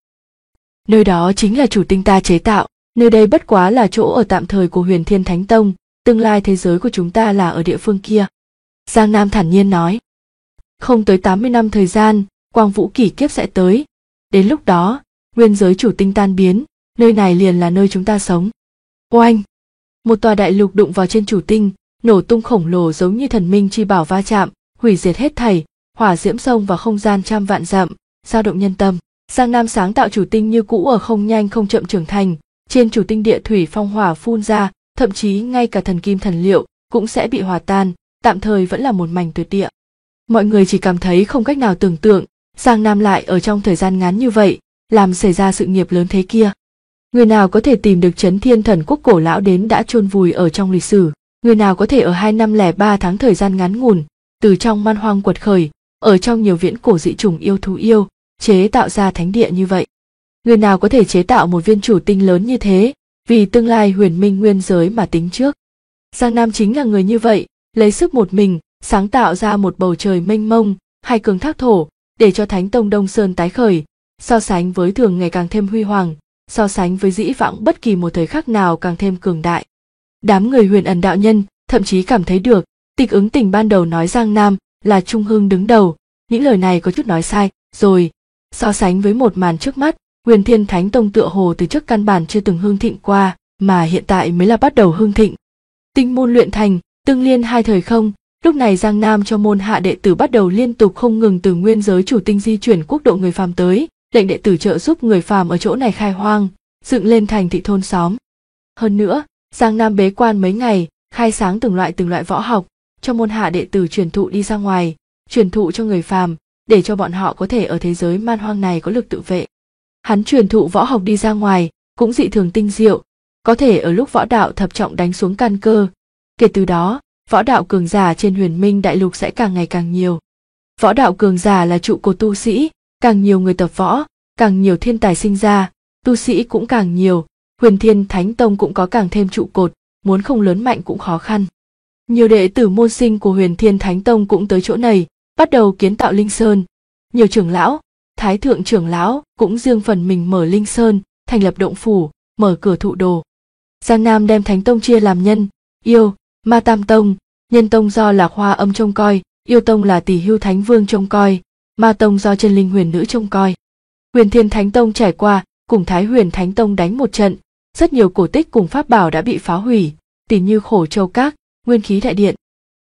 Nơi đó chính là chủ tinh ta chế tạo, nơi đây bất quá là chỗ ở tạm thời của Huyền Thiên Thánh Tông, tương lai thế giới của chúng ta là ở địa phương kia. Giang Nam thản nhiên nói, không tới 80 năm thời gian, Quang Vũ kỷ kiếp sẽ tới. Đến lúc đó, nguyên giới chủ tinh tan biến, nơi này liền là nơi chúng ta sống. Oanh! Một tòa đại lục đụng vào trên chủ tinh, nổ tung khổng lồ giống như thần minh chi bảo va chạm, hủy diệt hết thảy, hỏa diễm xông vào không gian trăm vạn dặm, dao động nhân tâm. Giang Nam sáng tạo chủ tinh như cũ ở không nhanh không chậm trưởng thành, trên chủ tinh địa thủy phong hỏa phun ra, thậm chí ngay cả thần kim thần liệu cũng sẽ bị hòa tan, tạm thời vẫn là một mảnh tuyệt địa. Mọi người chỉ cảm thấy không cách nào tưởng tượng, Giang Nam lại ở trong thời gian ngắn như vậy, làm xảy ra sự nghiệp lớn thế kia. Người nào có thể tìm được Chấn Thiên Thần Quốc cổ lão đến đã chôn vùi ở trong lịch sử, người nào có thể ở 2 năm lẻ 3 tháng thời gian ngắn ngủn, từ trong man hoang quật khởi, ở trong nhiều viễn cổ dị chủng yêu thú yêu, chế tạo ra thánh địa như vậy. Người nào có thể chế tạo một viên chủ tinh lớn như thế, vì tương lai huyền minh nguyên giới mà tính trước. Giang Nam chính là người như vậy, lấy sức một mình, sáng tạo ra một bầu trời mênh mông, hai cường thác thổ, để cho Thánh Tông Đông Sơn tái khởi, so sánh với thường ngày càng thêm huy hoàng, so sánh với dĩ vãng bất kỳ một thời khắc nào càng thêm cường đại. Đám người Huyền Ẩn đạo nhân thậm chí cảm thấy được, Tịch Ứng Tình ban đầu nói Giang Nam là Trung Hưng đứng đầu, những lời này có chút nói sai rồi. So sánh với một màn trước mắt, Huyền Thiên Thánh Tông tựa hồ từ trước căn bản chưa từng hưng thịnh qua, mà hiện tại mới là bắt đầu hưng thịnh. Tinh môn luyện thành, tương liên hai thời không, lúc này Giang Nam cho môn hạ đệ tử bắt đầu liên tục không ngừng từ nguyên giới chủ tinh di chuyển quốc độ người phàm tới, lệnh đệ tử trợ giúp người phàm ở chỗ này khai hoang, dựng lên thành thị thôn xóm. Hơn nữa, Giang Nam bế quan mấy ngày, khai sáng từng loại võ học, cho môn hạ đệ tử truyền thụ đi ra ngoài, truyền thụ cho người phàm, để cho bọn họ có thể ở thế giới man hoang này có lực tự vệ. Hắn truyền thụ võ học đi ra ngoài, cũng dị thường tinh diệu, có thể ở lúc võ đạo thập trọng đánh xuống căn cơ. Kể từ đó, võ đạo cường giả trên Huyền Minh đại lục sẽ càng ngày càng nhiều. Võ đạo cường giả là trụ cột tu sĩ, càng nhiều người tập võ, càng nhiều thiên tài sinh ra, tu sĩ cũng càng nhiều, Huyền Thiên Thánh Tông cũng có càng thêm trụ cột, muốn không lớn mạnh cũng khó khăn. Nhiều đệ tử môn sinh của Huyền Thiên Thánh Tông cũng tới chỗ này, bắt đầu kiến tạo linh sơn. Nhiều trưởng lão, thái thượng trưởng lão cũng riêng phần mình mở linh sơn, thành lập động phủ, mở cửa thụ đồ. Giang Nam đem Thánh Tông chia làm nhân, yêu, ma tam tông. Nhân tông do Lạc Hoa Âm trông coi, yêu tông là Tỷ Hưu Thánh Vương trông coi, ma tông do Chân Linh Huyền Nữ trông coi. Huyền Thiên Thánh Tông trải qua cùng Thái Huyền Thánh Tông đánh một trận, rất nhiều cổ tích cùng pháp bảo đã bị phá hủy, tỉ như Khổ Châu Các, Nguyên Khí Đại Điện.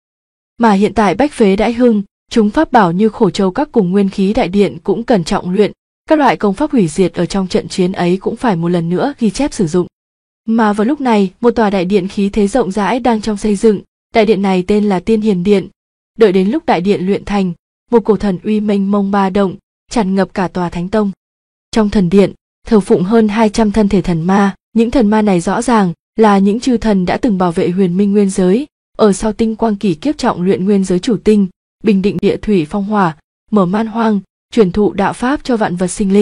Mà hiện tại bách phế đại hưng, chúng pháp bảo như Khổ Châu Các cùng Nguyên Khí Đại Điện cũng cần trọng luyện, các loại công pháp hủy diệt ở trong trận chiến ấy cũng phải một lần nữa ghi chép sử dụng. Mà vào lúc này, một tòa đại điện khí thế rộng rãi đang trong xây dựng, đại điện này tên là Tiên Hiền Điện. Đợi đến lúc đại điện luyện thành, một cổ thần uy mênh mông ba động, tràn ngập cả tòa Thánh Tông. Trong thần điện, thờ phụng hơn 200 thân thể thần ma, những thần ma này rõ ràng là những chư thần đã từng bảo vệ Huyền Minh nguyên giới, ở sau tinh quang kỷ kiếp trọng luyện nguyên giới chủ tinh, bình định địa thủy phong hỏa, mở man hoang, truyền thụ đạo pháp cho vạn vật sinh linh,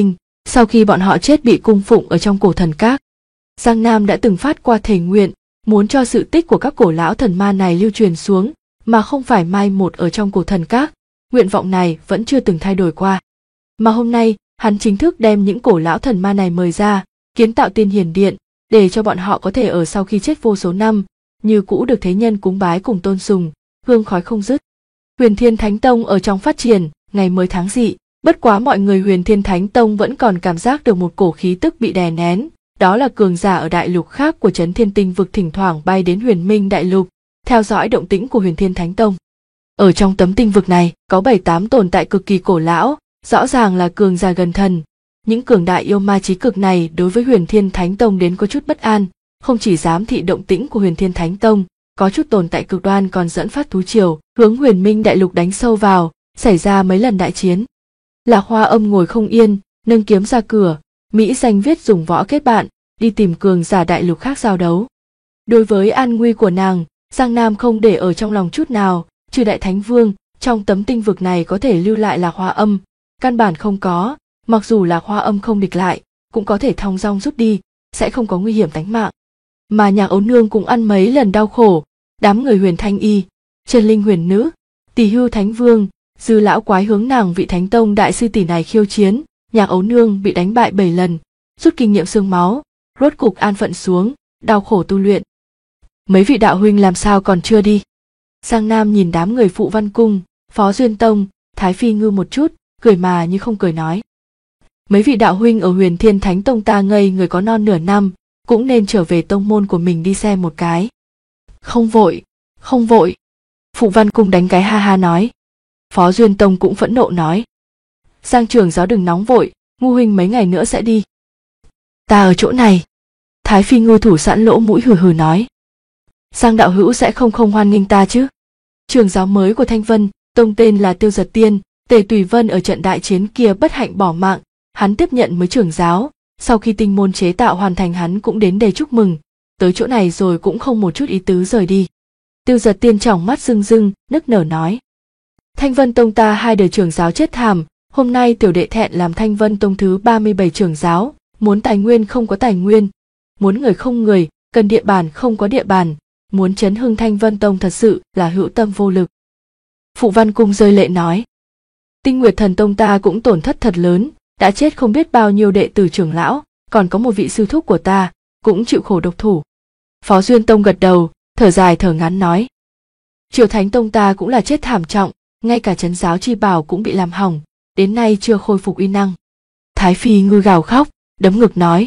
Sau khi bọn họ chết bị cung phụng ở trong cổ thần các, Giang Nam đã từng phát qua thề nguyện, muốn cho sự tích của các cổ lão thần ma này lưu truyền xuống, mà không phải mai một ở trong cổ thần các. Nguyện vọng này vẫn chưa từng thay đổi qua. Mà hôm nay, hắn chính thức đem những cổ lão thần ma này mời ra, kiến tạo Tiên Hiền Điện, để cho bọn họ có thể ở sau khi chết vô số năm, như cũ được thế nhân cúng bái cùng tôn sùng, hương khói không dứt. Huyền Thiên Thánh Tông ở trong phát triển, ngày mới tháng dị, bất quá mọi người Huyền Thiên Thánh Tông vẫn còn cảm giác được một cổ khí tức bị đè nén, đó là cường giả ở đại lục khác của Chấn Thiên Tinh vực thỉnh thoảng bay đến Huyền Minh đại lục, theo dõi động tĩnh của Huyền Thiên Thánh Tông. Ở trong tấm tinh vực này, có 7-8 tồn tại cực kỳ cổ lão, rõ ràng là cường giả gần thần. Những cường đại yêu ma chí cực này đối với Huyền Thiên Thánh Tông đến có chút bất an, không chỉ giám thị động tĩnh của Huyền Thiên Thánh Tông, có chút tồn tại cực đoan còn dẫn phát thú triều, hướng Huyền Minh đại lục đánh sâu vào, xảy ra mấy lần đại chiến. Lạc Hoa Âm ngồi không yên, nâng kiếm ra cửa, mỹ danh viết dùng võ kết bạn, đi tìm cường giả đại lục khác giao đấu. Đối với an nguy của nàng, Giang Nam không để ở trong lòng chút nào, trừ Đại Thánh Vương, trong tấm tinh vực này có thể lưu lại Lạc Hoa Âm, căn bản không có, mặc dù Lạc Hoa Âm không địch lại, cũng có thể thong dong rút đi, sẽ không có nguy hiểm tính mạng. Mà Nhạc Ấu Nương cũng ăn mấy lần đau khổ, đám người Huyền Thanh Y, Trần Linh Huyền Nữ, Tỳ Hưu Thánh Vương, Dư lão quái hướng nàng vị Thánh Tông đại sư tỷ này khiêu chiến, Nhạc Ấu Nương bị đánh bại 7 lần, rút kinh nghiệm xương máu, rốt cục an phận xuống, đau khổ tu luyện. Mấy vị đạo huynh làm sao còn chưa đi? Giang Nam nhìn đám người Phụ Văn Cung, Phó Duyên Tông, Thái Phi Ngư một chút, cười mà như không cười nói. Mấy vị đạo huynh ở Huyền Thiên Thánh Tông ta ngây người có non nửa năm, cũng nên trở về tông môn của mình đi xem một cái. Không vội, không vội. Phụ Văn Cung đánh cái ha ha nói. Phó Duyên Tông cũng phẫn nộ nói. Giang trưởng giáo đừng nóng vội, Ngu huynh mấy ngày nữa sẽ đi. Ta ở chỗ này. Thái Phi Ngư thủ sẵn lỗ mũi hừ hừ nói. Giang đạo hữu sẽ không hoan nghênh ta chứ? Trưởng giáo mới của Thanh Vân Tông tên là Tiêu Giật Tiên, Tề Tùy Vân ở trận đại chiến kia bất hạnh bỏ mạng, hắn tiếp nhận mới trưởng giáo, sau khi tinh môn chế tạo hoàn thành hắn cũng đến để chúc mừng, tới chỗ này rồi cũng không một chút ý tứ rời đi. Tiêu Giật Tiên tròng mắt rưng rưng, nức nở nói. Thanh Vân Tông ta 2 đời trưởng giáo chết thảm, hôm nay tiểu đệ thẹn làm Thanh Vân Tông thứ 37 trưởng giáo, muốn tài nguyên không có tài nguyên, muốn người không người, cần địa bàn không có địa bàn, muốn chấn hưng Thanh Vân Tông thật sự là hữu tâm vô lực. Phụ Văn Cung rơi lệ nói. Tinh Nguyệt Thần Tông ta cũng tổn thất thật lớn, đã chết không biết bao nhiêu đệ tử trưởng lão, còn có một vị sư thúc của ta, cũng chịu khổ độc thủ. Phó Duyên Tông gật đầu, thở dài thở ngắn nói. Triều Thánh Tông ta cũng là chết thảm trọng, ngay cả trấn giáo chi bảo cũng bị làm hỏng, đến nay chưa khôi phục uy năng. Thái Phi Ngư gào khóc, đấm ngực nói.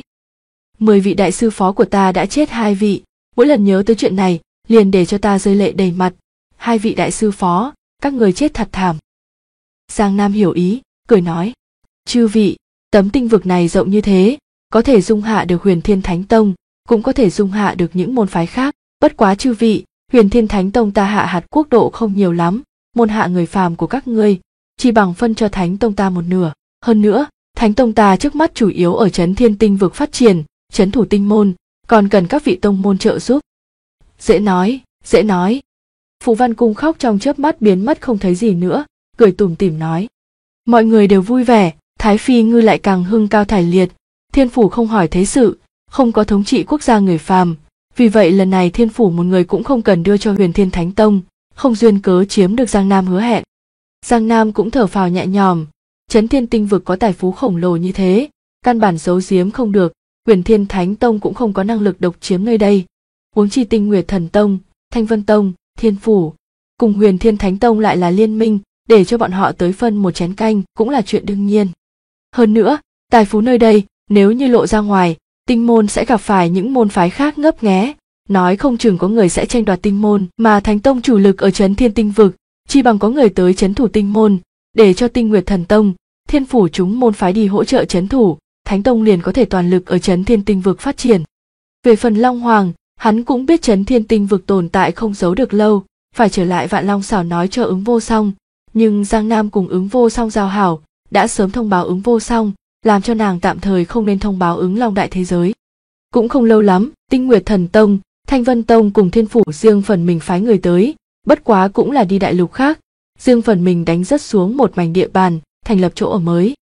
10 vị đại sư phó của ta đã chết 2 vị, mỗi lần nhớ tới chuyện này, liền để cho ta rơi lệ đầy mặt. 2 vị đại sư phó, các người chết thật thảm. Giang Nam hiểu ý, cười nói. Chư vị, tấm tinh vực này rộng như thế, có thể dung hạ được Huyền Thiên Thánh Tông, cũng có thể dung hạ được những môn phái khác. Bất quá chư vị, Huyền Thiên Thánh Tông ta hạ hạt quốc độ không nhiều lắm, môn hạ người phàm của các ngươi, chỉ bằng phân cho Thánh Tông ta một nửa. Hơn nữa, Thánh Tông ta trước mắt chủ yếu ở Chấn Thiên Tinh vực phát triển, trấn thủ tinh môn, còn cần các vị tông môn trợ giúp. Dễ nói, dễ nói. Phụ Văn Cung khóc trong chớp mắt biến mất không thấy gì nữa, cười tủm tỉm nói. Mọi người đều vui vẻ, Thái Phi Ngư lại càng hưng cao thải liệt. Thiên phủ không hỏi thế sự, không có thống trị quốc gia người phàm, vì vậy lần này Thiên phủ một người cũng không cần đưa cho Huyền Thiên Thánh Tông, không duyên cớ chiếm được Giang Nam hứa hẹn. Giang Nam cũng thở phào nhẹ nhõm, Chấn Thiên Tinh vực có tài phú khổng lồ như thế, căn bản giấu giếm không được, Huyền Thiên Thánh Tông cũng không có năng lực độc chiếm nơi đây. Huống chi Tinh Nguyệt Thần Tông, Thanh Vân Tông, Thiên phủ cùng Huyền Thiên Thánh Tông lại là liên minh, để cho bọn họ tới phân một chén canh cũng là chuyện đương nhiên. Hơn nữa, tài phú nơi đây, nếu như lộ ra ngoài, tinh môn sẽ gặp phải những môn phái khác ngấp nghé, nói không chừng có người sẽ tranh đoạt tinh môn, mà Thánh Tông chủ lực ở Chấn Thiên Tinh vực, chi bằng có người tới trấn thủ tinh môn, để cho Tinh Nguyệt Thần Tông, Thiên phủ chúng môn phái đi hỗ trợ trấn thủ, Thánh Tông liền có thể toàn lực ở Chấn Thiên Tinh vực phát triển. Về phần Long Hoàng, hắn cũng biết Chấn Thiên Tinh vực tồn tại không giấu được lâu, phải trở lại Vạn Long Xảo nói cho Ứng Vô Song, nhưng Giang Nam cùng Ứng Vô Song giao hảo, đã sớm thông báo Ứng Vô Song, làm cho nàng tạm thời không nên thông báo Ứng Long đại thế giới. Cũng không lâu lắm, Tinh Nguyệt Thần Tông, Thanh Vân Tông cùng Thiên phủ riêng phần mình phái người tới, bất quá cũng là đi đại lục khác, riêng phần mình đánh rất xuống một mảnh địa bàn, thành lập chỗ ở mới.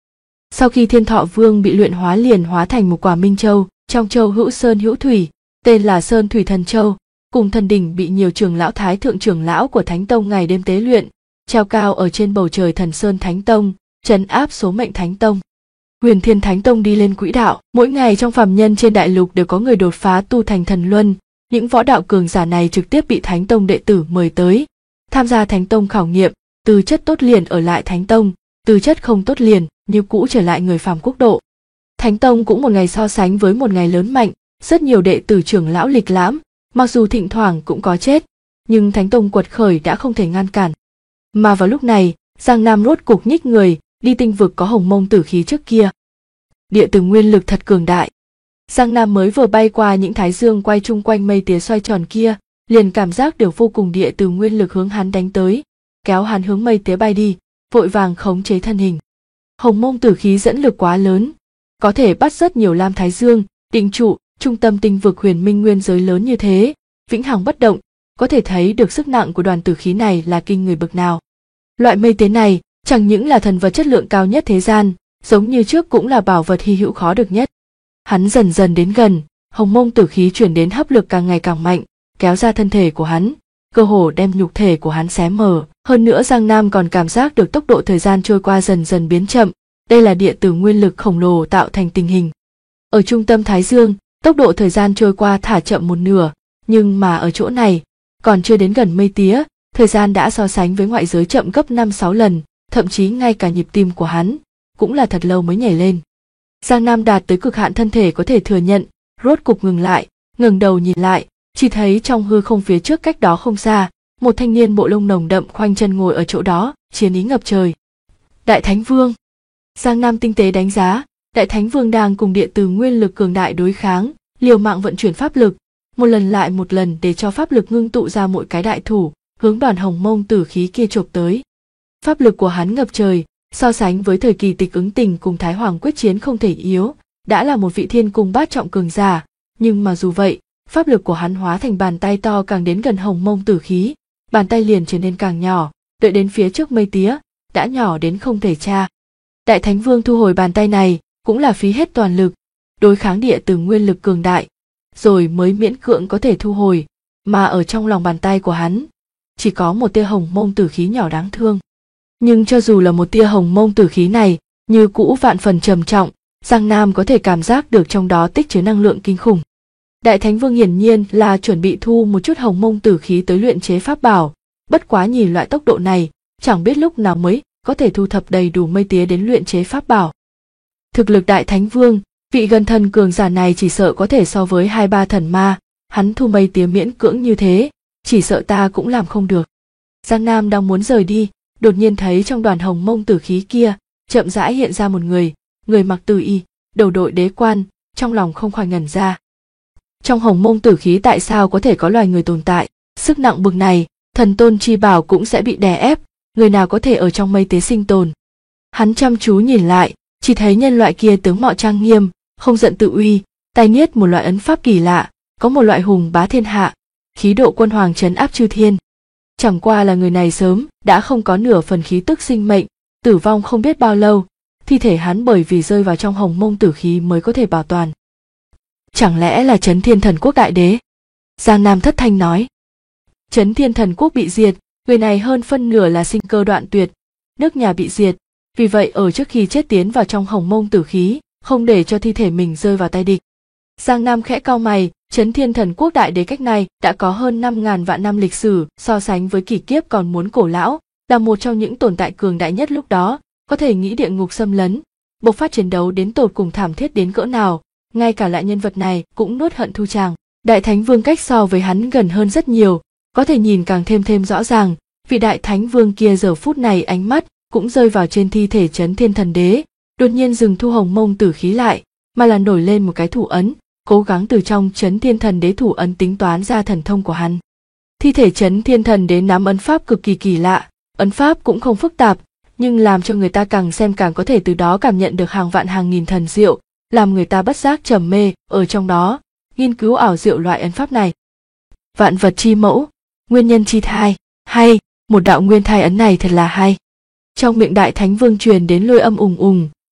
Sau khi Thiên Thọ Vương bị luyện hóa liền hóa thành một quả minh châu, trong châu hữu sơn hữu thủy, tên là Sơn Thủy Thần Châu, cùng thần đỉnh bị nhiều trưởng lão thái thượng trưởng lão của Thánh Tông ngày đêm tế luyện, treo cao ở trên bầu trời Thần Sơn Thánh Tông, trấn áp số mệnh Thánh Tông. Huyền Thiên Thánh Tông đi lên quỹ đạo, mỗi ngày trong phàm nhân trên đại lục đều có người đột phá tu thành thần luân, những võ đạo cường giả này trực tiếp bị Thánh Tông đệ tử mời tới, tham gia Thánh Tông khảo nghiệm, tư chất tốt liền ở lại Thánh Tông, tư chất không tốt liền như cũ trở lại người phàm quốc độ. Thánh Tông cũng một ngày so sánh với một ngày lớn mạnh, rất nhiều đệ tử trưởng lão lịch lãm, mặc dù thỉnh thoảng cũng có chết, nhưng Thánh Tông quật khởi đã không thể ngăn cản. Mà vào lúc này, Giang Nam rốt cục nhích người, đi tinh vực có hồng mông tử khí trước kia. Địa tử nguyên lực thật cường đại. Giang Nam mới vừa bay qua những thái dương quay chung quanh mây tía xoay tròn kia, liền cảm giác được vô cùng địa tử nguyên lực hướng hắn đánh tới, kéo hắn hướng mây tía bay đi, vội vàng khống chế thân hình. Hồng mông tử khí dẫn lực quá lớn, có thể bắt rất nhiều lam thái dương, định trụ, trung tâm tinh vực huyền minh nguyên giới lớn như thế, vĩnh hằng bất động, có thể thấy được sức nặng của đoàn tử khí này là kinh người bậc nào. Loại mây tía này chẳng những là thần vật chất lượng cao nhất thế gian, giống như trước cũng là bảo vật hy hữu khó được nhất. Hắn dần dần đến gần, hồng mông tử khí chuyển đến hấp lực càng ngày càng mạnh, kéo ra thân thể của hắn, cơ hồ đem nhục thể của hắn xé mở. Hơn nữa Giang Nam còn cảm giác được tốc độ thời gian trôi qua dần dần biến chậm, đây là địa tử nguyên lực khổng lồ tạo thành tình hình. Ở trung tâm Thái Dương, tốc độ thời gian trôi qua thả chậm một nửa, nhưng mà ở chỗ này, còn chưa đến gần mây tía, thời gian đã so sánh với ngoại giới chậm gấp 5-6 lần, thậm chí ngay cả nhịp tim của hắn cũng là thật lâu mới nhảy lên. Giang Nam đạt tới cực hạn thân thể có thể thừa nhận, rốt cục ngừng lại, ngẩng đầu nhìn lại, chỉ thấy trong hư không phía trước cách đó không xa, một thanh niên bộ lông nồng đậm khoanh chân ngồi ở chỗ đó, chiến ý ngập trời. Đại Thánh Vương. Giang Nam tinh tế đánh giá, Đại Thánh Vương đang cùng địa tử nguyên lực cường đại đối kháng, liều mạng vận chuyển pháp lực, một lần lại một lần để cho pháp lực ngưng tụ ra mỗi cái đại thủ, hướng đoàn hồng mông tử khí kia chộp tới. Pháp lực của hắn ngập trời, so sánh với thời kỳ Tịch Ứng Tình cùng Thái Hoàng quyết chiến không thể yếu, đã là một vị thiên cung bát trọng cường giả, nhưng mà dù vậy, pháp lực của hắn hóa thành bàn tay to càng đến gần hồng mông tử khí, bàn tay liền trở nên càng nhỏ, đợi đến phía trước mây tía, đã nhỏ đến không thể tra. Đại Thánh Vương thu hồi bàn tay này, cũng là phí hết toàn lực, đối kháng địa tử nguyên lực cường đại, rồi mới miễn cưỡng có thể thu hồi, mà ở trong lòng bàn tay của hắn, chỉ có một tia hồng mông tử khí nhỏ đáng thương. Nhưng cho dù là một tia hồng mông tử khí này, như cũ vạn phần trầm trọng, Giang Nam có thể cảm giác được trong đó tích chứa năng lượng kinh khủng. Đại Thánh Vương hiển nhiên là chuẩn bị thu một chút hồng mông tử khí tới luyện chế pháp bảo, bất quá nhìn loại tốc độ này, chẳng biết lúc nào mới có thể thu thập đầy đủ mây tía đến luyện chế pháp bảo. Thực lực Đại Thánh Vương, vị gần thần cường giả này chỉ sợ có thể so với 2-3 thần ma, hắn thu mây tía miễn cưỡng như thế, chỉ sợ ta cũng làm không được. Giang Nam đang muốn rời đi, đột nhiên thấy trong đoàn hồng mông tử khí kia, chậm rãi hiện ra một người, người mặc tử y, đầu đội đế quan, trong lòng không khỏi ngẩn ra. Trong hồng mông tử khí tại sao có thể có loài người tồn tại, sức nặng bực này, thần tôn chi bảo cũng sẽ bị đè ép, người nào có thể ở trong mây tía sinh tồn. Hắn chăm chú nhìn lại, chỉ thấy nhân loại kia tướng mạo trang nghiêm, không giận tự uy, tay niết một loại ấn pháp kỳ lạ, có một loại hùng bá thiên hạ, khí độ quân hoàng trấn áp chư thiên. Chẳng qua là người này sớm đã không có nửa phần khí tức sinh mệnh, tử vong không biết bao lâu, thi thể hắn bởi vì rơi vào trong hồng mông tử khí mới có thể bảo toàn. Chẳng lẽ là Trấn Thiên Thần Quốc đại đế? Giang Nam thất thanh nói. Trấn Thiên Thần Quốc bị diệt, người này hơn phân nửa là sinh cơ đoạn tuyệt, nước nhà bị diệt, vì vậy ở trước khi chết tiến vào trong hồng mông tử khí, không để cho thi thể mình rơi vào tay địch. Giang Nam khẽ cau mày, Trấn Thiên Thần Quốc đại đế cách này đã có hơn 5.000 vạn năm lịch sử, so sánh với kỷ kiếp còn muốn cổ lão, là một trong những tồn tại cường đại nhất lúc đó, có thể nghĩ địa ngục xâm lấn, bộc phát chiến đấu đến tột cùng thảm thiết đến cỡ nào, ngay cả loại nhân vật này cũng nuốt hận thu tràng. Đại Thánh Vương cách so với hắn gần hơn rất nhiều, có thể nhìn càng thêm rõ ràng, vị Đại Thánh Vương kia giờ phút này ánh mắt cũng rơi vào trên thi thể Trấn Thiên Thần Đế, đột nhiên dừng thu hồng mông tử khí lại, mà là nổi lên một cái thủ ấn, cố gắng từ trong Trấn Thiên Thần Đế thủ ấn tính toán ra thần thông của hắn. Thi thể Trấn Thiên Thần Đế nắm ấn pháp cực kỳ kỳ lạ, ấn pháp cũng không phức tạp, nhưng làm cho người ta càng xem càng có thể từ đó cảm nhận được hàng vạn hàng nghìn thần diệu, làm người ta bất giác trầm mê ở trong đó, nghiên cứu ảo diệu loại ấn pháp này. Vạn vật chi mẫu, nguyên nhân chi thai, hay, một đạo nguyên thai ấn này thật là hay. Trong miệng Đại Thánh Vương truyền đến lôi âm ùng ùng,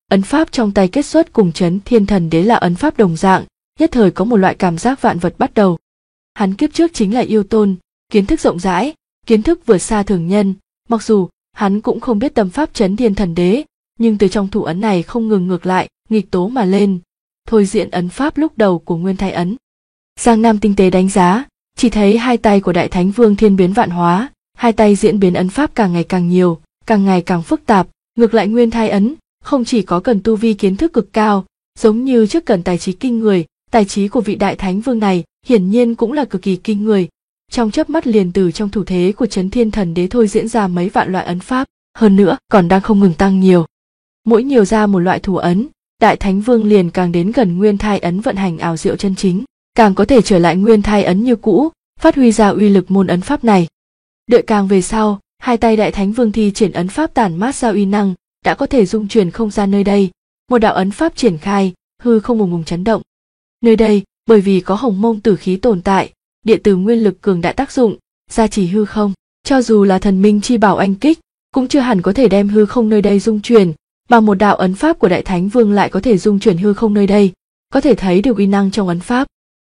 ấn pháp trong tay kết xuất cùng Chấn Thiên Thần Đế là ấn pháp đồng dạng, nhất thời có một loại cảm giác vạn vật bắt đầu. Hắn kiếp trước chính là yêu tôn, kiến thức rộng rãi, kiến thức vượt xa thường nhân, mặc dù hắn cũng không biết tâm pháp Chấn Thiên Thần Đế, nhưng từ trong thủ ấn này không ngừng ngược lại, nghịch tố mà lên, thôi diễn ấn pháp lúc đầu của Nguyên Thai ấn. Giang Nam tinh tế đánh giá, chỉ thấy hai tay của Đại Thánh Vương thiên biến vạn hóa, hai tay diễn biến ấn pháp càng ngày càng nhiều, càng ngày càng phức tạp, ngược lại Nguyên Thai ấn không chỉ có cần tu vi kiến thức cực cao, giống như trước cần tài trí kinh người, tài trí của vị Đại Thánh Vương này hiển nhiên cũng là cực kỳ kinh người. Trong chớp mắt liền từ trong thủ thế của Chấn Thiên Thần Đế thôi diễn ra mấy vạn loại ấn pháp, hơn nữa còn đang không ngừng tăng nhiều. Mỗi nhiều ra một loại thủ ấn, Đại Thánh Vương liền càng đến gần Nguyên Thai ấn vận hành ảo diệu chân chính, càng có thể trở lại Nguyên Thai ấn như cũ, phát huy ra uy lực môn ấn pháp này. Đợi càng về sau, hai tay Đại Thánh Vương thi triển ấn pháp tản mát ra uy năng, đã có thể dung chuyển không gian nơi đây, một đạo ấn pháp triển khai, hư không ùng ùng chấn động. Nơi đây, bởi vì có hồng mông tử khí tồn tại, địa tử nguyên lực cường đại tác dụng, gia trì hư không, cho dù là thần minh chi bảo anh kích, cũng chưa hẳn có thể đem hư không nơi đây dung chuyển, mà một đạo ấn pháp của Đại Thánh Vương lại có thể dung chuyển hư không nơi đây, có thể thấy được uy năng trong ấn pháp.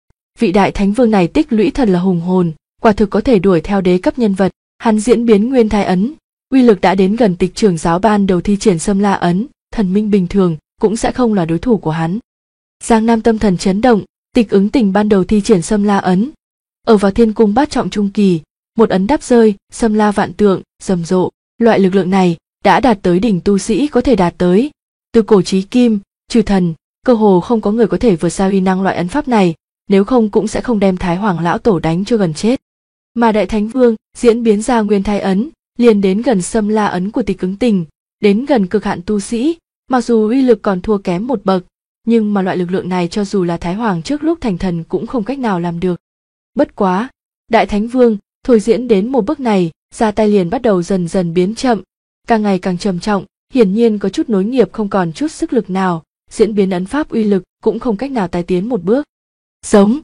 Vị Đại Thánh Vương này tích lũy thật là hùng hồn, quả thực có thể đuổi theo đế cấp nhân vật. Hắn diễn biến Nguyên Thai ấn, uy lực đã đến gần Tịch Trưởng giáo ban đầu thi triển Xâm La ấn, thần minh bình thường cũng sẽ không là đối thủ của hắn. Giang Nam tâm thần chấn động, Tịch Ứng Tình ban đầu thi triển Xâm La ấn, ở vào thiên cung bát trọng trung kỳ, một ấn đáp rơi, xâm la vạn tượng, rầm rộ, loại lực lượng này đã đạt tới đỉnh tu sĩ có thể đạt tới. Từ cổ chí kim, trừ thần, cơ hồ không có người có thể vượt xa uy năng loại ấn pháp này, nếu không cũng sẽ không đem Thái Hoàng lão tổ đánh cho gần chết. Mà Đại Thánh Vương diễn biến ra Nguyên Thai ấn, liền đến gần Xâm La ấn của Tịch Ứng Tình, đến gần cực hạn tu sĩ, mặc dù uy lực còn thua kém một bậc, nhưng mà loại lực lượng này cho dù là Thái Hoàng trước lúc thành thần cũng không cách nào làm được. Bất quá, Đại Thánh Vương thôi diễn đến một bước này, ra tay liền bắt đầu dần dần biến chậm, càng ngày càng trầm trọng, hiển nhiên có chút nối nghiệp không còn chút sức lực nào, diễn biến ấn pháp uy lực cũng không cách nào tái tiến một bước. Giống.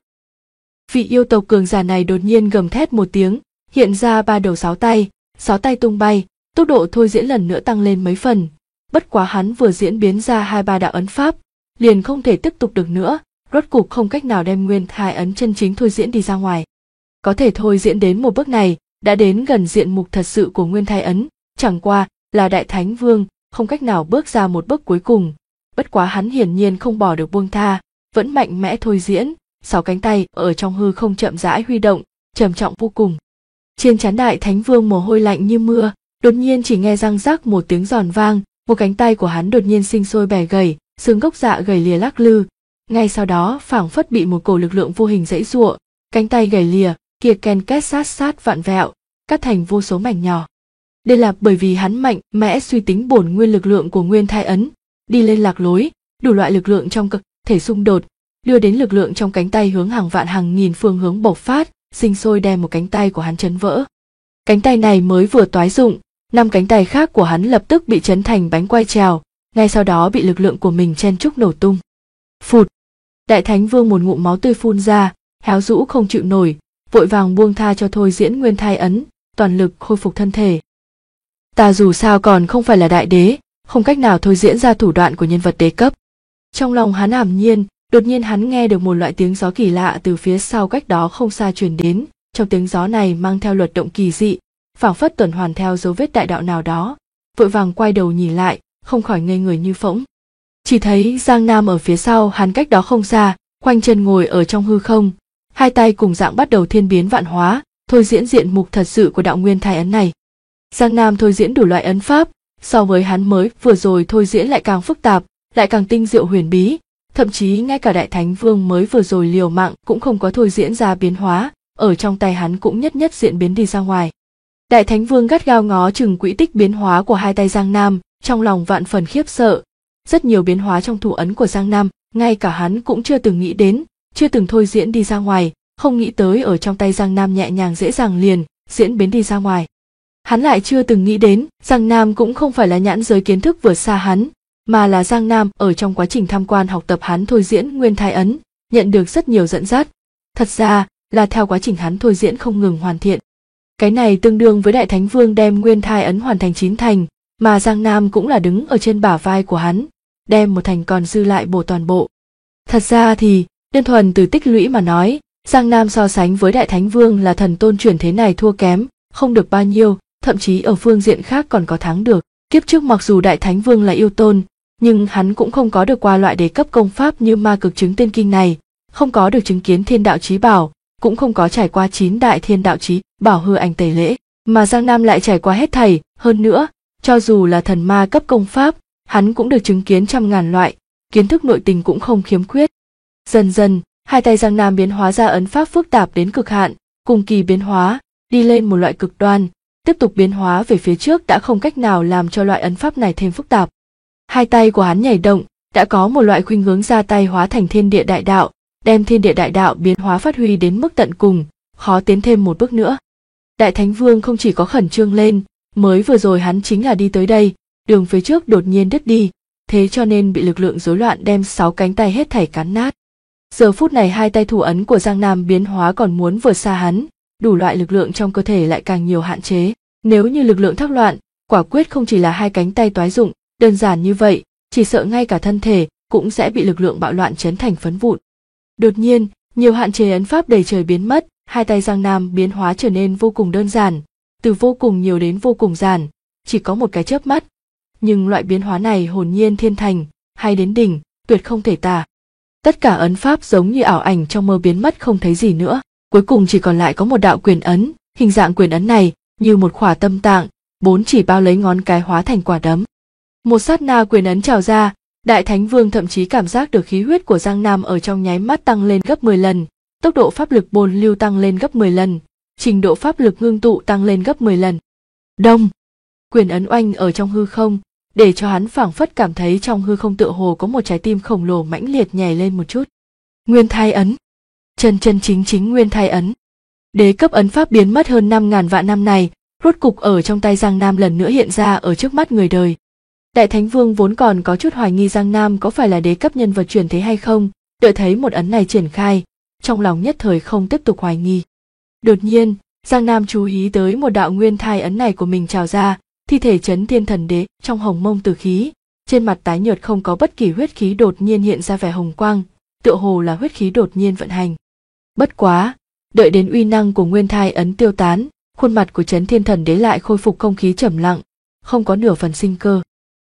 Vị yêu tộc cường giả này đột nhiên gầm thét một tiếng, hiện ra ba đầu sáu tay tung bay, tốc độ thôi diễn lần nữa tăng lên mấy phần. Bất quá hắn vừa diễn biến ra hai ba đạo ấn pháp, liền không thể tiếp tục được nữa, rốt cục không cách nào đem Nguyên Thai ấn chân chính thôi diễn đi ra ngoài. Có thể thôi diễn đến một bước này, đã đến gần diện mục thật sự của Nguyên Thai ấn, chẳng qua là Đại Thánh Vương không cách nào bước ra một bước cuối cùng. Bất quá hắn hiển nhiên không bỏ được buông tha, vẫn mạnh mẽ thôi diễn, sáu cánh tay ở trong hư không chậm rãi huy động, trầm trọng vô cùng. Trên trán Đại Thánh Vương mồ hôi lạnh như mưa, đột nhiên chỉ nghe răng rắc một tiếng giòn vang, một cánh tay của hắn đột nhiên sinh sôi bẻ gãy, xương gốc dạ gầy lìa lắc lư. Ngay sau đó phảng phất bị một cổ lực lượng vô hình giãy giụa, cánh tay gãy lìa, kia ken két sát vặn vẹo, cắt thành vô số mảnh nhỏ. Đây là bởi vì hắn mạnh mẽ suy tính bổn nguyên lực lượng của Nguyên Thai ấn, đi lên lạc lối, đủ loại lực lượng trong cơ thể xung đột, đưa đến lực lượng trong cánh tay hướng hàng vạn hàng nghìn phương hướng bộc phát, sinh sôi đem một cánh tay của hắn chấn vỡ. Cánh tay này mới vừa toái dụng, năm cánh tay khác của hắn lập tức bị chấn thành bánh quay trèo, ngay sau đó bị lực lượng của mình chen chúc nổ tung. Phụt! Đại Thánh Vương một ngụm máu tươi phun ra, héo rũ không chịu nổi, vội vàng buông tha cho thôi diễn Nguyên Thai ấn, toàn lực khôi phục thân thể. Ta dù sao còn không phải là đại đế, không cách nào thôi diễn ra thủ đoạn của nhân vật đế cấp. Trong lòng hắn ảm nhiên, đột nhiên hắn nghe được một loại tiếng gió kỳ lạ từ phía sau cách đó không xa truyền đến, trong tiếng gió này mang theo luật động kỳ dị, phảng phất tuần hoàn theo dấu vết đại đạo nào đó. Vội vàng quay đầu nhìn lại, không khỏi ngây người như phỗng. Chỉ thấy Giang Nam ở phía sau hắn cách đó không xa, khoanh chân ngồi ở trong hư không, hai tay cùng dạng bắt đầu thiên biến vạn hóa, thôi diễn diện mục thật sự của đạo Nguyên Thai ấn này. Giang Nam thôi diễn đủ loại ấn pháp, so với hắn mới vừa rồi thôi diễn lại càng phức tạp, lại càng tinh diệu huyền bí, thậm chí ngay cả Đại Thánh Vương mới vừa rồi liều mạng cũng không có thôi diễn ra biến hóa, ở trong tay hắn cũng nhất nhất diễn biến đi ra ngoài. Đại Thánh Vương gắt gao ngó chừng quỹ tích biến hóa của hai tay Giang Nam, trong lòng vạn phần khiếp sợ. Rất nhiều biến hóa trong thủ ấn của Giang Nam, ngay cả hắn cũng chưa từng nghĩ đến, chưa từng thôi diễn đi ra ngoài, không nghĩ tới ở trong tay Giang Nam nhẹ nhàng dễ dàng liền diễn biến đi ra ngoài. Hắn lại chưa từng nghĩ đến, Giang Nam cũng không phải là nhãn giới kiến thức vượt xa hắn, mà là Giang Nam ở trong quá trình tham quan học tập hắn thôi diễn Nguyên Thai ấn, nhận được rất nhiều dẫn dắt. Thật ra là theo quá trình hắn thôi diễn không ngừng hoàn thiện. Cái này tương đương với Đại Thánh Vương đem Nguyên Thai ấn hoàn thành 9 thành, mà Giang Nam cũng là đứng ở trên bả vai của hắn. đem một thành còn dư lại bổ toàn bộ. Thật ra thì, đơn thuần từ tích lũy mà nói, Giang Nam so sánh với Đại Thánh Vương là thần tôn chuyển thế này thua kém, không được bao nhiêu, thậm chí ở phương diện khác còn có thắng được. Kiếp trước mặc dù Đại Thánh Vương là yêu tôn, nhưng hắn cũng không có được qua loại đế cấp công pháp như Ma Cực Chứng Tiên Kinh này, không có được chứng kiến thiên đạo chí bảo, cũng không có trải qua 9 đại thiên đạo chí bảo hư ảnh tẩy lễ, mà Giang Nam lại trải qua hết thảy, hơn nữa, cho dù là thần ma cấp công pháp, hắn cũng được chứng kiến trăm ngàn loại, kiến thức nội tình cũng không khiếm khuyết. Dần dần, hai tay Giang Nam biến hóa ra ấn pháp phức tạp đến cực hạn, cùng kỳ biến hóa, đi lên một loại cực đoan, tiếp tục biến hóa về phía trước đã không cách nào làm cho loại ấn pháp này thêm phức tạp. Hai tay của hắn nhảy động, đã có một loại khuynh hướng ra tay hóa thành thiên địa đại đạo, đem thiên địa đại đạo biến hóa phát huy đến mức tận cùng, khó tiến thêm một bước nữa. Đại Thánh Vương không chỉ có khẩn trương lên, mới vừa rồi hắn chính là đi tới đây, đường phía trước đột nhiên đứt đi, thế cho nên bị lực lượng rối loạn đem 6 cánh tay hết thảy cắn nát. Giờ phút này hai tay thủ ấn của Giang Nam biến hóa còn muốn vượt xa hắn, đủ loại lực lượng trong cơ thể lại càng nhiều hạn chế. Nếu như lực lượng thác loạn, quả quyết không chỉ là hai cánh tay toái dụng, đơn giản như vậy, chỉ sợ ngay cả thân thể cũng sẽ bị lực lượng bạo loạn chấn thành phấn vụn. Đột nhiên, nhiều hạn chế ấn pháp đầy trời biến mất, hai tay Giang Nam biến hóa trở nên vô cùng đơn giản, từ vô cùng nhiều đến vô cùng giản, chỉ có một cái chớp mắt. Nhưng loại biến hóa này hồn nhiên thiên thành, hay đến đỉnh, tuyệt không thể tả. Tất cả ấn pháp giống như ảo ảnh trong mơ biến mất không thấy gì nữa, cuối cùng chỉ còn lại có một đạo quyền ấn, hình dạng quyền ấn này như một khỏa tâm tạng, 4 chỉ bao lấy ngón cái hóa thành quả đấm. Một sát na quyền ấn trào ra, Đại Thánh Vương thậm chí cảm giác được khí huyết của Giang Nam ở trong nháy mắt tăng lên gấp 10 lần, tốc độ pháp lực bồn lưu tăng lên gấp 10 lần, trình độ pháp lực ngưng tụ tăng lên gấp 10 lần. Đông! Quyền ấn oanh ở trong hư không, để cho hắn phảng phất cảm thấy trong hư không tựa hồ có một trái tim khổng lồ mãnh liệt nhảy lên một chút. Nguyên thai ấn! Chân chính nguyên thai ấn! Đế cấp ấn pháp biến mất hơn 5.000 vạn năm này, rốt cục ở trong tay Giang Nam lần nữa hiện ra ở trước mắt người đời. Đại Thánh Vương vốn còn có chút hoài nghi Giang Nam có phải là đế cấp nhân vật chuyển thế hay không, đợi thấy một ấn này triển khai, trong lòng nhất thời không tiếp tục hoài nghi. Đột nhiên, Giang Nam chú ý tới một đạo nguyên thai ấn này của mình trào ra, thi thể Chấn Thiên Thần Đế trong hồng mông tử khí, trên mặt tái nhợt không có bất kỳ huyết khí đột nhiên hiện ra vẻ hồng quang, tựa hồ là huyết khí đột nhiên vận hành. Bất quá, đợi đến uy năng của nguyên thai ấn tiêu tán, khuôn mặt của Chấn Thiên Thần Đế lại khôi phục không khí trầm lặng, không có nửa phần sinh cơ.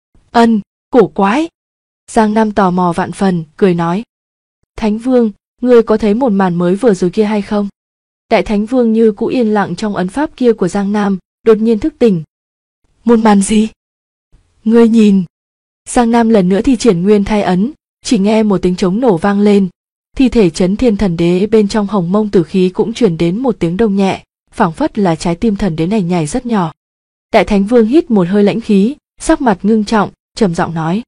Cổ quái! Giang Nam tò mò vạn phần, cười nói. Thánh Vương, ngươi có thấy một màn mới vừa rồi kia hay không? Đại Thánh Vương như cũ yên lặng trong ấn pháp kia của Giang Nam, đột nhiên thức tỉnh. Một màn gì? Ngươi nhìn! Giang Nam lần nữa thi triển nguyên thai ấn, chỉ nghe một tiếng trống nổ vang lên, thi thể Chấn Thiên Thần Đế bên trong hồng mông tử khí cũng truyền đến một tiếng đông nhẹ, phảng phất là trái tim thần đế này nhảy rất nhỏ. Đại Thánh Vương hít một hơi lãnh khí, sắc mặt ngưng trọng, trầm giọng nói.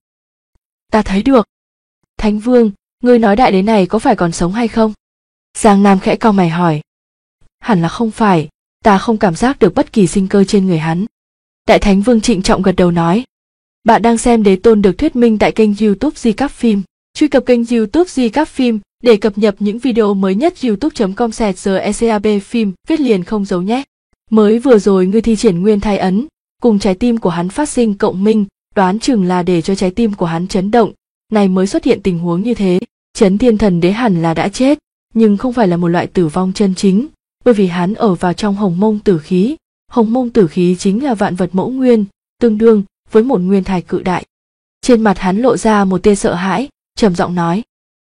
Ta thấy được. Thánh Vương, ngươi nói đại đế này có phải còn sống hay không? Giang Nam khẽ cau mày hỏi. Hẳn là không phải, ta không cảm giác được bất kỳ sinh cơ trên người hắn. Đại Thánh Vương trịnh trọng gật đầu nói. Bạn đang xem Đế Tôn được thuyết minh tại kênh YouTube Di Các Phim. Truy cập kênh YouTube Di Các Phim để cập nhật những video mới nhất. youtube.com/GECAB phim viết liền không giấu nhé. Mới vừa rồi ngươi thi triển nguyên thai ấn, cùng trái tim của hắn phát sinh cộng minh, đoán chừng là để cho trái tim của hắn chấn động, này mới xuất hiện tình huống như thế. Chấn Thiên Thần Đế hẳn là đã chết, nhưng không phải là một loại tử vong chân chính, bởi vì hắn ở vào trong hồng mông tử khí. Hồng mông tử khí chính là vạn vật mẫu nguyên, tương đương với một nguyên thai cự đại. Trên mặt hắn lộ ra một tia sợ hãi, trầm giọng nói.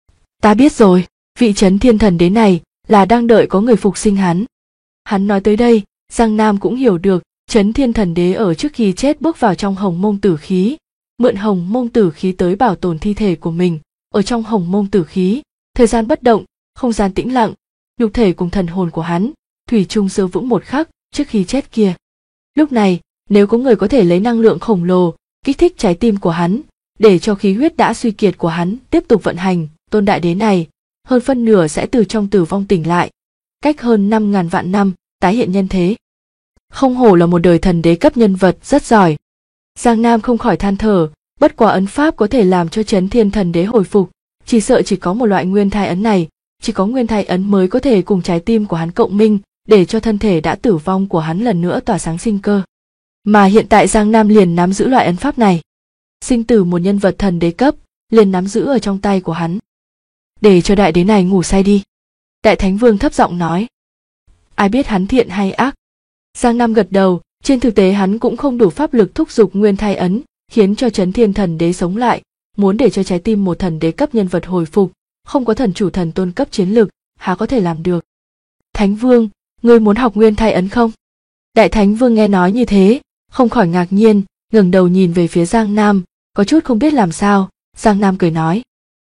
Ta biết rồi, vị Chấn Thiên Thần Đế này là đang đợi có người phục sinh hắn. Hắn nói tới đây, Giang Nam cũng hiểu được, Chấn Thiên Thần Đế ở trước khi chết bước vào trong hồng mông tử khí, mượn hồng mông tử khí tới bảo tồn thi thể của mình. Ở trong hồng mông tử khí, thời gian bất động, không gian tĩnh lặng, nhục thể cùng thần hồn của hắn thủy chung giữ vững một khắc trước khi chết kia. Lúc này, nếu có người có thể lấy năng lượng khổng lồ kích thích trái tim của hắn, để cho khí huyết đã suy kiệt của hắn tiếp tục vận hành, tôn đại đế này hơn phân nửa sẽ từ trong tử vong tỉnh lại, cách hơn 5.000 vạn năm tái hiện nhân thế. Không hổ là một đời thần đế cấp nhân vật rất giỏi. Giang Nam không khỏi than thở, bất quá ấn pháp có thể làm cho Chấn Thiên Thần Đế hồi phục, chỉ sợ chỉ có một loại nguyên thai ấn này, chỉ có nguyên thai ấn mới có thể cùng trái tim của hắn cộng minh, để cho thân thể đã tử vong của hắn lần nữa tỏa sáng sinh cơ. Mà hiện tại Giang Nam liền nắm giữ loại ấn pháp này. sinh tử một nhân vật thần đế cấp, liền nắm giữ ở trong tay của hắn. Để cho đại đế này ngủ say đi. Đại Thánh Vương thấp giọng nói. Ai biết hắn thiện hay ác? Giang Nam gật đầu, trên thực tế hắn cũng không đủ pháp lực thúc giục nguyên thai ấn, khiến cho Chấn Thiên Thần Đế sống lại, muốn để cho trái tim một thần đế cấp nhân vật hồi phục, không có thần chủ thần tôn cấp chiến lực, há có thể làm được. Thánh Vương, ngươi muốn học nguyên thai ấn không? Đại Thánh Vương nghe nói như thế, không khỏi ngạc nhiên, ngẩng đầu nhìn về phía Giang Nam, có chút không biết làm sao. Giang Nam cười nói.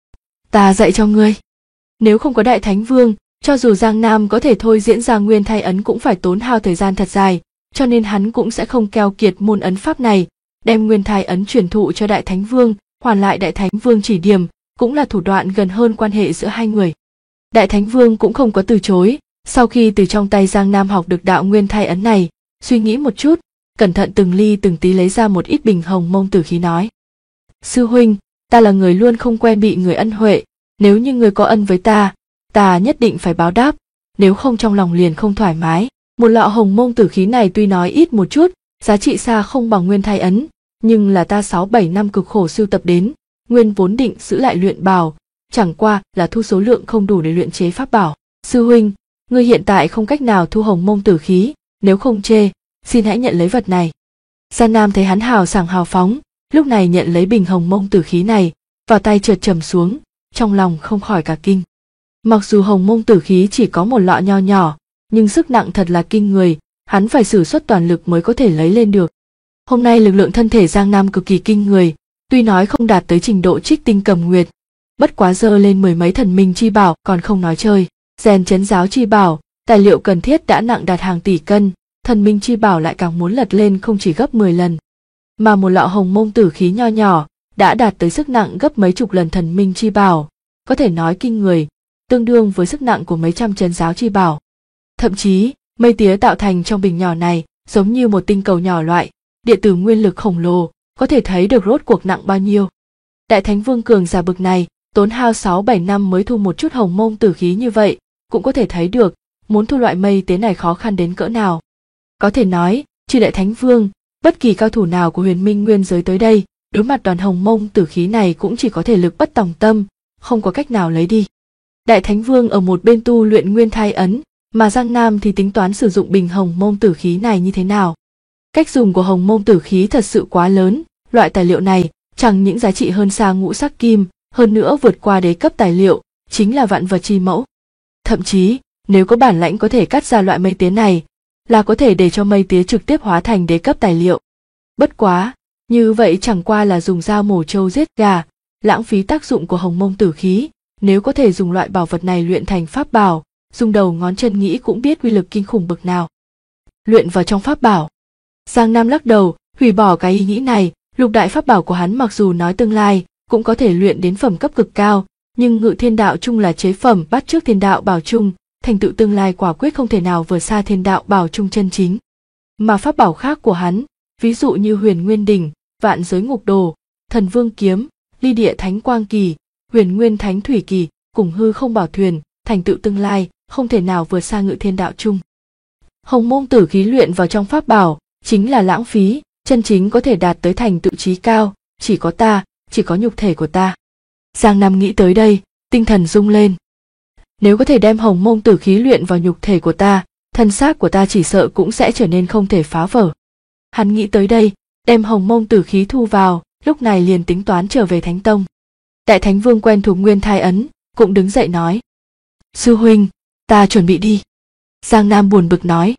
Ta dạy cho ngươi. Nếu không có Đại Thánh Vương, cho dù Giang Nam có thể thôi diễn ra nguyên thai ấn cũng phải tốn hao thời gian thật dài, cho nên hắn cũng sẽ không keo kiệt môn ấn pháp này, đem nguyên thai ấn truyền thụ cho Đại Thánh Vương, hoàn lại Đại Thánh Vương chỉ điểm, cũng là thủ đoạn gần hơn quan hệ giữa hai người. Đại Thánh Vương cũng không có từ chối, sau khi từ trong tay Giang Nam học được đạo nguyên thai ấn này, suy nghĩ một chút, cẩn thận từng ly từng tí lấy ra một ít bình hồng mông tử khí nói. Sư huynh, ta là người luôn không quen bị người ân huệ, nếu như người có ân với ta, ta nhất định phải báo đáp, nếu không trong lòng liền không thoải mái. Một lọ hồng mông tử khí này tuy nói ít một chút, giá trị xa không bằng nguyên thai ấn, nhưng là ta 6-7 năm cực khổ sưu tập đến, nguyên vốn định giữ lại luyện bảo, chẳng qua là thu số lượng không đủ để luyện chế pháp bảo. Sư huynh, ngươi hiện tại không cách nào thu hồng mông tử khí, nếu không chê, xin hãy nhận lấy vật này. Giang Nam thấy hắn hào sảng hào phóng, lúc này nhận lấy bình hồng mông tử khí này, vào tay chợt trầm xuống, trong lòng không khỏi cả kinh. Mặc dù hồng mông tử khí chỉ có một lọ nho nhỏ, nhưng sức nặng thật là kinh người, hắn phải sử xuất toàn lực mới có thể lấy lên được. Hôm nay lực lượng thân thể Giang Nam cực kỳ kinh người, tuy nói không đạt tới trình độ Trích Tinh Cầm Nguyệt, bất quá dơ lên mười mấy thần minh chi bảo còn không nói chơi, rèn chấn giáo chi bảo, tài liệu cần thiết đã nặng đạt hàng tỷ cân, thần minh chi bảo lại càng muốn lật lên không chỉ gấp 10 lần. Mà một lọ hồng mông tử khí nho nhỏ đã đạt tới sức nặng gấp mấy chục lần thần minh chi bảo, có thể nói kinh người, tương đương với sức nặng của mấy trăm chấn giáo chi bảo. Thậm chí, mây tía tạo thành trong bình nhỏ này giống như một tinh cầu nhỏ loại, điện tử nguyên lực khổng lồ, có thể thấy được rốt cuộc nặng bao nhiêu. Đại Thánh Vương cường giả bực này, tốn hao 6-7 năm mới thu một chút hồng mông tử khí như vậy, cũng có thể thấy được, muốn thu loại mây tía này khó khăn đến cỡ nào. Có thể nói, trừ Đại Thánh Vương, bất kỳ cao thủ nào của Huyền Minh Nguyên giới tới đây, đối mặt đoàn hồng mông tử khí này cũng chỉ có thể lực bất tòng tâm, không có cách nào lấy đi. Đại Thánh Vương ở một bên tu luyện nguyên thai ấn, mà Giang Nam thì tính toán sử dụng bình hồng mông tử khí này như thế nào. Cách dùng của hồng mông tử khí thật sự quá lớn, loại tài liệu này chẳng những giá trị hơn xa ngũ sắc kim, hơn nữa vượt qua đế cấp tài liệu, chính là vạn vật chi mẫu. Thậm chí, nếu có bản lãnh có thể cắt ra loại mây tía này, là có thể để cho mây tía trực tiếp hóa thành đế cấp tài liệu. Bất quá, như vậy chẳng qua là dùng dao mổ trâu giết gà, lãng phí tác dụng của hồng mông tử khí, nếu có thể dùng loại bảo vật này luyện thành pháp bảo, dùng đầu ngón chân nghĩ cũng biết uy lực kinh khủng bậc nào. Luyện vào trong pháp bảo. Giang Nam lắc đầu, hủy bỏ cái ý nghĩ này, lục đại pháp bảo của hắn mặc dù nói tương lai cũng có thể luyện đến phẩm cấp cực cao, nhưng Ngự Thiên Đạo Chung là chế phẩm bắt chước Thiên Đạo Bảo Chung, thành tựu tương lai quả quyết không thể nào vượt xa Thiên Đạo Bảo Chung chân chính. Mà pháp bảo khác của hắn, ví dụ như Huyền Nguyên Đỉnh, Vạn Giới Ngục Đồ, Thần Vương Kiếm, Ly Địa Thánh Quang Kỳ, Huyền Nguyên Thánh Thủy Kỳ, cùng Hư Không Bảo Thuyền, thành tựu tương lai không thể nào vượt xa Ngự Thiên Đạo Chung. Hồng mông tử khí luyện vào trong pháp bảo chính là lãng phí, chân chính có thể đạt tới thành tựu chí cao, chỉ có ta, chỉ có nhục thể của ta. Giang Nam nghĩ tới đây, tinh thần rung lên. Nếu có thể đem hồng mông tử khí luyện vào nhục thể của ta, thân xác của ta chỉ sợ cũng sẽ trở nên không thể phá vỡ. Hắn nghĩ tới đây, đem hồng mông tử khí thu vào, lúc này liền tính toán trở về Thánh Tông. Đại Thánh Vương quen thuộc nguyên thai ấn, cũng đứng dậy nói. Sư huynh, ta chuẩn bị đi. Giang Nam buồn bực nói.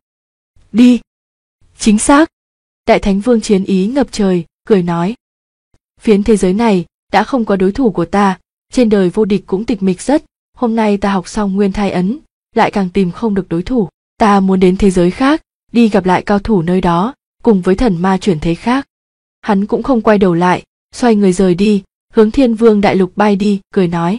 Đi. Chính xác. Đại Thánh Vương chiến ý ngập trời, cười nói. Phiến thế giới này, đã không có đối thủ của ta, trên đời vô địch cũng tịch mịch rất, hôm nay ta học xong nguyên thai ấn, lại càng tìm không được đối thủ, ta muốn đến thế giới khác, đi gặp lại cao thủ nơi đó, cùng với thần ma chuyển thế khác. Hắn cũng không quay đầu lại, xoay người rời đi, hướng Thiên Vương Đại Lục bay đi, cười nói.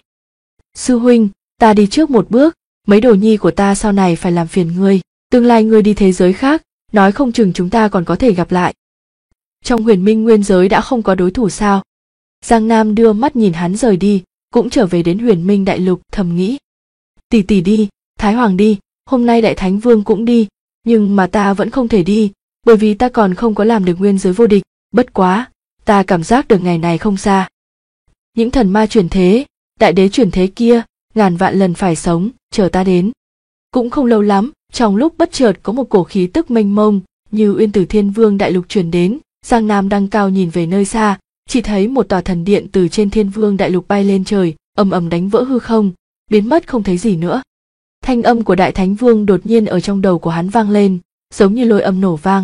Sư huynh, ta đi trước một bước, mấy đồ nhi của ta sau này phải làm phiền ngươi, tương lai ngươi đi thế giới khác, nói không chừng chúng ta còn có thể gặp lại. Trong Huyền Minh Nguyên giới đã không có đối thủ sao? Giang Nam đưa mắt nhìn hắn rời đi, cũng trở về đến Huyền Minh Đại Lục, thầm nghĩ. Tỷ tỷ đi, Thái Hoàng đi, hôm nay Đại Thánh Vương cũng đi, nhưng mà ta vẫn không thể đi, bởi vì ta còn không có làm được nguyên giới vô địch, bất quá, ta cảm giác được ngày này không xa. Những thần ma chuyển thế, đại đế chuyển thế kia, ngàn vạn lần phải sống, chờ ta đến. Cũng không lâu lắm, trong lúc bất chợt có một cổ khí tức mênh mông, như uyên từ Thiên Vương đại lục truyền đến. Giang Nam đăng cao nhìn về nơi xa, chỉ thấy một tòa thần điện từ trên Thiên Vương đại lục bay lên trời, ầm ầm đánh vỡ hư không, biến mất không thấy gì nữa. Thanh âm của Đại Thánh Vương đột nhiên ở trong đầu của hắn vang lên, giống như lôi âm nổ vang.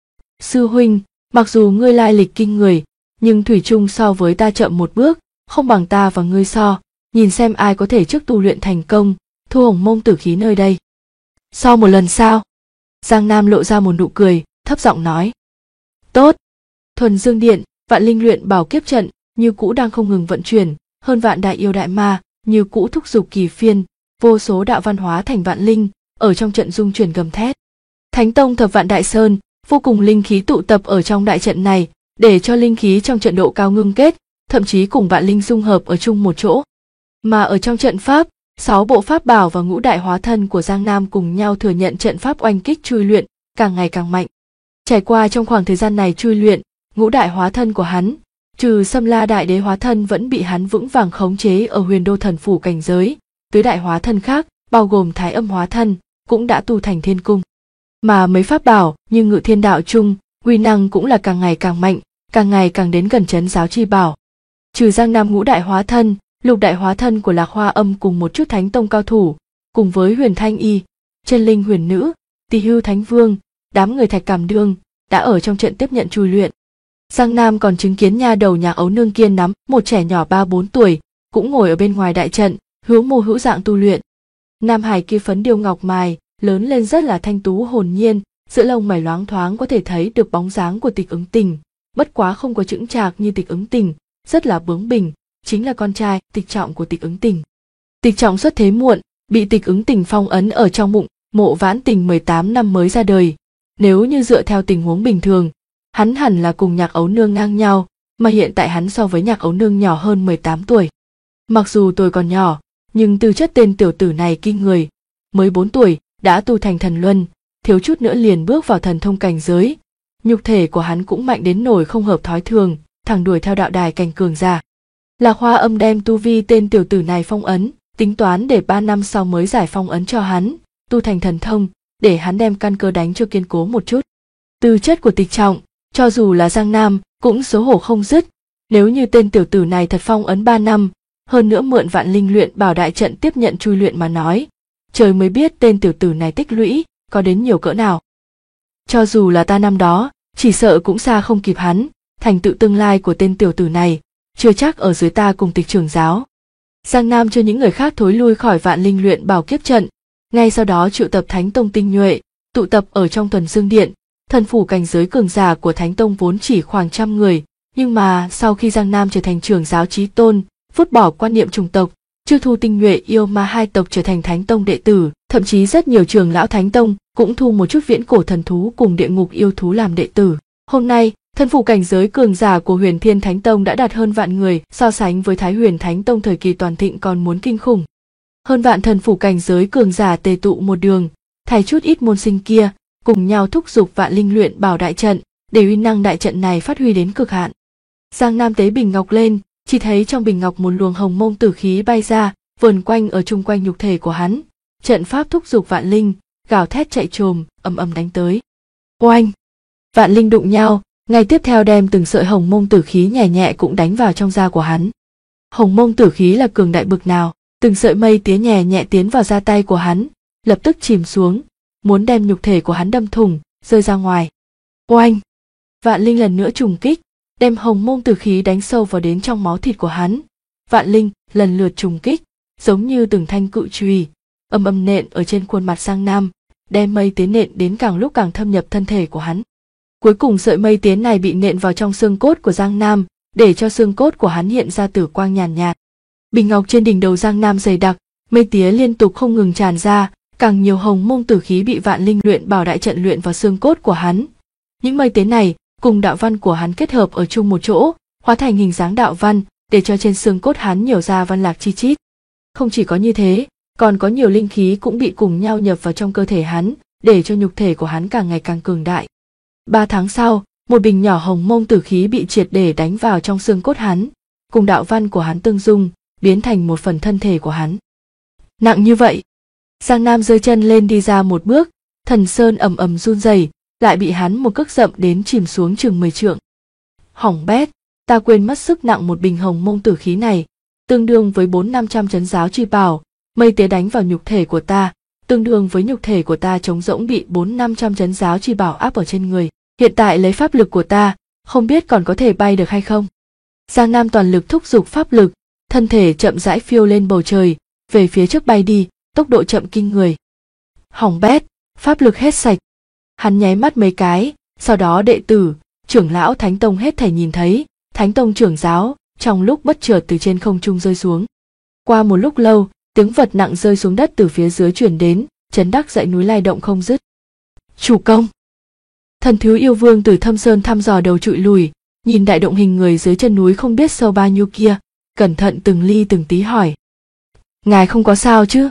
Sư huynh, mặc dù ngươi lai lịch kinh người, nhưng thủy chung so với ta chậm một bước, không bằng ta và ngươi so, nhìn xem ai có thể trước tu luyện thành công, thu hồng mông tử khí nơi đây. Sau một lần sao? Giang Nam lộ ra một nụ cười, thấp giọng nói. Tốt. Thuần Dương Điện, Vạn Linh luyện bảo kiếp trận như cũ đang không ngừng vận chuyển, hơn vạn đại yêu đại ma như cũ thúc giục kỳ phiên, vô số đạo văn hóa thành vạn linh, ở trong trận dung chuyển gầm thét. Thánh Tông Thập Vạn Đại Sơn, vô cùng linh khí tụ tập ở trong đại trận này, để cho linh khí trong trận độ cao ngưng kết, thậm chí cùng vạn linh dung hợp ở chung một chỗ. Mà ở trong trận pháp, 6 bộ pháp bảo và ngũ đại hóa thân của Giang Nam cùng nhau thừa nhận trận pháp oanh kích chui luyện, càng ngày càng mạnh. Trải qua trong khoảng thời gian này chui luyện, ngũ đại hóa thân của hắn, trừ Sâm La đại đế hóa thân vẫn bị hắn vững vàng khống chế ở Huyền Đô thần phủ cảnh giới, tứ đại hóa thân khác, bao gồm Thái Âm hóa thân, cũng đã tu thành thiên cung. Mà mấy pháp bảo như Ngự Thiên Đạo Chung, uy năng cũng là càng ngày càng mạnh, càng ngày càng đến gần Trấn Giáo Chi Bảo. Trừ Giang Nam ngũ đại hóa thân, lục đại hóa thân của Lạc Hoa Âm cùng một chút Thánh Tông cao thủ, cùng với Huyền Thanh Y, Chân Linh Huyền Nữ, Tỳ Hưu Thánh Vương, đám người Thạch Cảm Đương đã ở trong trận tiếp nhận chui luyện. Giang Nam còn chứng kiến nha đầu Nhạc Ấu Nương kia nắm một trẻ nhỏ 3-4 tuổi, cũng ngồi ở bên ngoài đại trận, hữu mô hữu dạng tu luyện. Nam Hải kia phấn điêu ngọc mài, lớn lên rất là thanh tú hồn nhiên, giữa lông mày loáng thoáng có thể thấy được bóng dáng của Tịch Ứng Tình, bất quá không có chững chạc như Tịch Ứng Tình, rất là bướng bỉnh, chính là con trai Tịch Trọng của Tịch Ứng Tình. Tịch Trọng xuất thế muộn, bị Tịch Ứng Tình phong ấn ở trong bụng Mộ Vãn Tình 18 năm mới ra đời. Nếu như dựa theo tình huống bình thường, hắn hẳn là cùng Nhạc Ấu Nương ngang nhau, mà hiện tại hắn so với Nhạc Ấu Nương nhỏ hơn 18 tuổi. Mặc dù tuổi còn nhỏ, nhưng tư chất tên tiểu tử này kinh người, mới 4 tuổi đã tu thành thần luân, thiếu chút nữa liền bước vào thần thông cảnh giới. Nhục thể của hắn cũng mạnh đến nổi không hợp thói thường, thẳng đuổi theo đạo đài cảnh cường giả. Lạc Hoa Âm đem tu vi tên tiểu tử này phong ấn, tính toán để 3 năm sau mới giải phong ấn cho hắn, tu thành thần thông, để hắn đem căn cơ đánh cho kiên cố một chút. Tư chất của Tịch Trọng, cho dù là Giang Nam, cũng xấu hổ không dứt, nếu như tên tiểu tử này thật phong ấn 3 năm, hơn nữa mượn Vạn Linh luyện bảo đại trận tiếp nhận chui luyện mà nói, trời mới biết tên tiểu tử này tích lũy có đến nhiều cỡ nào. Cho dù là ta năm đó, chỉ sợ cũng xa không kịp hắn, thành tựu tương lai của tên tiểu tử này, chưa chắc ở dưới ta cùng Tịch trưởng giáo. Giang Nam cho những người khác thối lui khỏi Vạn Linh luyện bảo kiếp trận, ngay sau đó triệu tập Thánh Tông tinh nhuệ, tụ tập ở trong Thuần Dương Điện. Thần phủ cảnh giới cường giả của Thánh Tông vốn chỉ khoảng 100 người, nhưng mà sau khi Giang Nam trở thành trưởng giáo chí tôn, vứt bỏ quan niệm chủng tộc, chiêu thu tinh nhuệ yêu ma hai tộc trở thành Thánh Tông đệ tử, thậm chí rất nhiều trưởng lão Thánh Tông cũng thu một chút viễn cổ thần thú cùng địa ngục yêu thú làm đệ tử. Hôm nay, thần phủ cảnh giới cường giả của Huyền Thiên Thánh Tông đã đạt hơn vạn người, so sánh với Thái Huyền Thánh Tông thời kỳ toàn thịnh còn muốn kinh khủng. Hơn vạn thần phủ cảnh giới cường giả tề tụ một đường, thay chút ít môn sinh kia, cùng nhau thúc giục Vạn Linh luyện bảo đại trận, để uy năng đại trận này phát huy đến cực hạn. Giang Nam tế bình ngọc lên, chỉ thấy trong bình ngọc một luồng hồng mông tử khí bay ra, vờn quanh ở chung quanh nhục thể của hắn. Trận pháp thúc giục Vạn Linh, gào thét chạy trồm, ầm ầm đánh tới. Oanh! Vạn Linh đụng nhau, ngay tiếp theo đem từng sợi hồng mông tử khí nhẹ nhẹ cũng đánh vào trong da của hắn. Hồng mông tử khí là cường đại bực nào, từng sợi mây tía nhẹ nhẹ tiến vào da tay của hắn, lập tức chìm xuống, muốn đem nhục thể của hắn đâm thủng, rơi ra ngoài. Oanh! Vạn Linh lần nữa trùng kích, đem hồng mông tử khí đánh sâu vào đến trong máu thịt của hắn. Vạn Linh lần lượt trùng kích, giống như từng thanh cự chùy, ầm ầm nện ở trên khuôn mặt Giang Nam, đem mây tiến nện đến càng lúc càng thâm nhập thân thể của hắn. Cuối cùng sợi mây tiến này bị nện vào trong xương cốt của Giang Nam, để cho xương cốt của hắn hiện ra tử quang nhàn nhạt. Bình ngọc trên đỉnh đầu Giang Nam dày đặc, mây tía liên tục không ngừng tràn ra, càng nhiều hồng mông tử khí bị Vạn Linh luyện bảo đại trận luyện vào xương cốt của hắn. Những mây tía này cùng đạo văn của hắn kết hợp ở chung một chỗ, hóa thành hình dáng đạo văn, để cho trên xương cốt hắn nhiều ra văn lạc chi chít. Không chỉ có như thế, còn có nhiều linh khí cũng bị cùng nhau nhập vào trong cơ thể hắn, để cho nhục thể của hắn càng ngày càng cường đại. 3 tháng sau, một bình nhỏ hồng mông tử khí bị triệt để đánh vào trong xương cốt hắn, cùng đạo văn của hắn tương dung, biến thành một phần thân thể của hắn. Nặng như vậy. Giang Nam giơ chân lên đi ra một bước, thần sơn ầm ầm run rẩy, lại bị hắn một cước dậm đến chìm xuống chừng 10 trượng. Hỏng bét, ta quên mất sức nặng một bình hồng mông tử khí này, tương đương với 400-500 trấn giáo chi bảo, mây tía đánh vào nhục thể của ta, tương đương với nhục thể của ta trống rỗng bị 400-500 trấn giáo chi bảo áp ở trên người. Hiện tại lấy pháp lực của ta, không biết còn có thể bay được hay không. Giang Nam toàn lực thúc giục pháp lực, thân thể chậm rãi phiêu lên bầu trời, về phía trước bay đi, tốc độ chậm kinh người. Hỏng bét, pháp lực hết sạch. Hắn nháy mắt mấy cái, sau đó đệ tử, trưởng lão Thánh Tông hết thảy nhìn thấy, Thánh Tông trưởng giáo, trong lúc bất chợt từ trên không trung rơi xuống. Qua một lúc lâu, tiếng vật nặng rơi xuống đất từ phía dưới truyền đến, chấn đắc dãy núi lay động không dứt. Chủ công. Thần Thiếu Yêu Vương từ thâm sơn thăm dò đầu trụi lùi, nhìn đại động hình người dưới chân núi không biết sâu bao nhiêu kia, cẩn thận từng ly từng tí hỏi. Ngài không có sao chứ?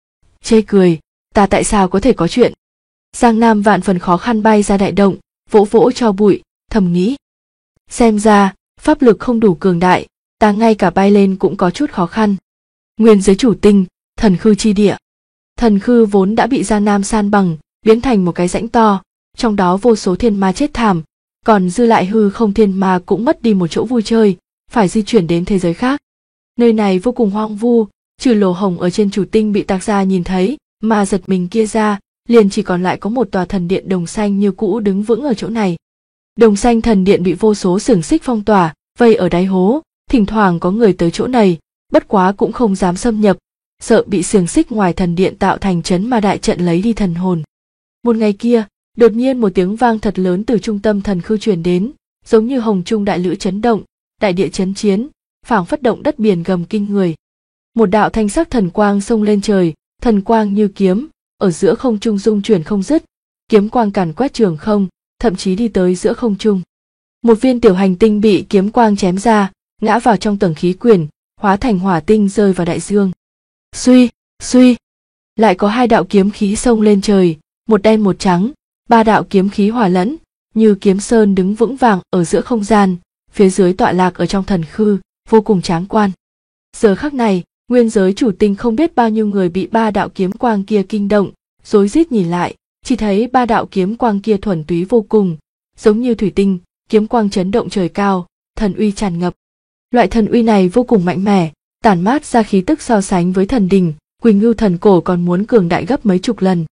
Chê cười, ta tại sao có thể có chuyện? Giang Nam vạn phần khó khăn bay ra đại động, vỗ vỗ cho bụi, thầm nghĩ. Xem ra, pháp lực không đủ cường đại, ta ngay cả bay lên cũng có chút khó khăn. Nguyên giới chủ tinh, thần khư chi địa. Thần khư vốn đã bị Giang Nam san bằng, biến thành một cái rãnh to, trong đó vô số thiên ma chết thảm, còn dư lại hư không thiên ma cũng mất đi một chỗ vui chơi, phải di chuyển đến thế giới khác. Nơi này vô cùng hoang vu, trừ lỗ hổng ở trên chủ tinh bị Tạc Gia nhìn thấy, mà giật mình kia ra, liền chỉ còn lại có một tòa thần điện đồng xanh như cũ đứng vững ở chỗ này. Đồng xanh thần điện bị vô số xiềng xích phong tỏa, vây ở đáy hố, thỉnh thoảng có người tới chỗ này, bất quá cũng không dám xâm nhập, sợ bị xiềng xích ngoài thần điện tạo thành trấn ma đại trận lấy đi thần hồn. Một ngày kia, đột nhiên một tiếng vang thật lớn từ trung tâm thần khư truyền đến, giống như hồng trung đại lữ chấn động, đại địa chấn chiến, phảng phất động đất biển gầm kinh người. Một đạo thanh sắc thần quang xông lên trời, thần quang như kiếm, ở giữa không trung dung chuyển không dứt, kiếm quang càn quét trường không, thậm chí đi tới giữa không trung. Một viên tiểu hành tinh bị kiếm quang chém ra, ngã vào trong tầng khí quyển, hóa thành hỏa tinh rơi vào đại dương. Suy, suy, lại có hai đạo kiếm khí xông lên trời, một đen một trắng, ba đạo kiếm khí hòa lẫn, như kiếm sơn đứng vững vàng ở giữa không gian, phía dưới tọa lạc ở trong thần khư, vô cùng tráng quan. Giờ khắc này, nguyên giới chủ tinh không biết bao nhiêu người bị ba đạo kiếm quang kia kinh động, rối rít nhìn lại, chỉ thấy ba đạo kiếm quang kia thuần túy vô cùng, giống như thủy tinh, kiếm quang chấn động trời cao, thần uy tràn ngập. Loại thần uy này vô cùng mạnh mẽ, tản mát ra khí tức so sánh với thần đình, Quỳnh Ngưu thần cổ còn muốn cường đại gấp mấy chục lần.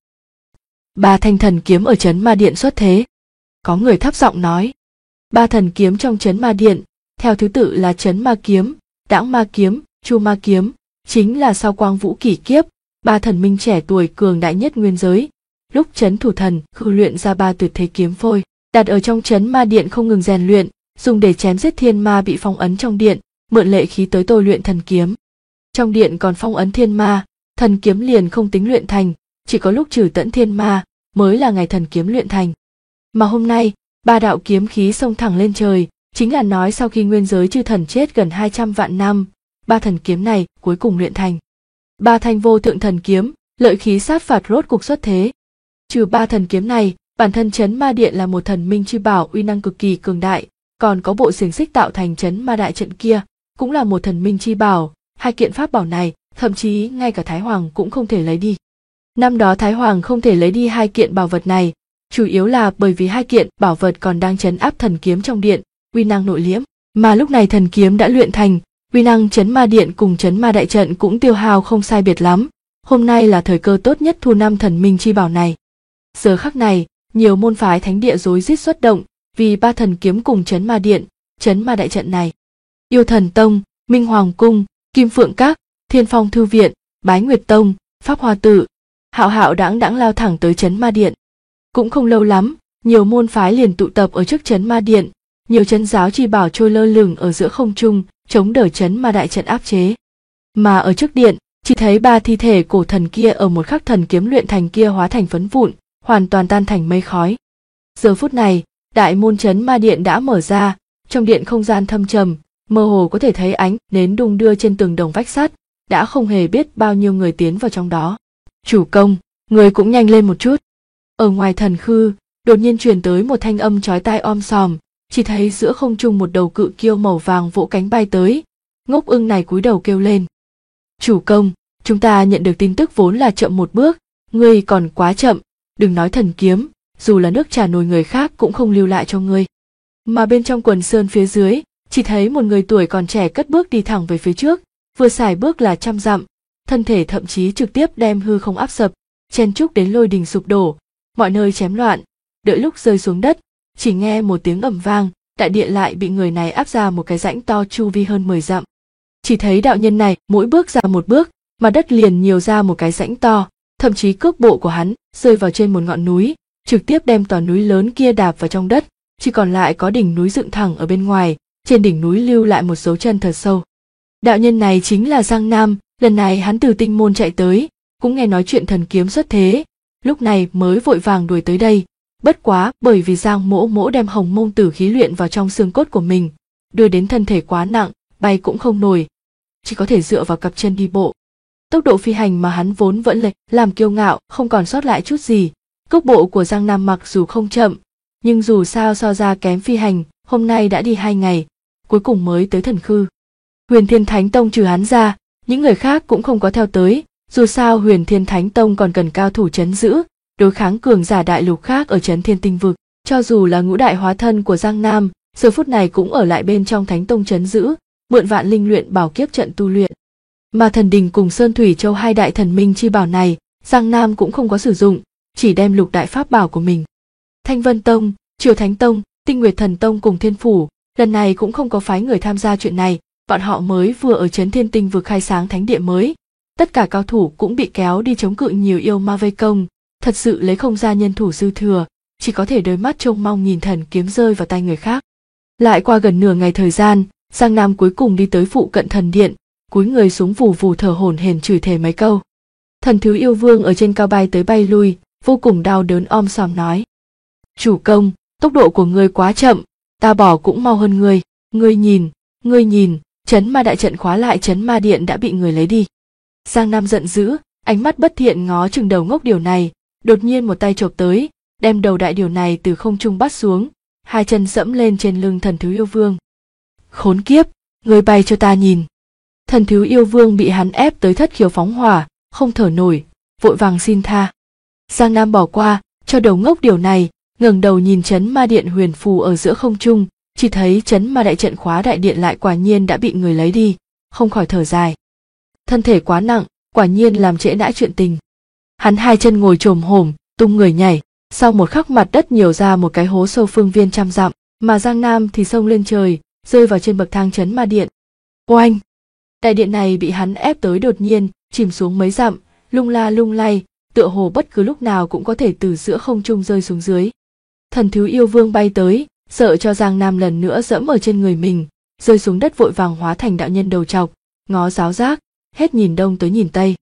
Ba thanh thần kiếm ở trấn ma điện xuất thế. Có người thấp giọng nói. Ba thần kiếm trong trấn ma điện, theo thứ tự là trấn ma kiếm, đãng ma kiếm, chu ma kiếm, chính là sau quang vũ kỷ kiếp, ba thần minh trẻ tuổi cường đại nhất nguyên giới. Lúc trấn thủ thần khư luyện ra ba tuyệt thế kiếm phôi, đặt ở trong trấn ma điện không ngừng rèn luyện, dùng để chém giết thiên ma bị phong ấn trong điện, mượn lệ khí tới tôi luyện thần kiếm. Trong điện còn phong ấn thiên ma, thần kiếm liền không tính luyện thành, chỉ có lúc trừ tận thiên ma mới là ngày thần kiếm luyện thành. Mà hôm nay, ba đạo kiếm khí xông thẳng lên trời, chính là nói sau khi nguyên giới chư thần chết gần 200 vạn năm, ba thần kiếm này cuối cùng luyện thành. Ba thanh vô thượng thần kiếm, lợi khí sát phạt rốt cục xuất thế. Trừ ba thần kiếm này, bản thân trấn ma điện là một thần minh chi bảo uy năng cực kỳ cường đại, còn có bộ xiềng xích tạo thành trấn ma đại trận kia, cũng là một thần minh chi bảo, hai kiện pháp bảo này, thậm chí ngay cả Thái Hoàng cũng không thể lấy đi. Năm đó Thái Hoàng không thể lấy đi hai kiện bảo vật này, chủ yếu là bởi vì hai kiện bảo vật còn đang trấn áp thần kiếm trong điện, uy năng nội liễm, mà lúc này thần kiếm đã luyện thành, uy năng trấn ma điện cùng trấn ma đại trận cũng tiêu hao không sai biệt lắm. Hôm nay là thời cơ tốt nhất thu năm thần minh chi bảo này. Giờ khắc này, nhiều môn phái thánh địa rối rít xuất động, vì ba thần kiếm cùng trấn ma điện, trấn ma đại trận này. Yêu Thần Tông, Minh Hoàng Cung, Kim Phượng Các, Thiên Phong Thư Viện, Bái Nguyệt Tông, Pháp Hoa Tự, hạo hạo đãng đãng lao thẳng tới trấn ma điện. Cũng không lâu lắm, nhiều môn phái liền tụ tập ở trước trấn ma điện, nhiều trấn giáo chi bảo trôi lơ lửng ở giữa không trung, chống đỡ trấn ma đại trận áp chế. Mà ở trước điện, chỉ thấy ba thi thể cổ thần kia ở một khắc thần kiếm luyện thành kia hóa thành phấn vụn, hoàn toàn tan thành mây khói. Giờ phút này, đại môn trấn ma điện đã mở ra, trong điện không gian thâm trầm, mơ hồ có thể thấy ánh nến đung đưa trên tường đồng vách sắt, đã không hề biết bao nhiêu người tiến vào trong đó. Chủ công, người cũng nhanh lên một chút. Ở ngoài thần khư, đột nhiên truyền tới một thanh âm chói tai om sòm, chỉ thấy giữa không trung một đầu cự kiêu màu vàng vỗ cánh bay tới. Ngốc ưng này cúi đầu kêu lên: chủ công, chúng ta nhận được tin tức vốn là chậm một bước, ngươi còn quá chậm, đừng nói thần kiếm, dù là nước trà nồi người khác cũng không lưu lại cho ngươi. Mà bên trong quần sơn phía dưới, chỉ thấy một người tuổi còn trẻ cất bước đi thẳng về phía trước, vừa xài bước là 100 dặm, thân thể thậm chí trực tiếp đem hư không áp sập, chen chúc đến lôi đình sụp đổ, mọi nơi chém loạn. Đợi lúc rơi xuống đất, chỉ nghe một tiếng ầm vang, đại địa lại bị người này áp ra một cái rãnh to chu vi hơn 10 dặm. Chỉ thấy đạo nhân này mỗi bước ra một bước, mà đất liền nhiều ra một cái rãnh to, thậm chí cước bộ của hắn rơi vào trên một ngọn núi, trực tiếp đem tòa núi lớn kia đạp vào trong đất, chỉ còn lại có đỉnh núi dựng thẳng ở bên ngoài, trên đỉnh núi lưu lại một dấu chân thật sâu. Đạo nhân này chính là Giang Nam, lần này hắn từ Tinh Môn chạy tới, cũng nghe nói chuyện thần kiếm xuất thế, lúc này mới vội vàng đuổi tới đây. Bất quá bởi vì Giang Mỗ Mỗ đem Hồng Mông Tử khí luyện vào trong xương cốt của mình, đưa đến thân thể quá nặng, bay cũng không nổi, chỉ có thể dựa vào cặp chân đi bộ. Tốc độ phi hành mà hắn vốn vẫn lệch, làm kiêu ngạo, không còn sót lại chút gì. Cước bộ của Giang Nam mặc dù không chậm, nhưng dù sao so ra kém phi hành, hôm nay đã đi 2 ngày, cuối cùng mới tới Thần Khư. Huyền Thiên Thánh Tông trừ hắn ra, những người khác cũng không có theo tới, dù sao Huyền Thiên Thánh Tông còn cần cao thủ trấn giữ, đối kháng cường giả đại lục khác ở Trấn Thiên Tinh Vực. Cho dù là ngũ đại hóa thân của Giang Nam, giờ phút này cũng ở lại bên trong Thánh Tông trấn giữ, mượn vạn linh luyện bảo kiếp trận tu luyện. Mà Thần Đình cùng Sơn Thủy Châu hai đại thần minh chi bảo này, Giang Nam cũng không có sử dụng, chỉ đem lục đại pháp bảo của mình. Thanh Vân Tông, Triều Thánh Tông, Tinh Nguyệt Thần Tông cùng Thiên Phủ, lần này cũng không có phái người tham gia chuyện này, bọn họ mới vừa ở Trấn Thiên Tinh Vực khai sáng thánh địa mới, tất cả cao thủ cũng bị kéo đi chống cự nhiều yêu ma vây công, thật sự lấy không ra nhân thủ dư thừa, chỉ có thể đôi mắt trông mong nhìn thần kiếm rơi vào tay người khác. Lại qua gần nửa ngày thời gian, Giang Nam cuối cùng đi tới phụ cận thần điện, cúi người xuống vù vù thở hổn hển chửi thề mấy câu. Thần Thứ Yêu Vương ở trên cao bay tới bay lui, vô cùng đau đớn om sòm nói: chủ công, tốc độ của ngươi quá chậm, ta bỏ cũng mau hơn ngươi. Ngươi nhìn, Trấn Ma đại trận khóa lại Trấn Ma điện đã bị người lấy đi. Giang Nam giận dữ, ánh mắt bất thiện ngó chừng đầu ngốc điều này, đột nhiên một tay chộp tới, đem đầu đại điều này từ không trung bắt xuống, hai chân dẫm lên trên lưng Thần Thứ Yêu Vương. Khốn kiếp, ngươi bay cho ta nhìn. Thần Thứ Yêu Vương bị hắn ép tới thất khiếu phóng hỏa, không thở nổi, vội vàng xin tha. Giang Nam bỏ qua, cho đầu ngốc điều này, ngẩng đầu nhìn Trấn Ma điện huyền phù ở giữa không trung, chỉ thấy Trấn Ma đại trận khóa đại điện lại quả nhiên đã bị người lấy đi, không khỏi thở dài. Thân thể quá nặng, quả nhiên làm trễ nãi chuyện tình. Hắn hai chân ngồi chồm hổm, tung người nhảy, sau một khắc mặt đất nhiều ra một cái hố sâu phương viên 100 dặm, mà Giang Nam thì xông lên trời, rơi vào trên bậc thang Trấn Ma điện. Oanh! Đại điện này bị hắn ép tới đột nhiên, chìm xuống mấy dặm, lung la lung lay, tựa hồ bất cứ lúc nào cũng có thể từ giữa không trung rơi xuống dưới. Thần Thứ Yêu Vương bay tới, sợ cho Giang Nam lần nữa dẫm ở trên người mình, rơi xuống đất vội vàng hóa thành đạo nhân đầu trọc, ngó giáo giác, hết nhìn đông tới nhìn tây.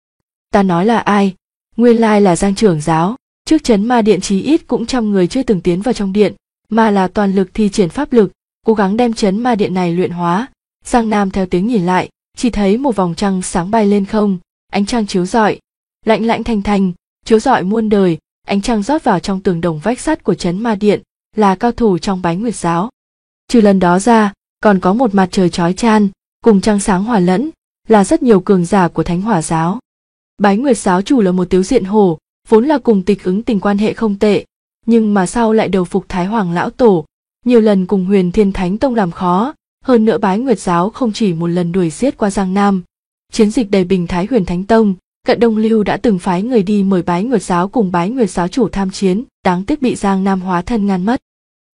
Ta nói là ai? Nguyên lai là Giang trưởng giáo, trước Trấn Ma điện chí ít cũng 100 người chưa từng tiến vào trong điện, mà là toàn lực thi triển pháp lực, cố gắng đem Trấn Ma điện này luyện hóa. Giang Nam theo tiếng nhìn lại, chỉ thấy một vòng trăng sáng bay lên không, ánh trăng chiếu rọi, lạnh lạnh thanh thanh, chiếu rọi muôn đời, ánh trăng rót vào trong tường đồng vách sắt của Trấn Ma điện, là cao thủ trong Bái Nguyệt giáo. Trừ lần đó ra, còn có một mặt trời chói chan, cùng trăng sáng hòa lẫn, là rất nhiều cường giả của Thánh Hỏa giáo. Bái Nguyệt giáo chủ là một Tiếu Diện Hổ, vốn là cùng Tịch Ứng tình quan hệ không tệ, nhưng mà sau lại đầu phục Thái Hoàng lão tổ, nhiều lần cùng Huyền Thiên Thánh Tông làm khó, hơn nữa Bái Nguyệt giáo không chỉ một lần đuổi giết qua Giang Nam. Chiến dịch đầy bình Thái Huyền Thánh Tông, Cận Đông Lưu đã từng phái người đi mời Bái Nguyệt giáo cùng Bái Nguyệt giáo chủ tham chiến, đáng tiếc bị Giang Nam hóa thân ngăn mất.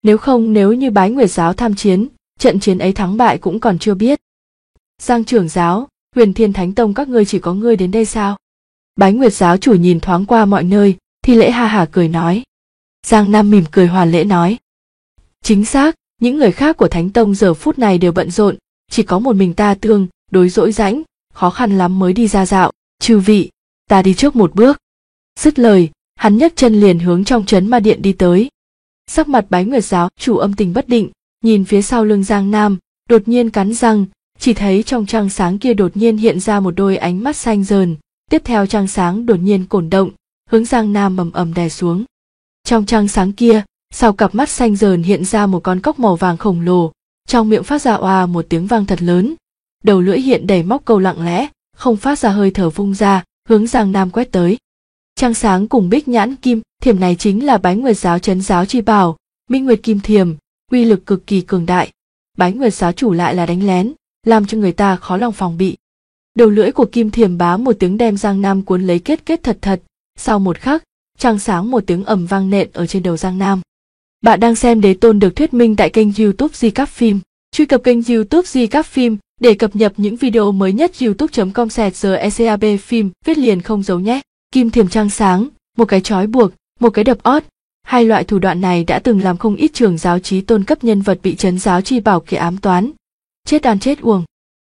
Nếu như Bái Nguyệt giáo tham chiến, trận chiến ấy thắng bại cũng còn chưa biết. Giang trưởng giáo, Huyền Thiên Thánh Tông các ngươi chỉ có ngươi đến đây sao? Bái Nguyệt giáo chủ nhìn thoáng qua mọi nơi, Thi Lễ ha hả cười nói. Giang Nam mỉm cười hoàn lễ nói. Chính xác, những người khác của Thánh Tông giờ phút này đều bận rộn, chỉ có một mình ta tương đối dỗi rãnh, khó khăn lắm mới đi ra dạo. Chư vị, ta đi trước một bước. Dứt lời, hắn nhấc chân liền hướng trong Trấn Ma điện đi tới. Sắc mặt Bái Nguyệt giáo chủ âm tình bất định, nhìn phía sau lưng Giang Nam, đột nhiên cắn răng, chỉ thấy trong trăng sáng kia đột nhiên hiện ra một đôi ánh mắt xanh rờn, tiếp theo trăng sáng đột nhiên cổn động, hướng Giang Nam ầm ầm đè xuống. Trong trăng sáng kia, sau cặp mắt xanh dờn hiện ra một con cóc màu vàng khổng lồ, trong miệng phát ra oa một tiếng vang thật lớn, đầu lưỡi hiện đầy móc câu lặng lẽ, không phát ra hơi thở vung ra, hướng Giang Nam quét tới. Trăng sáng cùng bích nhãn kim thiềm này chính là Bái Nguyệt giáo trấn giáo chi bảo, Minh Nguyệt kim thiềm, uy lực cực kỳ cường đại. Bái Nguyệt giáo chủ lại là đánh lén, làm cho người ta khó lòng phòng bị. Đầu lưỡi của kim thiềm bá một tiếng đem Giang Nam cuốn lấy kết thật. Sau một khắc, trăng sáng một tiếng ầm vang nện ở trên đầu Giang Nam. Bạn đang xem Đế Tôn được thuyết minh tại kênh YouTube Recap Phim. Truy cập kênh YouTube Recap Phim để cập nhật những video mới nhất. youtube.com/recap phim viết liền không giấu nhé. Kim thiềm trăng sáng, một cái trói buộc, một cái đập ót. Hai loại thủ đoạn này đã từng làm không ít trưởng giáo chí tôn cấp nhân vật bị trấn giáo chi bảo kia ám toán. Chết ăn chết uổng.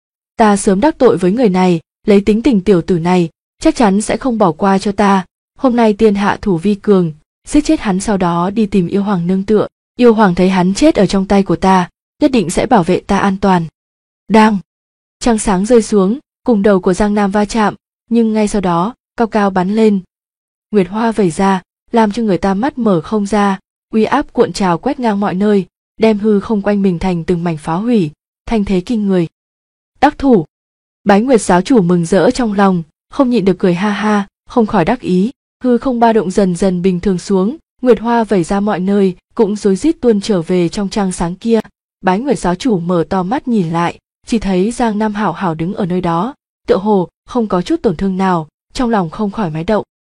Ta sớm đắc tội với người này, lấy tính tình tiểu tử này, chắc chắn sẽ không bỏ qua cho ta. Hôm nay tiên hạ thủ vi cường, giết chết hắn sau đó đi tìm yêu hoàng nương tựa. Yêu hoàng thấy hắn chết ở trong tay của ta, nhất định sẽ bảo vệ ta an toàn. Đang, trăng sáng rơi xuống, cùng đầu của Giang Nam va chạm, nhưng ngay sau đó, cao cao bắn lên. Nguyệt hoa vẩy ra, làm cho người ta mắt mở không ra, uy áp cuộn trào quét ngang mọi nơi, đem hư không quanh mình thành từng mảnh phá hủy, thanh thế kinh người. Đắc thủ. Bái Nguyệt giáo chủ mừng rỡ trong lòng, không nhịn được cười ha ha, không khỏi đắc ý. Hư không ba động dần dần bình thường xuống, nguyệt hoa vẩy ra mọi nơi, cũng rối rít tuôn trở về trong trăng sáng kia. Bái Nguyệt giáo chủ mở to mắt nhìn lại, chỉ thấy Giang Nam hảo hảo đứng ở nơi đó, tựa hồ không có chút tổn thương nào, trong lòng không khỏi máy động.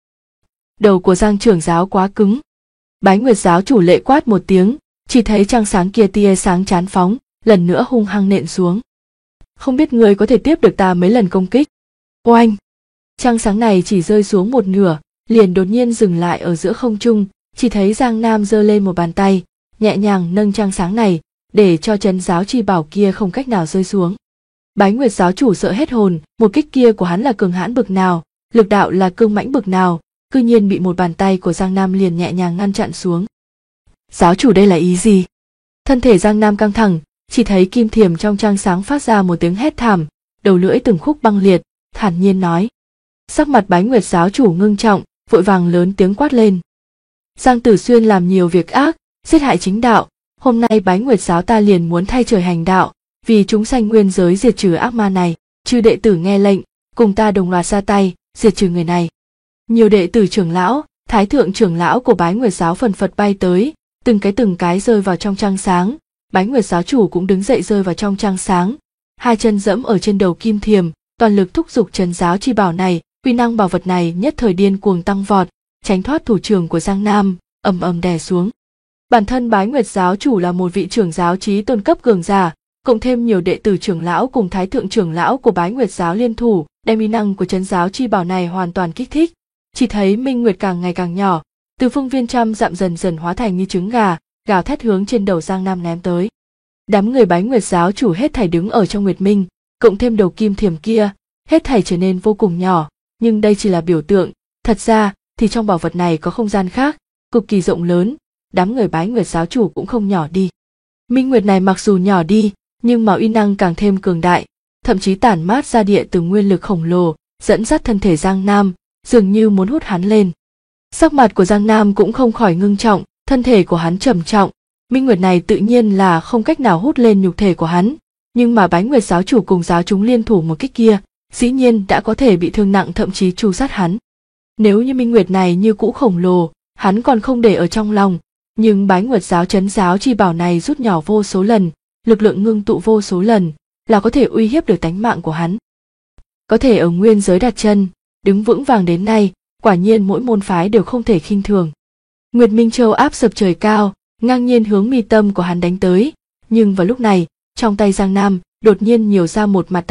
Đầu của Giang trưởng giáo quá cứng. Bái Nguyệt giáo chủ lệ quát một tiếng, chỉ thấy trăng sáng kia tia sáng chán phóng, lần nữa hung hăng nện xuống. Không biết người có thể tiếp được ta mấy lần công kích. Oanh! Trăng sáng này chỉ rơi xuống một nửa, liền đột nhiên dừng lại ở giữa không trung, chỉ thấy Giang Nam giơ lên một bàn tay, nhẹ nhàng nâng trăng sáng này, để cho trấn giáo chi bảo kia không cách nào rơi xuống. Bái Nguyệt giáo chủ sợ hết hồn, một kích kia của hắn là cường hãn bực nào, lực đạo là cương mãnh bực nào, cư nhiên bị một bàn tay của Giang Nam liền nhẹ nhàng ngăn chặn xuống. Giáo chủ đây là ý gì? Thân thể Giang Nam căng thẳng, chỉ thấy kim thiềm trong trăng sáng phát ra một tiếng hét thảm, đầu lưỡi từng khúc băng liệt, thản nhiên nói. Sắc mặt Bái Nguyệt giáo chủ ngưng trọng, vội vàng lớn tiếng quát lên. Giang Tử Xuyên làm nhiều việc ác, giết hại chính đạo, hôm nay Bái Nguyệt giáo ta liền muốn thay trời hành đạo, vì chúng sanh nguyên giới diệt trừ ác ma này. Chư đệ tử nghe lệnh, cùng ta đồng loạt ra tay, diệt trừ người này. Nhiều đệ tử trưởng lão, thái thượng trưởng lão của Bái Nguyệt giáo phần phật bay tới, từng cái rơi vào trong trăng sáng. Bái Nguyệt giáo chủ cũng đứng dậy rơi vào trong trăng sáng, hai chân dẫm ở trên đầu kim thiềm, toàn lực thúc giục trấn giáo chi bảo này. Uy năng bảo vật này nhất thời điên cuồng tăng vọt, tránh thoát thủ trưởng của Giang Nam, ầm ầm đè xuống. Bản thân Bái Nguyệt giáo chủ là một vị trưởng giáo chí tôn cấp cường giả, cộng thêm nhiều đệ tử trưởng lão cùng thái thượng trưởng lão của Bái Nguyệt giáo liên thủ, đem uy năng của trấn giáo chi bảo này hoàn toàn kích thích. Chỉ thấy minh nguyệt càng ngày càng nhỏ, từ phương viên trăm dặm dần dần hóa thành như trứng gà, gào thét hướng trên đầu Giang Nam ném tới. Đám người Bái Nguyệt giáo chủ hết thảy đứng ở trong nguyệt minh, cộng thêm đầu kim thiềm kia, hết thảy trở nên vô cùng nhỏ. Nhưng đây chỉ là biểu tượng, thật ra thì trong bảo vật này có không gian khác, cực kỳ rộng lớn, đám người Bái Nguyệt giáo chủ cũng không nhỏ đi. Minh Nguyệt này mặc dù nhỏ đi, nhưng mà uy năng càng thêm cường đại, thậm chí tản mát ra địa từ nguyên lực khổng lồ, dẫn dắt thân thể Giang Nam, dường như muốn hút hắn lên. Sắc mặt của Giang Nam cũng không khỏi ngưng trọng, thân thể của hắn trầm trọng, Minh Nguyệt này tự nhiên là không cách nào hút lên nhục thể của hắn, nhưng mà Bái Nguyệt giáo chủ cùng giáo chúng liên thủ một kích kia, dĩ nhiên đã có thể bị thương nặng, thậm chí tru sát hắn. Nếu như Minh Nguyệt này như cũ khổng lồ, hắn còn không để ở trong lòng, nhưng Bái Nguyệt giáo trấn giáo chi bảo này rút nhỏ vô số lần, lực lượng ngưng tụ vô số lần, là có thể uy hiếp được tánh mạng của hắn. Có thể ở nguyên giới đặt chân, đứng vững vàng đến nay, quả nhiên mỗi môn phái đều không thể khinh thường. Nguyệt Minh Châu áp sập trời cao, ngang nhiên hướng mi tâm của hắn đánh tới, nhưng vào lúc này, trong tay Giang Nam đột nhiên nhiều ra một mặt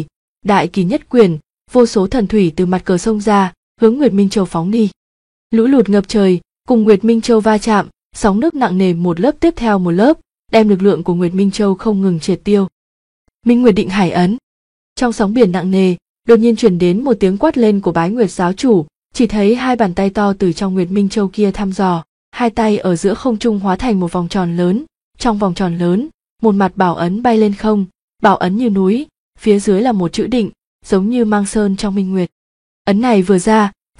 đại kỳ nhất quyền, vô số thần thủy từ mặt cờ sông ra, hướng Nguyệt Minh Châu phóng đi. Lũ lụt ngập trời, cùng Nguyệt Minh Châu va chạm, sóng nước nặng nề một lớp tiếp theo một lớp, đem lực lượng của Nguyệt Minh Châu không ngừng triệt tiêu. Minh Nguyệt định hải ấn. Trong sóng biển nặng nề, đột nhiên truyền đến một tiếng quát lên của Bái Nguyệt giáo chủ, chỉ thấy hai bàn tay to từ trong Nguyệt Minh Châu kia thăm dò, hai tay ở giữa không trung hóa thành một vòng tròn lớn, trong vòng tròn lớn, một mặt bảo ấn bay lên không, bảo ấn như núi, phía dưới là một chữ định, giống như mang sơn trong minh nguyệt. Ấn này vừa ra,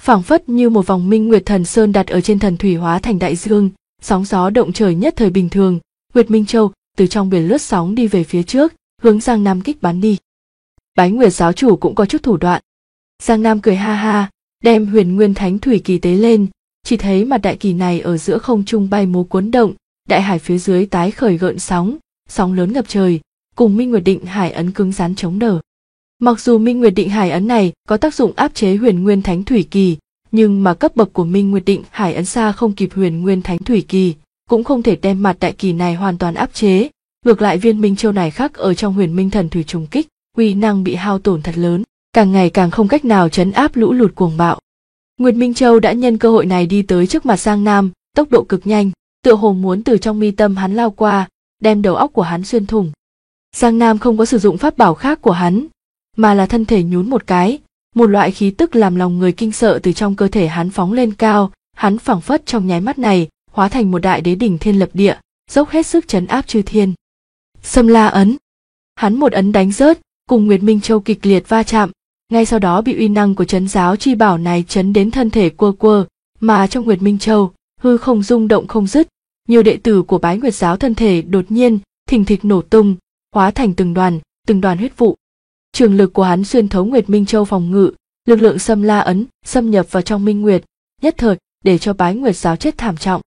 phảng phất như một vòng minh nguyệt thần sơn đặt ở trên thần thủy hóa thành đại dương, sóng gió động trời nhất thời bình thường. Nguyệt Minh Châu từ trong biển lướt sóng đi về phía trước, hướng Giang Nam kích bắn đi. Bái Nguyệt giáo chủ cũng có chút thủ đoạn. Giang Nam cười ha ha, đem Huyền Nguyên Thánh Thủy Kỳ tế lên, chỉ thấy mặt đại kỳ này ở giữa không trung bay múa cuốn động, đại hải phía dưới tái khởi gợn sóng, sóng lớn ngập trời, cùng Minh Nguyệt Định Hải ấn cứng rắn chống đỡ. Mặc dù Minh Nguyệt Định Hải ấn này có tác dụng áp chế Huyền Nguyên Thánh Thủy Kỳ, nhưng mà cấp bậc của Minh Nguyệt Định Hải ấn xa không kịp Huyền Nguyên Thánh Thủy Kỳ, cũng không thể đem mặt đại kỳ này hoàn toàn áp chế. Ngược lại viên Minh Châu này khắc ở trong Huyền Minh Thần Thủy trùng kích, uy năng bị hao tổn thật lớn, càng ngày càng không cách nào trấn áp lũ lụt cuồng bạo. Nguyệt Minh Châu đã nhân cơ hội này đi tới trước mặt Giang Nam, tốc độ cực nhanh, tựa hồ muốn từ trong mi tâm hắn lao qua, đem đầu óc của hắn xuyên thủng. Giang Nam không có sử dụng pháp bảo khác của hắn, mà là thân thể nhún một cái, một loại khí tức làm lòng người kinh sợ từ trong cơ thể hắn phóng lên cao, hắn phảng phất trong nháy mắt này hóa thành một đại đế đỉnh thiên lập địa, dốc hết sức trấn áp chư thiên. Sâm La ấn, hắn một ấn đánh rớt, cùng Nguyệt Minh Châu kịch liệt va chạm, ngay sau đó bị uy năng của trấn giáo chi bảo này chấn đến thân thể quơ quơ, mà trong Nguyệt Minh Châu hư không rung động không dứt, nhiều đệ tử của Bái Nguyệt giáo thân thể đột nhiên thình thịch nổ tung, hóa thành từng đoàn huyết vụ. Trường lực của hắn xuyên thấu Nguyệt Minh Châu phòng ngự, lực lượng Sâm La ấn xâm nhập vào trong Minh Nguyệt, nhất thời để cho Bái Nguyệt giáo chết thảm trọng.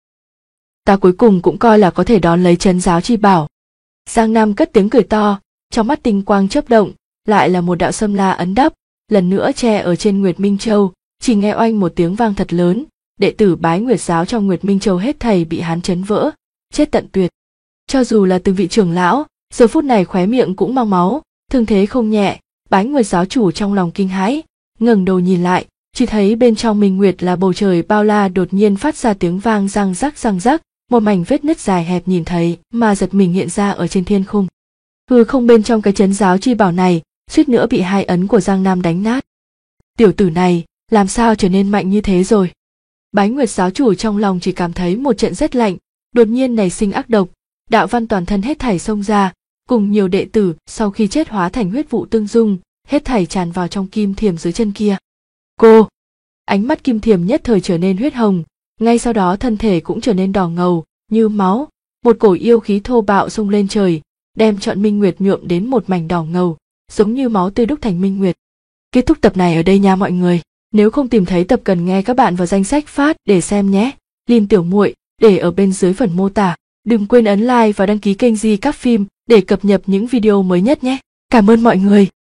Ta cuối cùng cũng coi là có thể đón lấy trấn giáo chi bảo. Giang Nam cất tiếng cười to, trong mắt tinh quang chớp động, lại là một đạo Sâm La ấn đắp, lần nữa che ở trên Nguyệt Minh Châu, chỉ nghe oanh một tiếng vang thật lớn, đệ tử Bái Nguyệt giáo trong Nguyệt Minh Châu hết thảy bị hắn chấn vỡ, chết tận tuyệt. Cho dù là từng vị trưởng lão, giờ phút này khóe miệng cũng mang máu, thương thế không nhẹ. Bái Nguyệt giáo chủ trong lòng kinh hãi, ngẩng đầu nhìn lại, chỉ thấy bên trong Minh Nguyệt là bầu trời bao la đột nhiên phát ra tiếng vang răng rắc, một mảnh vết nứt dài hẹp nhìn thấy mà giật mình hiện ra ở trên thiên khung. Hư không bên trong cái trấn giáo chi bảo này, suýt nữa bị hai ấn của Giang Nam đánh nát. Tiểu tử này, làm sao trở nên mạnh như thế rồi? Bái Nguyệt giáo chủ trong lòng chỉ cảm thấy một trận rét lạnh, đột nhiên nảy sinh ác độc, đạo văn toàn thân hết thảy xông ra, cùng nhiều đệ tử sau khi chết hóa thành huyết vụ tương dung, hết thảy tràn vào trong kim thiềm dưới chân kia. Cô! Ánh mắt kim thiềm nhất thời trở nên huyết hồng, ngay sau đó thân thể cũng trở nên đỏ ngầu, như máu, một cổ yêu khí thô bạo xông lên trời, đem trọn Minh Nguyệt nhuộm đến một mảnh đỏ ngầu, giống như máu tươi đúc thành Minh Nguyệt. Kết thúc tập này ở đây nha mọi người. Nếu không tìm thấy tập cần nghe các bạn vào danh sách phát để xem nhé. Link tiểu muội để ở bên dưới phần mô tả. Đừng quên ấn like và đăng ký kênh Di Các Phim để cập nhật những video mới nhất nhé. Cảm ơn mọi người.